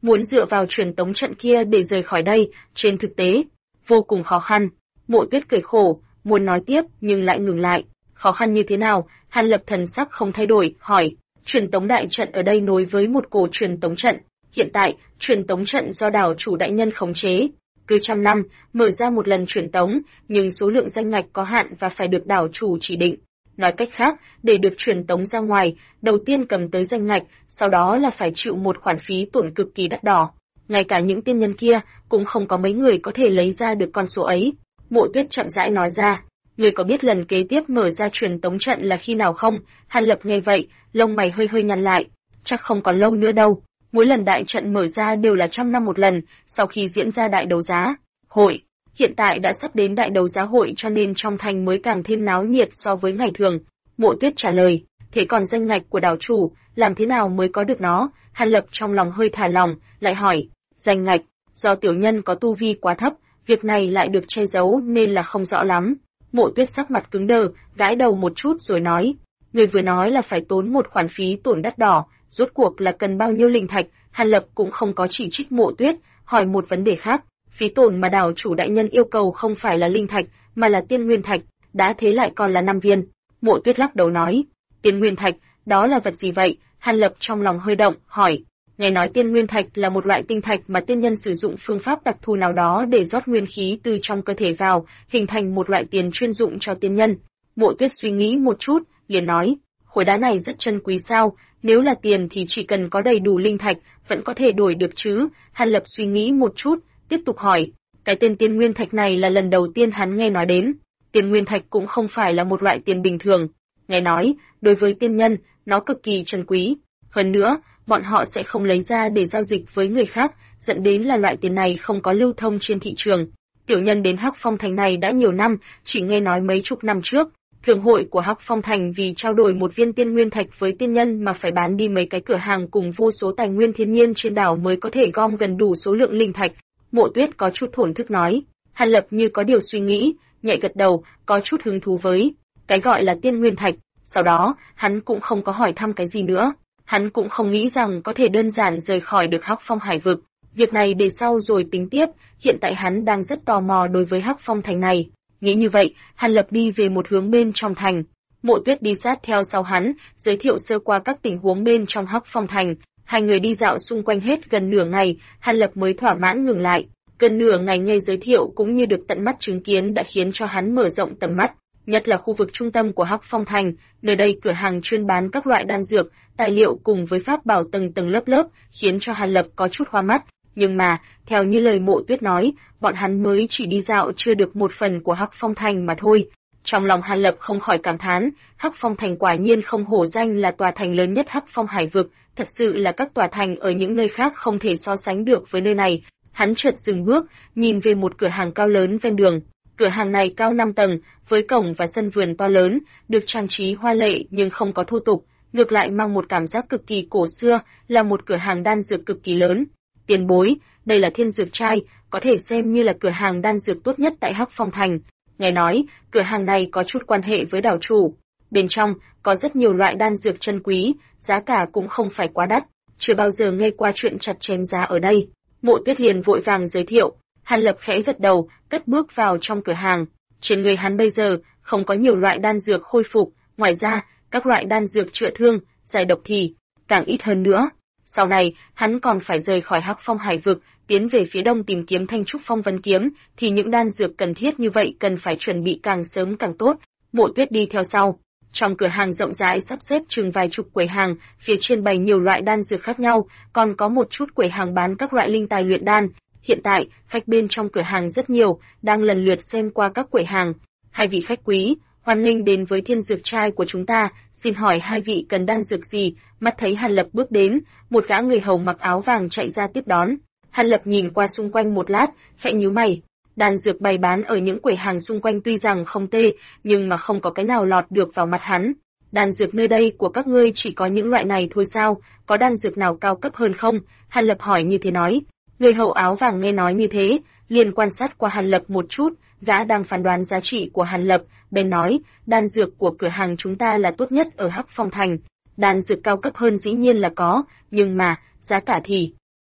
muốn dựa vào truyền tống trận kia để rời khỏi đây, trên thực tế, vô cùng khó khăn. Mộ Tuyết cười khổ, muốn nói tiếp nhưng lại ngừng lại. Khó khăn như thế nào? Hàn Lập thần sắc không thay đổi, hỏi. Truyền tống đại trận ở đây nối với một cổ truyền tống trận. Hiện tại, truyền tống trận do đảo chủ đại nhân khống chế. Cứ 100 năm, mở ra một lần truyền tống, nhưng số lượng danh ngạch có hạn và phải được đảo chủ chỉ định. Nói cách khác, để được truyền tống ra ngoài, đầu tiên cầm tới danh ngạch, sau đó là phải chịu một khoản phí tổn cực kỳ đắt đỏ. Ngay cả những tiên nhân kia, cũng không có mấy người có thể lấy ra được con số ấy. Mộ Tuyết chậm rãi nói ra. Ngươi có biết lần kế tiếp mở ra truyền tống trận là khi nào không? Hàn Lập nghe vậy, lông mày hơi hơi nhăn lại. Chắc không còn lâu nữa đâu. Mỗi lần đại trận mở ra đều là 100 năm một lần, sau khi diễn ra đại đấu giá hội. Hiện tại đã sắp đến đại đấu giá hội cho nên trong thành mới càng thêm náo nhiệt so với ngày thường. Mộ Tuyết trả lời, thế còn danh ngạch của đảo chủ, làm thế nào mới có được nó? Hàn Lập trong lòng hơi thả lòng, lại hỏi, danh ngạch, do tiểu nhân có tu vi quá thấp, việc này lại được che giấu nên là không rõ lắm. Mộ Tuyết sắc mặt cứng đờ, gãi đầu một chút rồi nói, người vừa nói là phải tốn một khoản phí tổn đắt đỏ, rốt cuộc là cần bao nhiêu linh thạch? Hàn Lập cũng không có chỉ trích Mộ Tuyết, hỏi một vấn đề khác, phí tổn mà đảo chủ đại nhân yêu cầu không phải là linh thạch, mà là tiên nguyên thạch, đã thế lại còn là 5 viên. Mộ Tuyết lắc đầu nói, tiên nguyên thạch, đó là vật gì vậy? Hàn Lập trong lòng hơi động, hỏi, nghe nói tiên nguyên thạch là một loại tinh thạch mà tiên nhân sử dụng phương pháp đặc thù nào đó để rót nguyên khí từ trong cơ thể vào, hình thành một loại tiền chuyên dụng cho tiên nhân. Mộ Tuyết suy nghĩ một chút, liền nói, khối đá này rất chân quý sao? Nếu là tiền thì chỉ cần có đầy đủ linh thạch, vẫn có thể đổi được chứ? Hàn Lập suy nghĩ một chút, tiếp tục hỏi, cái tên tiên nguyên thạch này là lần đầu tiên hắn nghe nói đến. Tiên nguyên thạch cũng không phải là một loại tiền bình thường. Nghe nói, đối với tiên nhân, nó cực kỳ trân quý. Hơn nữa, bọn họ sẽ không lấy ra để giao dịch với người khác, dẫn đến là loại tiền này không có lưu thông trên thị trường. Tiểu nhân đến Hắc Phong Thành này đã nhiều năm, chỉ nghe nói mấy chục năm trước, thương hội của Hắc Phong Thành vì trao đổi một viên tiên nguyên thạch với tiên nhân mà phải bán đi mấy cái cửa hàng cùng vô số tài nguyên thiên nhiên trên đảo mới có thể gom gần đủ số lượng linh thạch. Mộ Tuyết có chút thổn thức nói. Hàn Lập như có điều suy nghĩ, nhẹ gật đầu, có chút hứng thú với cái gọi là tiên nguyên thạch. Sau đó, hắn cũng không có hỏi thăm cái gì nữa. Hắn cũng không nghĩ rằng có thể đơn giản rời khỏi được Hắc Phong Hải vực. Việc này để sau rồi tính tiếp, hiện tại hắn đang rất tò mò đối với Hắc Phong Thành này. Nghĩ như vậy, Hàn Lập đi về một hướng bên trong thành. Mộ Tuyết đi sát theo sau hắn, giới thiệu sơ qua các tình huống bên trong Hắc Phong Thành. Hai người đi dạo xung quanh hết gần nửa ngày, Hàn Lập mới thỏa mãn ngừng lại. Gần nửa ngày nghe giới thiệu cũng như được tận mắt chứng kiến đã khiến cho hắn mở rộng tầm mắt. Nhất là khu vực trung tâm của Hắc Phong Thành, nơi đây cửa hàng chuyên bán các loại đan dược, tài liệu cùng với pháp bảo tầng tầng lớp lớp, khiến cho Hàn Lập có chút hoa mắt. Nhưng mà, theo như lời Mộ Tuyết nói, bọn hắn mới chỉ đi dạo chưa được một phần của Hắc Phong Thành mà thôi. Trong lòng Hàn Lập không khỏi cảm thán, Hắc Phong Thành quả nhiên không hổ danh là tòa thành lớn nhất Hắc Phong Hải vực, thật sự là các tòa thành ở những nơi khác không thể so sánh được với nơi này. Hắn chợt dừng bước, nhìn về một cửa hàng cao lớn ven đường. Cửa hàng này cao 5 tầng, với cổng và sân vườn to lớn, được trang trí hoa lệ nhưng không có thô tục, ngược lại mang một cảm giác cực kỳ cổ xưa, là một cửa hàng đan dược cực kỳ lớn. Tiền bối, đây là Thiên Dược Trai, có thể xem như là cửa hàng đan dược tốt nhất tại Hắc Phong Thành. Nghe nói, cửa hàng này có chút quan hệ với đảo chủ. Bên trong, có rất nhiều loại đan dược chân quý, giá cả cũng không phải quá đắt. Chưa bao giờ nghe qua chuyện chặt chém giá ở đây. Mộ Tuyết liền vội vàng giới thiệu. Hàn Lập khẽ gật đầu, cất bước vào trong cửa hàng. Trên người hắn bây giờ, không có nhiều loại đan dược khôi phục, ngoài ra, các loại đan dược chữa thương, giải độc thì càng ít hơn nữa. Sau này, hắn còn phải rời khỏi Hắc Phong Hải vực, tiến về phía đông tìm kiếm Thanh Trúc Phong Vân Kiếm, thì những đan dược cần thiết như vậy cần phải chuẩn bị càng sớm càng tốt. Mộ Tuyết đi theo sau. Trong cửa hàng rộng rãi sắp xếp chừng vài chục quầy hàng, phía trên bày nhiều loại đan dược khác nhau, còn có một chút quầy hàng bán các loại linh tài luyện đan. Hiện tại, khách bên trong cửa hàng rất nhiều, đang lần lượt xem qua các quầy hàng. Hai vị khách quý, hoan nghênh đến với Thiên Dược Trai của chúng ta, xin hỏi hai vị cần đan dược gì? Mắt thấy Hàn Lập bước đến, một gã người hầu mặc áo vàng chạy ra tiếp đón. Hàn Lập nhìn qua xung quanh một lát, khẽ nhíu mày. Đan dược bày bán ở những quầy hàng xung quanh tuy rằng không tệ, nhưng mà không có cái nào lọt được vào mặt hắn. Đan dược nơi đây của các ngươi chỉ có những loại này thôi sao? Có đan dược nào cao cấp hơn không? Hàn Lập hỏi như thế nói. Người hầu áo vàng nghe nói như thế, liền quan sát qua Hàn Lập một chút, gã đang phán đoán giá trị của Hàn Lập, bên nói, đan dược của cửa hàng chúng ta là tốt nhất ở Hắc Phong Thành. Đan dược cao cấp hơn dĩ nhiên là có, nhưng mà, giá cả thì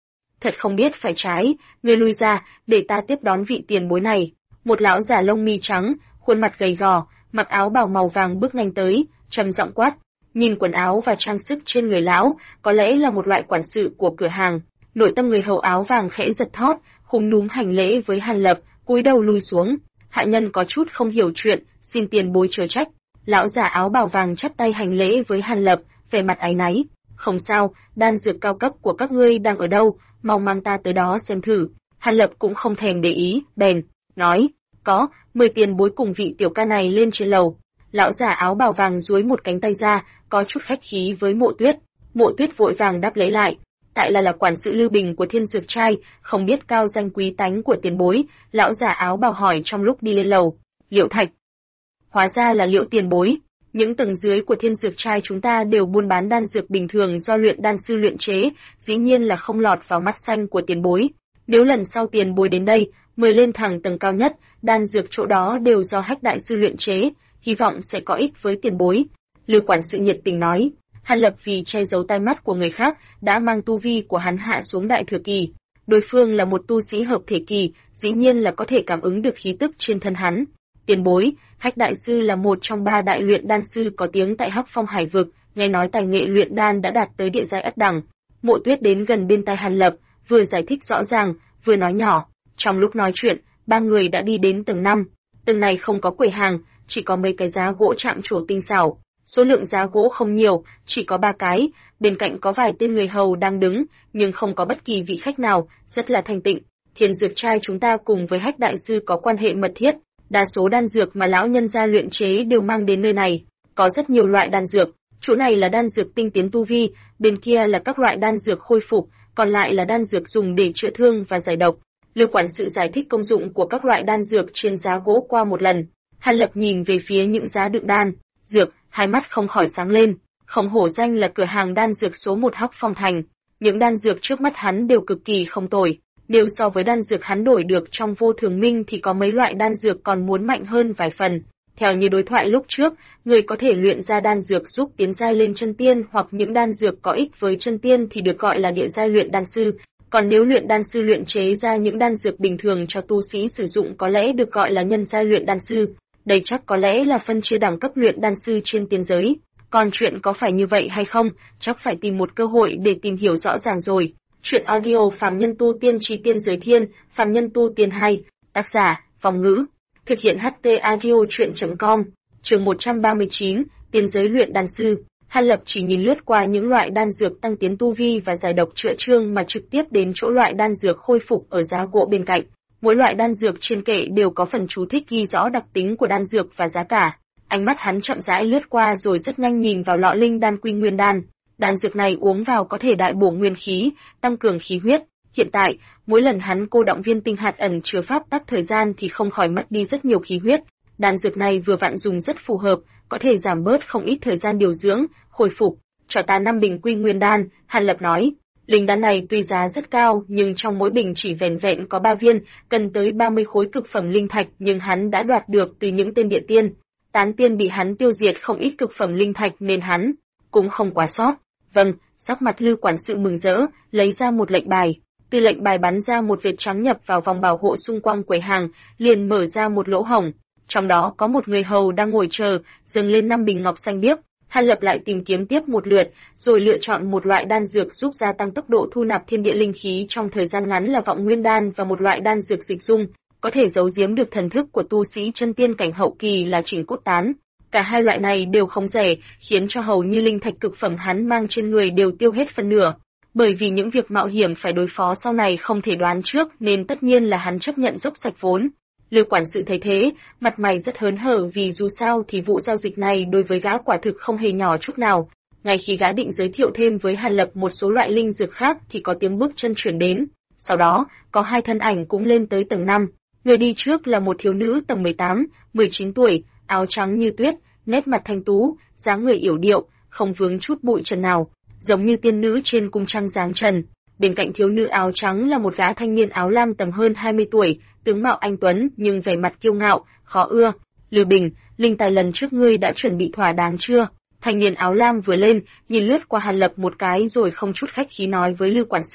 thật không biết phải trái, ngươi lui ra, để ta tiếp đón vị tiền bối này. Một lão già lông mi trắng, khuôn mặt gầy gò, mặc áo bào màu vàng bước nhanh tới, trầm giọng quát. Nhìn quần áo và trang sức trên người lão, có lẽ là một loại quản sự của cửa hàng. Nội tâm người hầu áo vàng khẽ giật thót, khúm núm hành lễ với Hàn Lập, cúi đầu lui xuống. Hạ nhân có chút không hiểu chuyện, xin tiền bối chớ trách. Lão già áo bào vàng chắp tay hành lễ với Hàn Lập, vẻ mặt áy náy. Không sao, đan dược cao cấp của các ngươi đang ở đâu, mau mang ta tới đó xem thử. Hàn Lập cũng không thèm để ý, bèn nói, có, 10 tiền bối cùng vị tiểu ca này lên trên lầu. Lão già áo bào vàng duỗi một cánh tay ra, có chút khách khí với Mộ Tuyết. Mộ Tuyết vội vàng đáp lấy lại, tại là quản sự Lưu Bình của Thiên Dược Trai, không biết cao danh quý tánh của tiền bối. Lão già áo bào hỏi trong lúc đi lên lầu. Liễu Thạch. Hóa ra là Liễu tiền bối. Những tầng dưới của Thiên Dược Trai chúng ta đều buôn bán đan dược bình thường do luyện đan sư luyện chế, dĩ nhiên là không lọt vào mắt xanh của tiền bối. Nếu lần sau tiền bối đến đây, mời lên thẳng tầng cao nhất, đan dược chỗ đó đều do Hách đại sư luyện chế, hy vọng sẽ có ích với tiền bối. Lưu quản sự nhiệt tình nói. Hàn Lập vì che giấu tai mắt của người khác, đã mang tu vi của hắn hạ xuống đại thừa kỳ. Đối phương là một tu sĩ hợp thể kỳ, dĩ nhiên là có thể cảm ứng được khí tức trên thân hắn. Tiền bối, Hách đại sư là một trong 3 đại luyện đan sư có tiếng tại Hắc Phong Hải vực, nghe nói tài nghệ luyện đan đã đạt tới địa giai ất đẳng. Mộ Tuyết đến gần bên tai Hàn Lập, vừa giải thích rõ ràng, vừa nói nhỏ. Trong lúc nói chuyện, 3 người đã đi đến tầng 5. Tầng này không có quầy hàng, chỉ có mấy cái giá gỗ chạm trổ tinh xảo. Số lượng giá gỗ không nhiều, chỉ có 3 cái, bên cạnh có vài tên người hầu đang đứng, nhưng không có bất kỳ vị khách nào, rất là thanh tịnh. Thiên Dược Trai chúng ta cùng với Hách đại sư có quan hệ mật thiết, đa số đan dược mà lão nhân gia luyện chế đều mang đến nơi này, có rất nhiều loại đan dược, chỗ này là đan dược tinh tiến tu vi, bên kia là các loại đan dược khôi phục, còn lại là đan dược dùng để chữa thương và giải độc. Lưu quản sự giải thích công dụng của các loại đan dược trên giá gỗ qua một lần. Hàn Lập nhìn về phía những giá đựng đan dược, hai mắt không khỏi sáng lên. Không hổ danh là cửa hàng đan dược số 1 Hắc Phong Thành, những đan dược trước mắt hắn đều cực kỳ không tồi. Nếu so với đan dược hắn đổi được trong Vô Thường Minh thì có mấy loại đan dược còn muốn mạnh hơn vài phần. Theo như đối thoại lúc trước, người có thể luyện ra đan dược giúp tiến giai lên chân tiên hoặc những đan dược có ích với chân tiên thì được gọi là địa giai luyện đan sư. Còn nếu luyện đan sư luyện chế ra những đan dược bình thường cho tu sĩ sử dụng có lẽ được gọi là nhân giai luyện đan sư. Đây chắc có lẽ là phân chia đẳng cấp luyện đan sư trên tiên giới. Còn chuyện có phải như vậy hay không, chắc phải tìm một cơ hội để tìm hiểu rõ ràng rồi. Chuyện audio Phàm Nhân Tu Tiên Chí Tiên Giới Thiên, Phàm Nhân Tu Tiên hay, tác giả, Phong Ngữ. Thực hiện HT Audio Chuyện.com, chương 139, Tiên Giới Luyện Đan Sư. Hàn Lập chỉ nhìn lướt qua những loại đan dược tăng tiến tu vi và giải độc chữa thương mà trực tiếp đến chỗ loại đan dược khôi phục ở giá gỗ bên cạnh. Mỗi loại đan dược trên kệ đều có phần chú thích ghi rõ đặc tính của đan dược và giá cả. Ánh mắt hắn chậm rãi lướt qua rồi rất nhanh nhìn vào lọ linh đan Quy Nguyên đan. Đan dược này uống vào có thể đại bổ nguyên khí, tăng cường khí huyết. Hiện tại, mỗi lần hắn cô động viên tinh hạt ẩn chứa pháp tắc thời gian thì không khỏi mất đi rất nhiều khí huyết. Đan dược này vừa vặn dùng rất phù hợp, có thể giảm bớt không ít thời gian điều dưỡng, hồi phục. Cho ta 5 bình Quy Nguyên đan, Hàn Lập nói. Linh đan này tuy giá rất cao, nhưng trong mỗi bình chỉ vẻn vẹn có 3 viên, cần tới 30 khối cực phẩm linh thạch, nhưng hắn đã đoạt được từ những tên địa tiên. Tán tiên bị hắn tiêu diệt không ít cực phẩm linh thạch nên hắn cũng không quá sót. Vâng, sắc mặt Lưu quản sự mừng rỡ, lấy ra một lệnh bài. Từ lệnh bài bắn ra một vệt trắng nhập vào vòng bảo hộ xung quanh quầy hàng, liền mở ra một lỗ hổng. Trong đó có một người hầu đang ngồi chờ, dâng lên 5 bình ngọc xanh biếc. Hàn Lập lại tìm kiếm tiếp một lượt, rồi lựa chọn một loại đan dược giúp gia tăng tốc độ thu nạp thiên địa linh khí trong thời gian ngắn là Vọng Nguyên đan và một loại đan dược dịch dung, có thể giấu giếm được thần thức của tu sĩ chân tiên cảnh hậu kỳ là Chỉnh Cốt Tán. Cả hai loại này đều không rẻ, khiến cho hầu như linh thạch cực phẩm hắn mang trên người đều tiêu hết phần nửa. Bởi vì những việc mạo hiểm phải đối phó sau này không thể đoán trước nên tất nhiên là hắn chấp nhận dốc sạch vốn. Lưu quản sự thấy thế, mặt mày rất hớn hở vì dù sao thì vụ giao dịch này đối với gã quả thực không hề nhỏ chút nào. Ngay khi gã định giới thiệu thêm với Hàn Lập một số loại linh dược khác thì có tiếng bước chân chuyển đến. Sau đó, có hai thân ảnh cũng lên tới tầng 5. Người đi trước là một thiếu nữ tầm 18, 19 tuổi, áo trắng như tuyết, nét mặt thanh tú, dáng người yểu điệu, không vướng chút bụi trần nào, giống như tiên nữ trên cung trăng dáng trần. Bên cạnh thiếu nữ áo trắng là một gã thanh niên áo lam tầm hơn 20 tuổi, tướng mạo anh tuấn nhưng vẻ mặt kiêu ngạo, khó ưa. Lưu Bình, linh tài lần trước ngươi đã chuẩn bị thỏa đáng chưa? Thanh niên áo lam vừa lên, nhìn lướt qua Hàn Lập một cái rồi không chút khách khí nói với Lưu quản sự.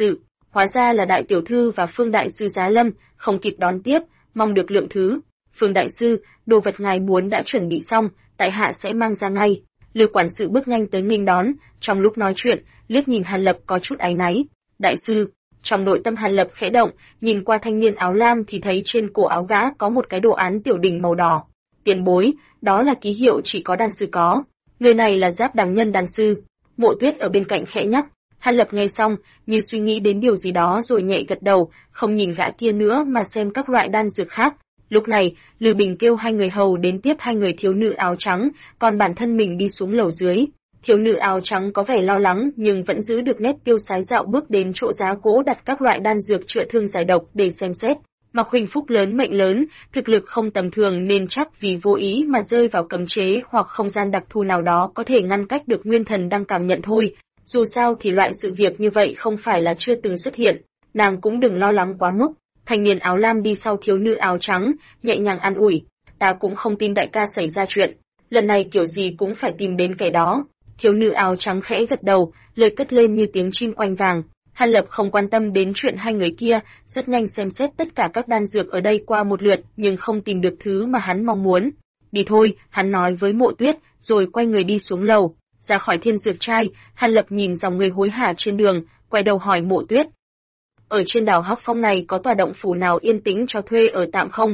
Hóa ra là đại tiểu thư và Phương đại sư giá lâm, không kịp đón tiếp, mong được lượng thứ. Phương đại sư, đồ vật ngài muốn đã chuẩn bị xong, tại hạ sẽ mang ra ngay. Lư quản sự bước nhanh tới nghênh đón, trong lúc nói chuyện, liếc nhìn Hàn Lập có chút áy náy. Đại sư, trong nội tâm Hàn Lập khẽ động, nhìn qua thanh niên áo lam thì thấy trên cổ áo gã có một cái đồ án tiểu đỉnh màu đỏ. Tiền bối, đó là ký hiệu chỉ có đan sư có. Người này là Giáp Đằng Nhân đan sư. Mộ Tuyết ở bên cạnh khẽ nhắc. Hàn Lập nghe xong, như suy nghĩ đến điều gì đó rồi nhẹ gật đầu, không nhìn gã kia nữa mà xem các loại đan dược khác. Lúc này, Lư Bình kêu hai người hầu đến tiếp hai người thiếu nữ áo trắng, còn bản thân mình đi xuống lầu dưới. Thiếu nữ áo trắng có vẻ lo lắng nhưng vẫn giữ được nét tiêu sái dạo bước đến chỗ giá gỗ đặt các loại đan dược chữa thương giải độc để xem xét. Mặc Huỳnh phúc lớn mệnh lớn, thực lực không tầm thường nên chắc vì vô ý mà rơi vào cấm chế hoặc không gian đặc thù nào đó có thể ngăn cách được nguyên thần đang cảm nhận thôi. Dù sao thì loại sự việc như vậy không phải là chưa từng xuất hiện, nàng cũng đừng lo lắng quá mức. Thanh niên áo lam đi sau thiếu nữ áo trắng, nhẹ nhàng an ủi, ta cũng không tin đại ca xảy ra chuyện, lần này kiểu gì cũng phải tìm đến kẻ đó. Thiếu nữ áo trắng khẽ gật đầu, lời cất lên như tiếng chim oanh vàng. Hàn Lập không quan tâm đến chuyện hai người kia, rất nhanh xem xét tất cả các đan dược ở đây qua một lượt nhưng không tìm được thứ mà hắn mong muốn. Đi thôi, hắn nói với Mộ Tuyết, rồi quay người đi xuống lầu. Ra khỏi thiên dược trai, Hàn Lập nhìn dòng người hối hả trên đường, quay đầu hỏi Mộ Tuyết. Ở trên đảo Hắc Phong này có tòa động phủ nào yên tĩnh cho thuê ở tạm không?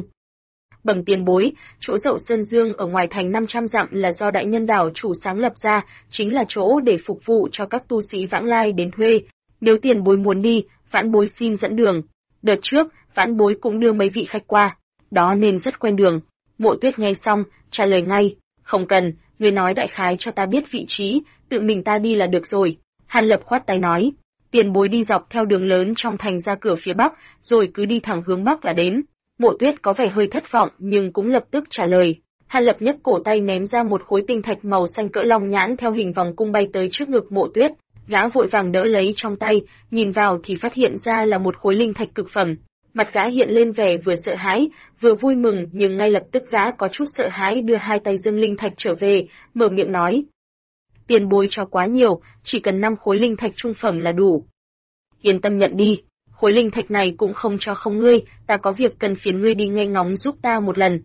Bẩm tiền bối, chỗ Dậu Sơn Dương ở ngoài thành 500 dặm là do đại nhân đảo chủ sáng lập ra, chính là chỗ để phục vụ cho các tu sĩ vãng lai đến thuê. Nếu tiền bối muốn đi, vãn bối xin dẫn đường. Đợt trước, vãn bối cũng đưa mấy vị khách qua, đó nên rất quen đường. Mộ Tuyết nghe xong, trả lời ngay, không cần, người nói đại khái cho ta biết vị trí, tự mình ta đi là được rồi. Hàn Lập khoát tay nói, tiền bối đi dọc theo đường lớn trong thành ra cửa phía bắc, rồi cứ đi thẳng hướng bắc là đến. Mộ Tuyết có vẻ hơi thất vọng nhưng cũng lập tức trả lời. Hàn Lập nhấc cổ tay ném ra một khối tinh thạch màu xanh cỡ long nhãn theo hình vòng cung bay tới trước ngực Mộ Tuyết. Gã vội vàng đỡ lấy trong tay, nhìn vào thì phát hiện ra là một khối linh thạch cực phẩm. Mặt gã hiện lên vẻ vừa sợ hãi, vừa vui mừng nhưng ngay lập tức gã có chút sợ hãi đưa hai tay dâng linh thạch trở về, mở miệng nói. Tiền bối cho quá nhiều, chỉ cần 5 khối linh thạch trung phẩm là đủ. Yên tâm nhận đi, khối linh thạch này cũng không cho không ngươi, ta có việc cần phiền ngươi đi nghe ngóng giúp ta một lần.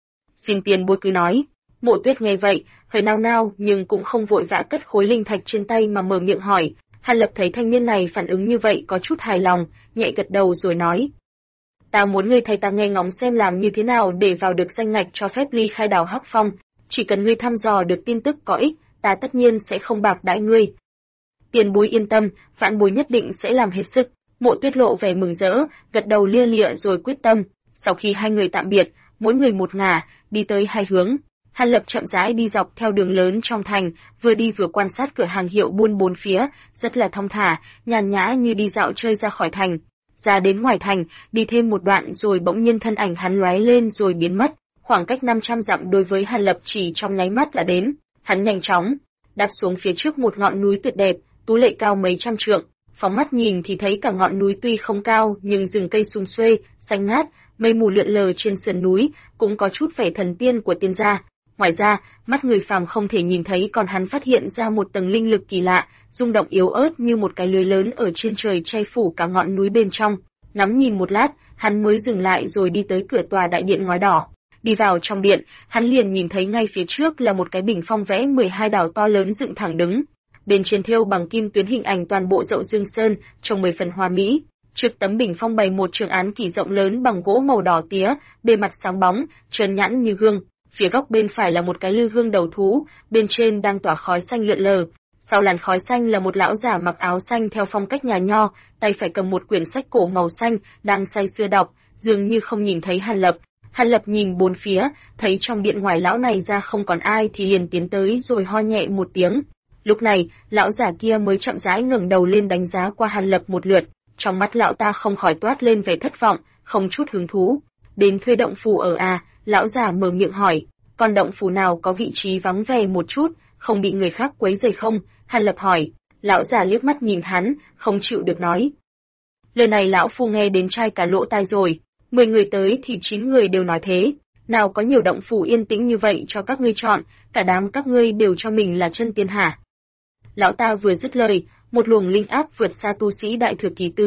Xin tiền bối cứ nói. Mộ Tuyết nghe vậy, hơi nao nao nhưng cũng không vội vã cất khối linh thạch trên tay mà mở miệng hỏi. Hàn Lập thấy thanh niên này phản ứng như vậy có chút hài lòng, nhẹ gật đầu rồi nói. Ta muốn ngươi thầy ta nghe ngóng xem làm như thế nào để vào được danh ngạch cho phép ly khai đảo Hắc Phong, chỉ cần ngươi thăm dò được tin tức có ích, ta tất nhiên sẽ không bạc đãi ngươi. Tiền bối yên tâm, vãn bối nhất định sẽ làm hết sức. Mộ Tuyết lộ vẻ mừng rỡ, gật đầu lia lịa rồi quyết tâm. Sau khi hai người tạm biệt, mỗi người một ngả, đi tới hai hướng. Hàn Lập chậm rãi đi dọc theo đường lớn trong thành, vừa đi vừa quan sát cửa hàng hiệu buôn bốn phía, rất là thong thả, nhàn nhã như đi dạo chơi ra khỏi thành. Ra đến ngoài thành, đi thêm một đoạn rồi bỗng nhiên thân ảnh hắn lóe lên rồi biến mất. Khoảng cách 500 dặm đối với Hàn Lập chỉ trong nháy mắt là đến. Hắn nhanh chóng đáp xuống phía trước một ngọn núi tuyệt đẹp, tú lệ cao mấy trăm trượng. Phóng mắt nhìn thì thấy cả ngọn núi tuy không cao nhưng rừng cây sum xuê, xanh ngát, mây mù lượn lờ trên sườn núi, cũng có chút vẻ thần tiên của tiên gia. Ngoài ra, mắt người phàm không thể nhìn thấy còn hắn phát hiện ra một tầng linh lực kỳ lạ, rung động yếu ớt như một cái lưới lớn ở trên trời che phủ cả ngọn núi bên trong. Ngắm nhìn một lát, hắn mới dừng lại rồi đi tới cửa tòa đại điện ngói đỏ. Đi vào trong điện, hắn liền nhìn thấy ngay phía trước là một cái bình phong vẽ 12 đảo to lớn dựng thẳng đứng. Bên trên thêu bằng kim tuyến hình ảnh toàn bộ Dậu Dương Sơn, trông 10 phần hoa mỹ. Trước tấm bình phong bày một trường án kỳ rộng lớn bằng gỗ màu đỏ tía, bề mặt sáng bóng, trơn nhẵn như gương. Phía góc bên phải là một cái lư hương đầu thú, bên trên đang tỏa khói xanh lượn lờ. Sau làn khói xanh là một lão giả mặc áo xanh theo phong cách nhà nho, tay phải cầm một quyển sách cổ màu xanh, đang say sưa đọc, dường như không nhìn thấy Hàn Lập. Hàn Lập nhìn bốn phía, thấy trong điện ngoài lão này ra không còn ai thì liền tiến tới rồi ho nhẹ một tiếng. Lúc này, lão giả kia mới chậm rãi ngẩng đầu lên đánh giá qua Hàn Lập một lượt, trong mắt lão ta không khỏi toát lên vẻ thất vọng, không chút hứng thú. Đến thuê động phủ ở à? Lão giả mở miệng hỏi, còn động phủ nào có vị trí vắng vẻ một chút, không bị người khác quấy rầy không? Hàn Lập hỏi. Lão giả liếc mắt nhìn hắn, không chịu được nói. Lời này lão phu nghe đến chai cả lỗ tai rồi, 10 người tới thì 9 người đều nói thế. Nào có nhiều động phủ yên tĩnh như vậy cho các ngươi chọn, cả đám các ngươi đều cho mình là chân tiên hả? Lão ta vừa dứt lời, một luồng linh áp vượt xa tu sĩ đại thừa kỳ từ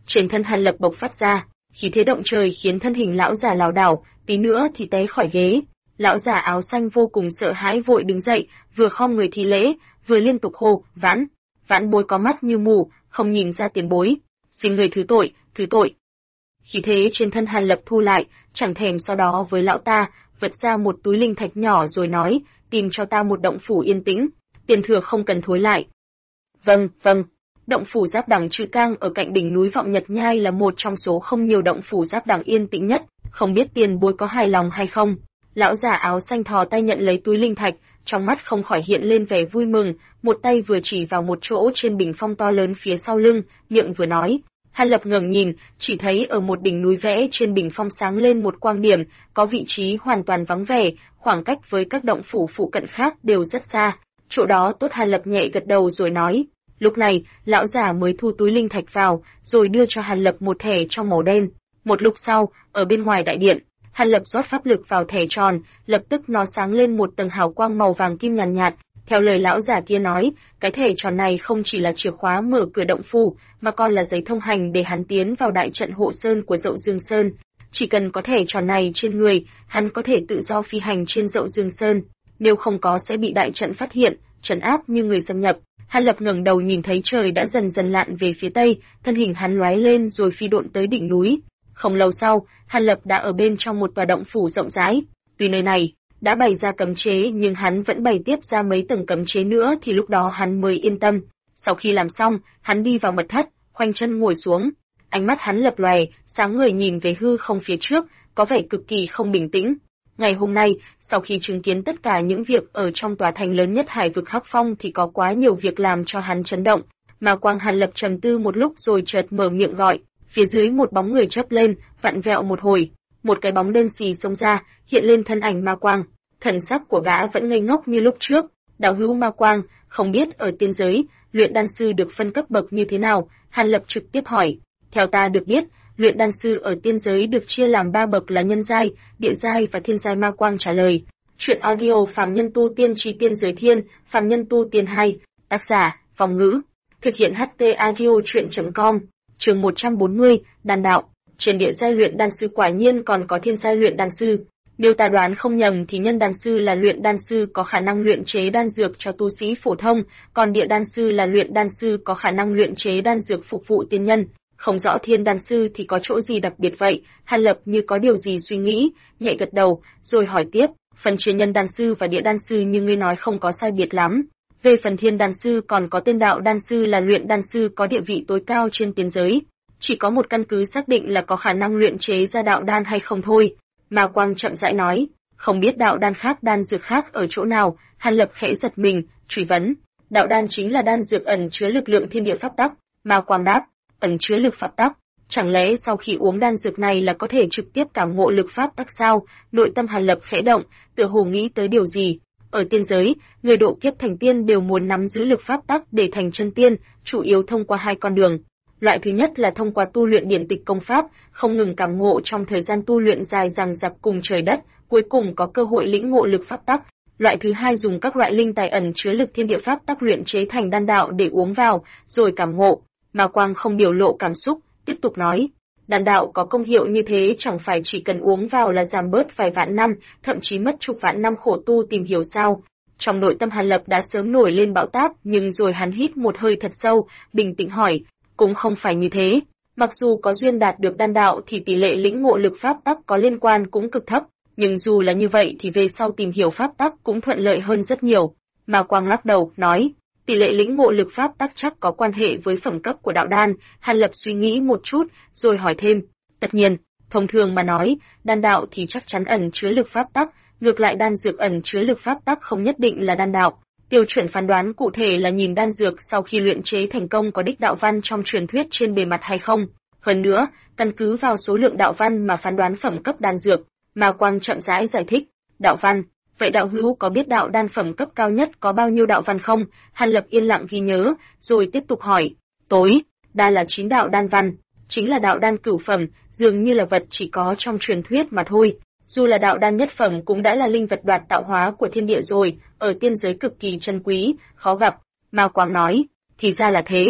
Trên thân Hàn Lập bộc phát ra khí thế động trời, khiến thân hình lão già lảo đảo, tí nữa thì té khỏi ghế. Lão già áo xanh vô cùng sợ hãi, vội đứng dậy, vừa khom người thi lễ, vừa liên tục hô: "Vãn, Vãn bối có mắt như mù, không nhìn ra tiền bối, xin người thứ tội, thứ tội." Khí thế trên thân Hàn Lập thu lại, chẳng thèm sau đó với lão ta, vật ra một túi linh thạch nhỏ rồi nói: "Tìm cho ta một động phủ yên tĩnh, tiền thừa không cần thối lại." "Vâng, vâng." Động phủ Giáp Đẳng Trư Cang ở cạnh đỉnh núi Vọng Nhật Nhai là một trong số không nhiều động phủ Giáp Đẳng yên tĩnh nhất, không biết tiền bối có hài lòng hay không. Lão già áo xanh thò tay nhận lấy túi linh thạch, trong mắt không khỏi hiện lên vẻ vui mừng, một tay vừa chỉ vào một chỗ trên bình phong to lớn phía sau lưng, miệng vừa nói. Hàn Lập ngẩng nhìn, chỉ thấy ở một đỉnh núi vẽ trên bình phong sáng lên một quang điểm, có vị trí hoàn toàn vắng vẻ, khoảng cách với các động phủ phụ cận khác đều rất xa. Chỗ đó tốt. Hàn Lập nhẹ gật đầu rồi nói. Lúc này, lão già mới thu túi linh thạch vào, rồi đưa cho Hàn Lập một thẻ trong màu đen. Một lúc sau, ở bên ngoài đại điện, Hàn Lập rót pháp lực vào thẻ tròn, lập tức nó sáng lên một tầng hào quang màu vàng kim nhàn nhạt. Theo lời lão già kia nói, cái thẻ tròn này không chỉ là chìa khóa mở cửa động phủ, mà còn là giấy thông hành để hắn tiến vào đại trận hộ sơn của Dậu Dương Sơn. Chỉ cần có thẻ tròn này trên người, hắn có thể tự do phi hành trên Dậu Dương Sơn, nếu không có sẽ bị đại trận phát hiện, trấn áp như người xâm nhập. Hàn Lập ngẩng đầu nhìn thấy trời đã dần dần lặn về phía tây, thân hình hắn lóe lên rồi phi độn tới đỉnh núi. Không lâu sau, Hàn Lập đã ở bên trong một tòa động phủ rộng rãi. Tuy nơi này đã bày ra cấm chế, nhưng hắn vẫn bày tiếp ra mấy tầng cấm chế nữa thì lúc đó hắn mới yên tâm. Sau khi làm xong, hắn đi vào mật thất, khoanh chân ngồi xuống. Ánh mắt hắn lập lòe, sáng ngời nhìn về hư không phía trước, có vẻ cực kỳ không bình tĩnh. Ngày hôm nay, sau khi chứng kiến tất cả những việc ở trong tòa thành lớn nhất Hải vực Hắc Phong thì có quá nhiều việc làm cho hắn chấn động. Mà Quang Hàn Lập trầm tư một lúc rồi chợt mở miệng gọi. Phía dưới một bóng người chớp lên, vặn vẹo một hồi, một cái bóng đen xì xông ra, hiện lên thân ảnh ma quang. Thần sắc của gã vẫn ngây ngốc như lúc trước. Đạo hữu ma quang, không biết ở tiên giới, luyện đan sư được phân cấp bậc như thế nào? Hàn Lập trực tiếp hỏi. Theo ta được biết, luyện đan sư ở tiên giới được chia làm 3 bậc là nhân giai, địa giai và thiên giai. Ma quang trả lời. Truyện audio Phàm Nhân Tu Tiên Chi Tiên Giới Thiên, Phàm Nhân Tu Tiên 2, tác giả, Phong Ngữ, thực hiện HT audio truyện.com. Chương 140, đan đạo. Trên địa giai luyện đan sư quả nhiên còn có thiên giai luyện đan sư. Nếu ta đoán không nhầm thì nhân đan sư là luyện đan sư có khả năng luyện chế đan dược cho tu sĩ phổ thông, còn địa đan sư là luyện đan sư có khả năng luyện chế đan dược phục vụ tiên nhân. Không rõ thiên đan sư thì có chỗ gì đặc biệt vậy? Hàn Lập như có điều gì suy nghĩ, nhẹ gật đầu, rồi hỏi tiếp. Phần chia nhân đan sư và địa đan sư như ngươi nói không có sai biệt lắm. Về phần thiên đan sư còn có tên đạo đan sư là luyện đan sư có địa vị tối cao trên tiên giới. Chỉ có một căn cứ xác định là có khả năng luyện chế ra đạo đan hay không thôi. Ma Quang chậm rãi nói, không biết đạo đan khác đan dược khác ở chỗ nào? Hàn Lập khẽ giật mình, truy vấn. Đạo đan chính là đan dược ẩn chứa lực lượng thiên địa pháp tắc. Ma Quang đáp, ẩn chứa lực pháp tắc. Chẳng lẽ sau khi uống đan dược này là có thể trực tiếp cảm ngộ lực pháp tắc sao? Nội tâm Hàn Lập khẽ động, tựa hồ nghĩ tới điều gì. Ở tiên giới, người độ kiếp thành tiên đều muốn nắm giữ lực pháp tắc để thành chân tiên, chủ yếu thông qua 2 con đường. Loại thứ nhất là thông qua tu luyện điển tịch công pháp, không ngừng cảm ngộ trong thời gian tu luyện dài dằng dặc cùng trời đất, cuối cùng có cơ hội lĩnh ngộ lực pháp tắc. Loại thứ hai dùng các loại linh tài ẩn chứa lực thiên địa pháp tắc luyện chế thành đan đạo để uống vào, rồi cảm ngộ. Ma Quang không biểu lộ cảm xúc, tiếp tục nói. Đan đạo có công hiệu như thế chẳng phải chỉ cần uống vào là giảm bớt vài vạn năm, thậm chí mất chục vạn năm khổ tu tìm hiểu sao? Trong nội tâm Hàn Lập đã sớm nổi lên bão táp, nhưng rồi hắn hít một hơi thật sâu, bình tĩnh hỏi. Cũng không phải như thế. Mặc dù có duyên đạt được đan đạo thì tỷ lệ lĩnh ngộ lực pháp tắc có liên quan cũng cực thấp, nhưng dù là như vậy thì về sau tìm hiểu pháp tắc cũng thuận lợi hơn rất nhiều. Ma Quang lắc đầu, nói, tỷ lệ lĩnh ngộ lực pháp tắc chắc có quan hệ với phẩm cấp của đạo đan. Hàn Lập suy nghĩ một chút, rồi hỏi thêm, tất nhiên, thông thường mà nói, đan đạo thì chắc chắn ẩn chứa lực pháp tắc, ngược lại đan dược ẩn chứa lực pháp tắc không nhất định là đan đạo. Tiêu chuẩn phán đoán cụ thể là nhìn đan dược sau khi luyện chế thành công có đích đạo văn trong truyền thuyết trên bề mặt hay không. Hơn nữa, căn cứ vào số lượng đạo văn mà phán đoán phẩm cấp đan dược. Ma Quang chậm rãi giải thích. Đạo văn, vậy đạo hữu có biết đạo đan phẩm cấp cao nhất có bao nhiêu đạo văn không? Hàn Lập yên lặng ghi nhớ, rồi tiếp tục hỏi. Tối, đa là 9 đạo đan văn, chính là đạo đan cửu phẩm, dường như là vật chỉ có trong truyền thuyết mà thôi. Dù là đạo đan nhất phẩm cũng đã là linh vật đoạt tạo hóa của thiên địa rồi, ở tiên giới cực kỳ chân quý, khó gặp. Ma Quang nói, thì ra là thế,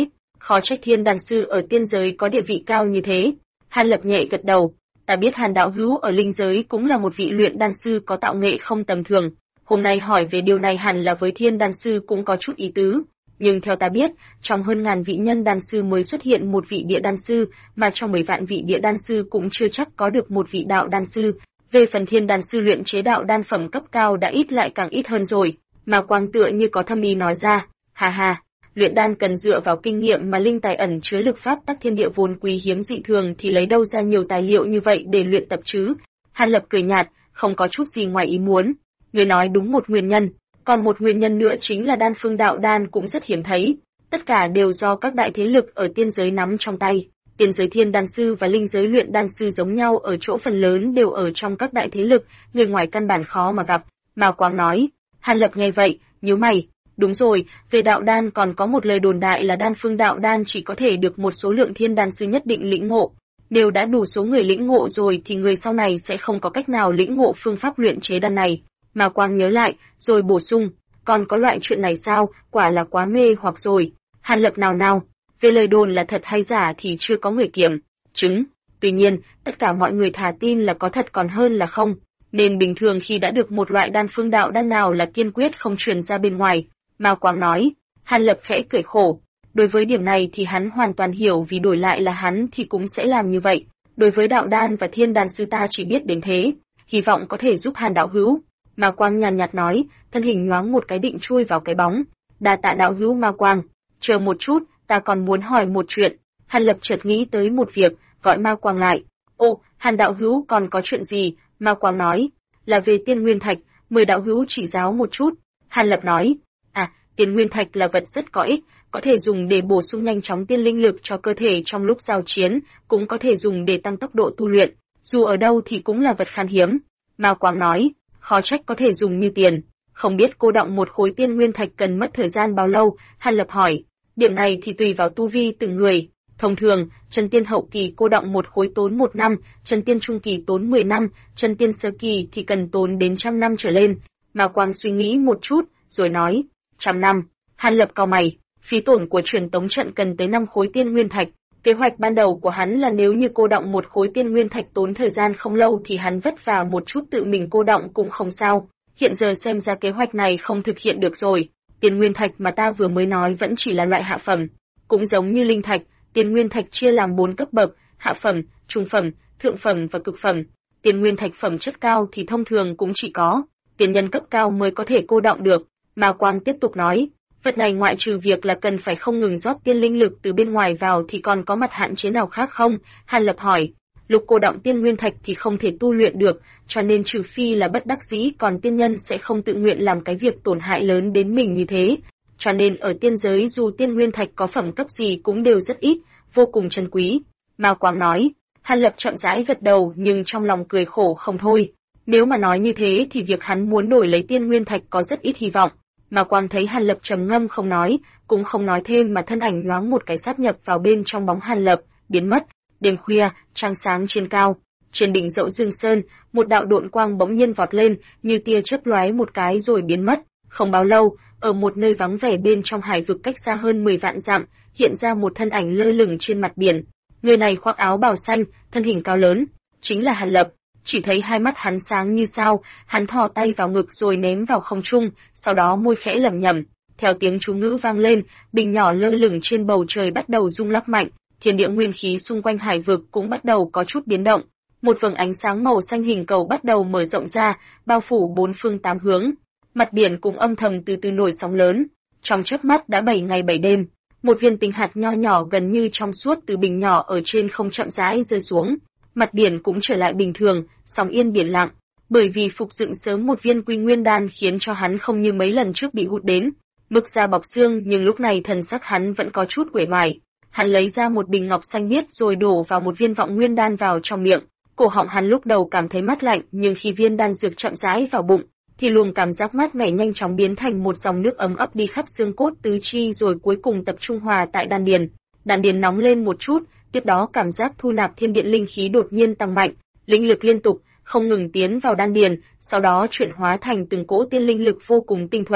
khó trách Thiên đan sư ở tiên giới có địa vị cao như thế. Hàn Lập nhẹ gật đầu, ta biết Hàn đạo hữu ở linh giới cũng là một vị luyện đan sư có tạo nghệ không tầm thường. Hôm nay hỏi về điều này hẳn là với Thiên đan sư cũng có chút ý tứ. Nhưng theo ta biết, trong hơn ngàn vị nhân đan sư mới xuất hiện một vị địa đan sư, mà trong 10 vạn vị địa đan sư cũng chưa chắc có được một vị đạo đan sư. Về phần Thiên đan sư luyện chế đạo đan phẩm cấp cao đã ít lại càng ít hơn rồi, mà Quang tựa như có thâm ý nói ra, ha ha, luyện đan cần dựa vào kinh nghiệm mà linh tài ẩn chứa lực pháp tắc thiên địa vốn quý hiếm dị thường thì lấy đâu ra nhiều tài liệu như vậy để luyện tập chứ? Hàn Lập cười nhạt, không có chút gì ngoài ý muốn. Người nói đúng một nguyên nhân, còn một nguyên nhân nữa chính là đan phương đạo đan cũng rất hiếm thấy, tất cả đều do các đại thế lực ở tiên giới nắm trong tay. Tiên giới thiên đan sư và linh giới luyện đan sư giống nhau ở chỗ phần lớn đều ở trong các đại thế lực, người ngoài căn bản khó mà gặp. Mao Quang nói. Hàn Lập nghe vậy, nhíu mày. Đúng rồi, về đạo đan còn có một lời đồn đại là đan phương đạo đan chỉ có thể được một số lượng thiên đan sư nhất định lĩnh ngộ. Nếu đã đủ số người lĩnh ngộ rồi thì người sau này sẽ không có cách nào lĩnh ngộ phương pháp luyện chế đan này. Mao Quang nhớ lại, rồi bổ sung, còn có loại chuyện này sao, quả là quá mê hoặc rồi. Hàn Lập nào, về lời đồn là thật hay giả thì chưa có người kiểm chứng. Tuy nhiên, tất cả mọi người thà tin là có thật còn hơn là không. Nên bình thường khi đã được một loại đan phương đạo đan nào là kiên quyết không truyền ra bên ngoài. Mao Quang nói. Hàn Lập khẽ cười khổ. Đối với điểm này thì hắn hoàn toàn hiểu, vì đổi lại là hắn thì cũng sẽ làm như vậy. Đối với đạo đan và thiên đan sư ta chỉ biết đến thế, hy vọng có thể giúp Hàn đạo hữu. Mao Quang nhàn nhạt nói, thân hình nhoáng một cái định chui vào cái bóng. Đa tạ đạo hữu Mao Quang, chờ một chút, ta còn muốn hỏi một chuyện. Hàn Lập chợt nghĩ tới một việc, gọi Mao Quang lại. Ô, Hàn đạo hữu còn có chuyện gì? Mao Quang nói, là về tiên nguyên thạch, mời đạo hữu chỉ giáo một chút. Hàn Lập nói, tiên nguyên thạch là vật rất có ích, có thể dùng để bổ sung nhanh chóng tiên linh lực cho cơ thể trong lúc giao chiến, cũng có thể dùng để tăng tốc độ tu luyện, dù ở đâu thì cũng là vật khan hiếm. Mao Quang nói, khó trách có thể dùng như tiền. Không biết cô đọng một khối tiên nguyên thạch cần mất thời gian bao lâu? Hàn Lập hỏi. Điểm này thì tùy vào tu vi từng người. Thông thường, chân tiên hậu kỳ cô đọng một khối tốn 1 năm, chân tiên trung kỳ tốn 10 năm, chân tiên sơ kỳ thì cần tốn đến 100 năm trở lên. Mao Quang suy nghĩ một chút, rồi nói, 100 năm. Hàn Lập cau mày, phí tổn của truyền tống trận cần tới 5 khối tiên nguyên thạch. Kế hoạch ban đầu của hắn là nếu như cô đọng một khối tiên nguyên thạch tốn thời gian không lâu thì hắn vất vả một chút tự mình cô đọng cũng không sao. Hiện giờ xem ra kế hoạch này không thực hiện được rồi. Tiên nguyên thạch mà ta vừa mới nói vẫn chỉ là loại hạ phẩm, cũng giống như linh thạch, tiên nguyên thạch chia làm 4 cấp bậc: hạ phẩm, trung phẩm, thượng phẩm và cực phẩm. Tiên nguyên thạch phẩm chất cao thì thông thường cũng chỉ có tiên nhân cấp cao mới có thể cô đọng được. Mao Quang tiếp tục nói, vật này ngoại trừ việc là cần phải không ngừng rót tiên linh lực từ bên ngoài vào thì còn có mặt hạn chế nào khác không? Hàn Lập hỏi. Lục cô đọng tiên nguyên thạch thì không thể tu luyện được, cho nên trừ phi là bất đắc dĩ, còn tiên nhân sẽ không tự nguyện làm cái việc tổn hại lớn đến mình như thế. Cho nên ở tiên giới dù tiên nguyên thạch có phẩm cấp gì cũng đều rất ít, vô cùng chân quý. Mao Quang nói. Hàn Lập chậm rãi gật đầu nhưng trong lòng cười khổ không thôi. Nếu mà nói như thế thì việc hắn muốn đổi lấy tiên nguyên thạch có rất ít hy vọng. Mao Quang thấy Hàn Lập trầm ngâm không nói, cũng không nói thêm mà thân ảnh nhoáng một cái sáp nhập vào bên trong bóng Hàn Lập, biến mất. Đêm khuya, trăng sáng trên cao, trên đỉnh Dậu Dương Sơn, một đạo độn quang bỗng nhiên vọt lên, như tia chớp lóe một cái rồi biến mất. Không bao lâu, ở một nơi vắng vẻ bên trong hải vực cách xa hơn 10 vạn dặm, hiện ra một thân ảnh lơ lửng trên mặt biển. Người này khoác áo bào xanh, thân hình cao lớn, chính là Hàn Lập. Chỉ thấy hai mắt hắn sáng như sao, hắn thò tay vào ngực rồi ném vào không trung, sau đó môi khẽ lẩm nhẩm, theo tiếng chú ngữ vang lên, bình nhỏ lơ lửng trên bầu trời bắt đầu rung lắc mạnh, thiên địa nguyên khí xung quanh hải vực cũng bắt đầu có chút biến động. Một vầng ánh sáng màu xanh hình cầu bắt đầu mở rộng ra, bao phủ 4 phương 8 hướng. Mặt biển cũng âm thầm từ từ nổi sóng lớn. Trong chớp mắt đã 7 ngày 7 đêm, một viên tinh hạt nho nhỏ gần như trong suốt từ bình nhỏ ở trên không chậm rãi rơi xuống. Mặt biển cũng trở lại bình thường, sóng yên biển lặng, bởi vì phục dựng sớm một viên quy nguyên đan khiến cho hắn không như mấy lần trước bị hút đến. Mực da bọc xương nhưng lúc này thần sắc hắn vẫn có chút uể oải. Hắn lấy ra một bình ngọc xanh biếc rồi đổ vào một viên vọng nguyên đan vào trong miệng. Cổ họng hắn lúc đầu cảm thấy mát lạnh, nhưng khi viên đan dược chậm rãi vào bụng, thì luồng cảm giác mát mẻ nhanh chóng biến thành một dòng nước ấm ấp đi khắp xương cốt tứ chi rồi cuối cùng tập trung hòa tại đan điền. Đan điền nóng lên một chút, tiếp đó cảm giác thu nạp thiên địa linh khí đột nhiên tăng mạnh, linh lực liên tục, không ngừng tiến vào đan điền, sau đó chuyển hóa thành từng cỗ tiên linh lực vô cùng tinh thuần.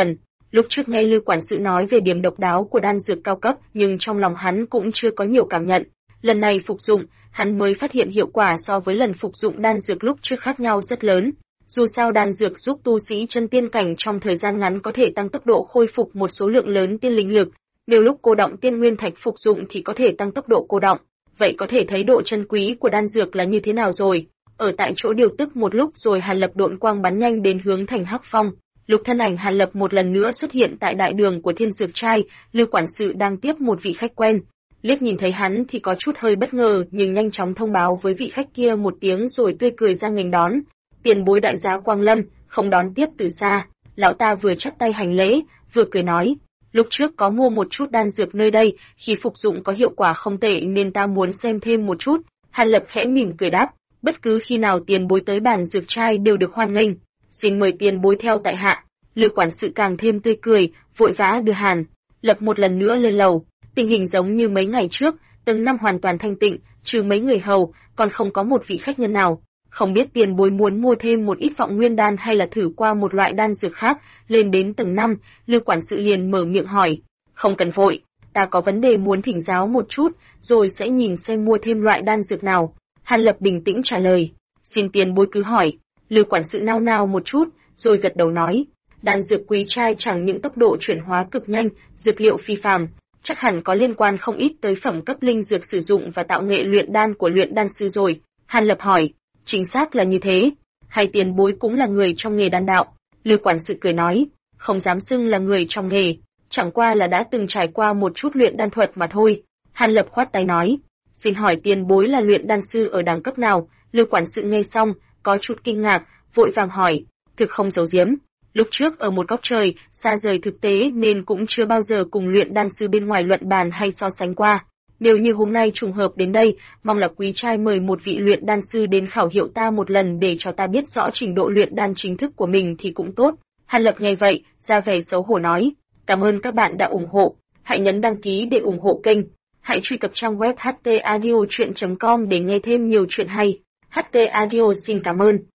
Lúc trước nghe Lưu quản sự nói về điểm độc đáo của đan dược cao cấp, nhưng trong lòng hắn cũng chưa có nhiều cảm nhận. Lần này phục dụng, hắn mới phát hiện hiệu quả so với lần phục dụng đan dược lúc trước khác nhau rất lớn. Dù sao đan dược giúp tu sĩ chân tiên cảnh trong thời gian ngắn có thể tăng tốc độ khôi phục một số lượng lớn tiên linh lực, nếu lúc cô động tiên nguyên thạch phục dụng thì có thể tăng tốc độ cô động. Vậy có thể thấy độ chân quý của đan dược là như thế nào rồi. Ở tại chỗ điều tức một lúc rồi Hàn Lập độn quang bắn nhanh đến hướng thành Hắc Phong. Lục thân ảnh Hàn Lập một lần nữa xuất hiện tại đại đường của Thiên Dược Trai, Lưu quản sự đang tiếp một vị khách quen. Liếc nhìn thấy hắn thì có chút hơi bất ngờ, nhưng nhanh chóng thông báo với vị khách kia một tiếng rồi tươi cười ra nghênh đón. Tiền bối đại giá Quang Lâm, không đón tiếp từ xa. Lão ta vừa chắp tay hành lễ, vừa cười nói, lúc trước có mua một chút đan dược nơi đây, khi phục dụng có hiệu quả không tệ nên ta muốn xem thêm một chút. Hàn Lập khẽ mỉm cười đáp, bất cứ khi nào tiền bối tới bản dược trai đều được hoan nghênh. Xin mời tiền bối theo tại hạ. Lưu quản sự càng thêm tươi cười, vội vã đưa Hàn Lập một lần nữa lên lầu. Tình hình giống như mấy ngày trước, tầng 5 hoàn toàn thanh tịnh, trừ mấy người hầu, còn không có một vị khách nhân nào. Không biết tiền bối muốn mua thêm một ít vọng nguyên đan hay là thử qua một loại đan dược khác. Lên đến tầng 5, Lưu quản sự liền mở miệng hỏi, không cần vội, ta có vấn đề muốn thỉnh giáo một chút, rồi sẽ nhìn xem mua thêm loại đan dược nào. Hàn Lập bình tĩnh trả lời, xin tiền bối cứ hỏi. Lưu quản sự nao nao một chút, rồi gật đầu nói, đan dược quý trai chẳng những tốc độ chuyển hóa cực nhanh, dược liệu phi phàm, chắc hẳn có liên quan không ít tới phẩm cấp linh dược sử dụng và tạo nghệ luyện đan của luyện đan sư rồi. Hàn Lập hỏi, chính xác là như thế, hay tiền bối cũng là người trong nghề đan đạo? Lưu quản sự cười nói, không dám xưng là người trong nghề, chẳng qua là đã từng trải qua một chút luyện đan thuật mà thôi. Hàn Lập khoát tay nói, xin hỏi tiền bối là luyện đan sư ở đẳng cấp nào? Lưu quản sự nghe xong, có chút kinh ngạc, vội vàng hỏi, thực không giấu giếm. Lúc trước ở một góc trời, xa rời thực tế nên cũng chưa bao giờ cùng luyện đan sư bên ngoài luận bàn hay so sánh qua. Nếu như hôm nay trùng hợp đến đây, mong là quý trai mời một vị luyện đan sư đến khảo hiệu ta một lần để cho ta biết rõ trình độ luyện đan chính thức của mình thì cũng tốt. Hàn Lập nghe vậy, ra vẻ xấu hổ nói, cảm ơn các bạn đã ủng hộ, hãy nhấn đăng ký để ủng hộ kênh, hãy truy cập trang web htaudio.com để nghe thêm nhiều chuyện hay. HT Audio xin cảm ơn.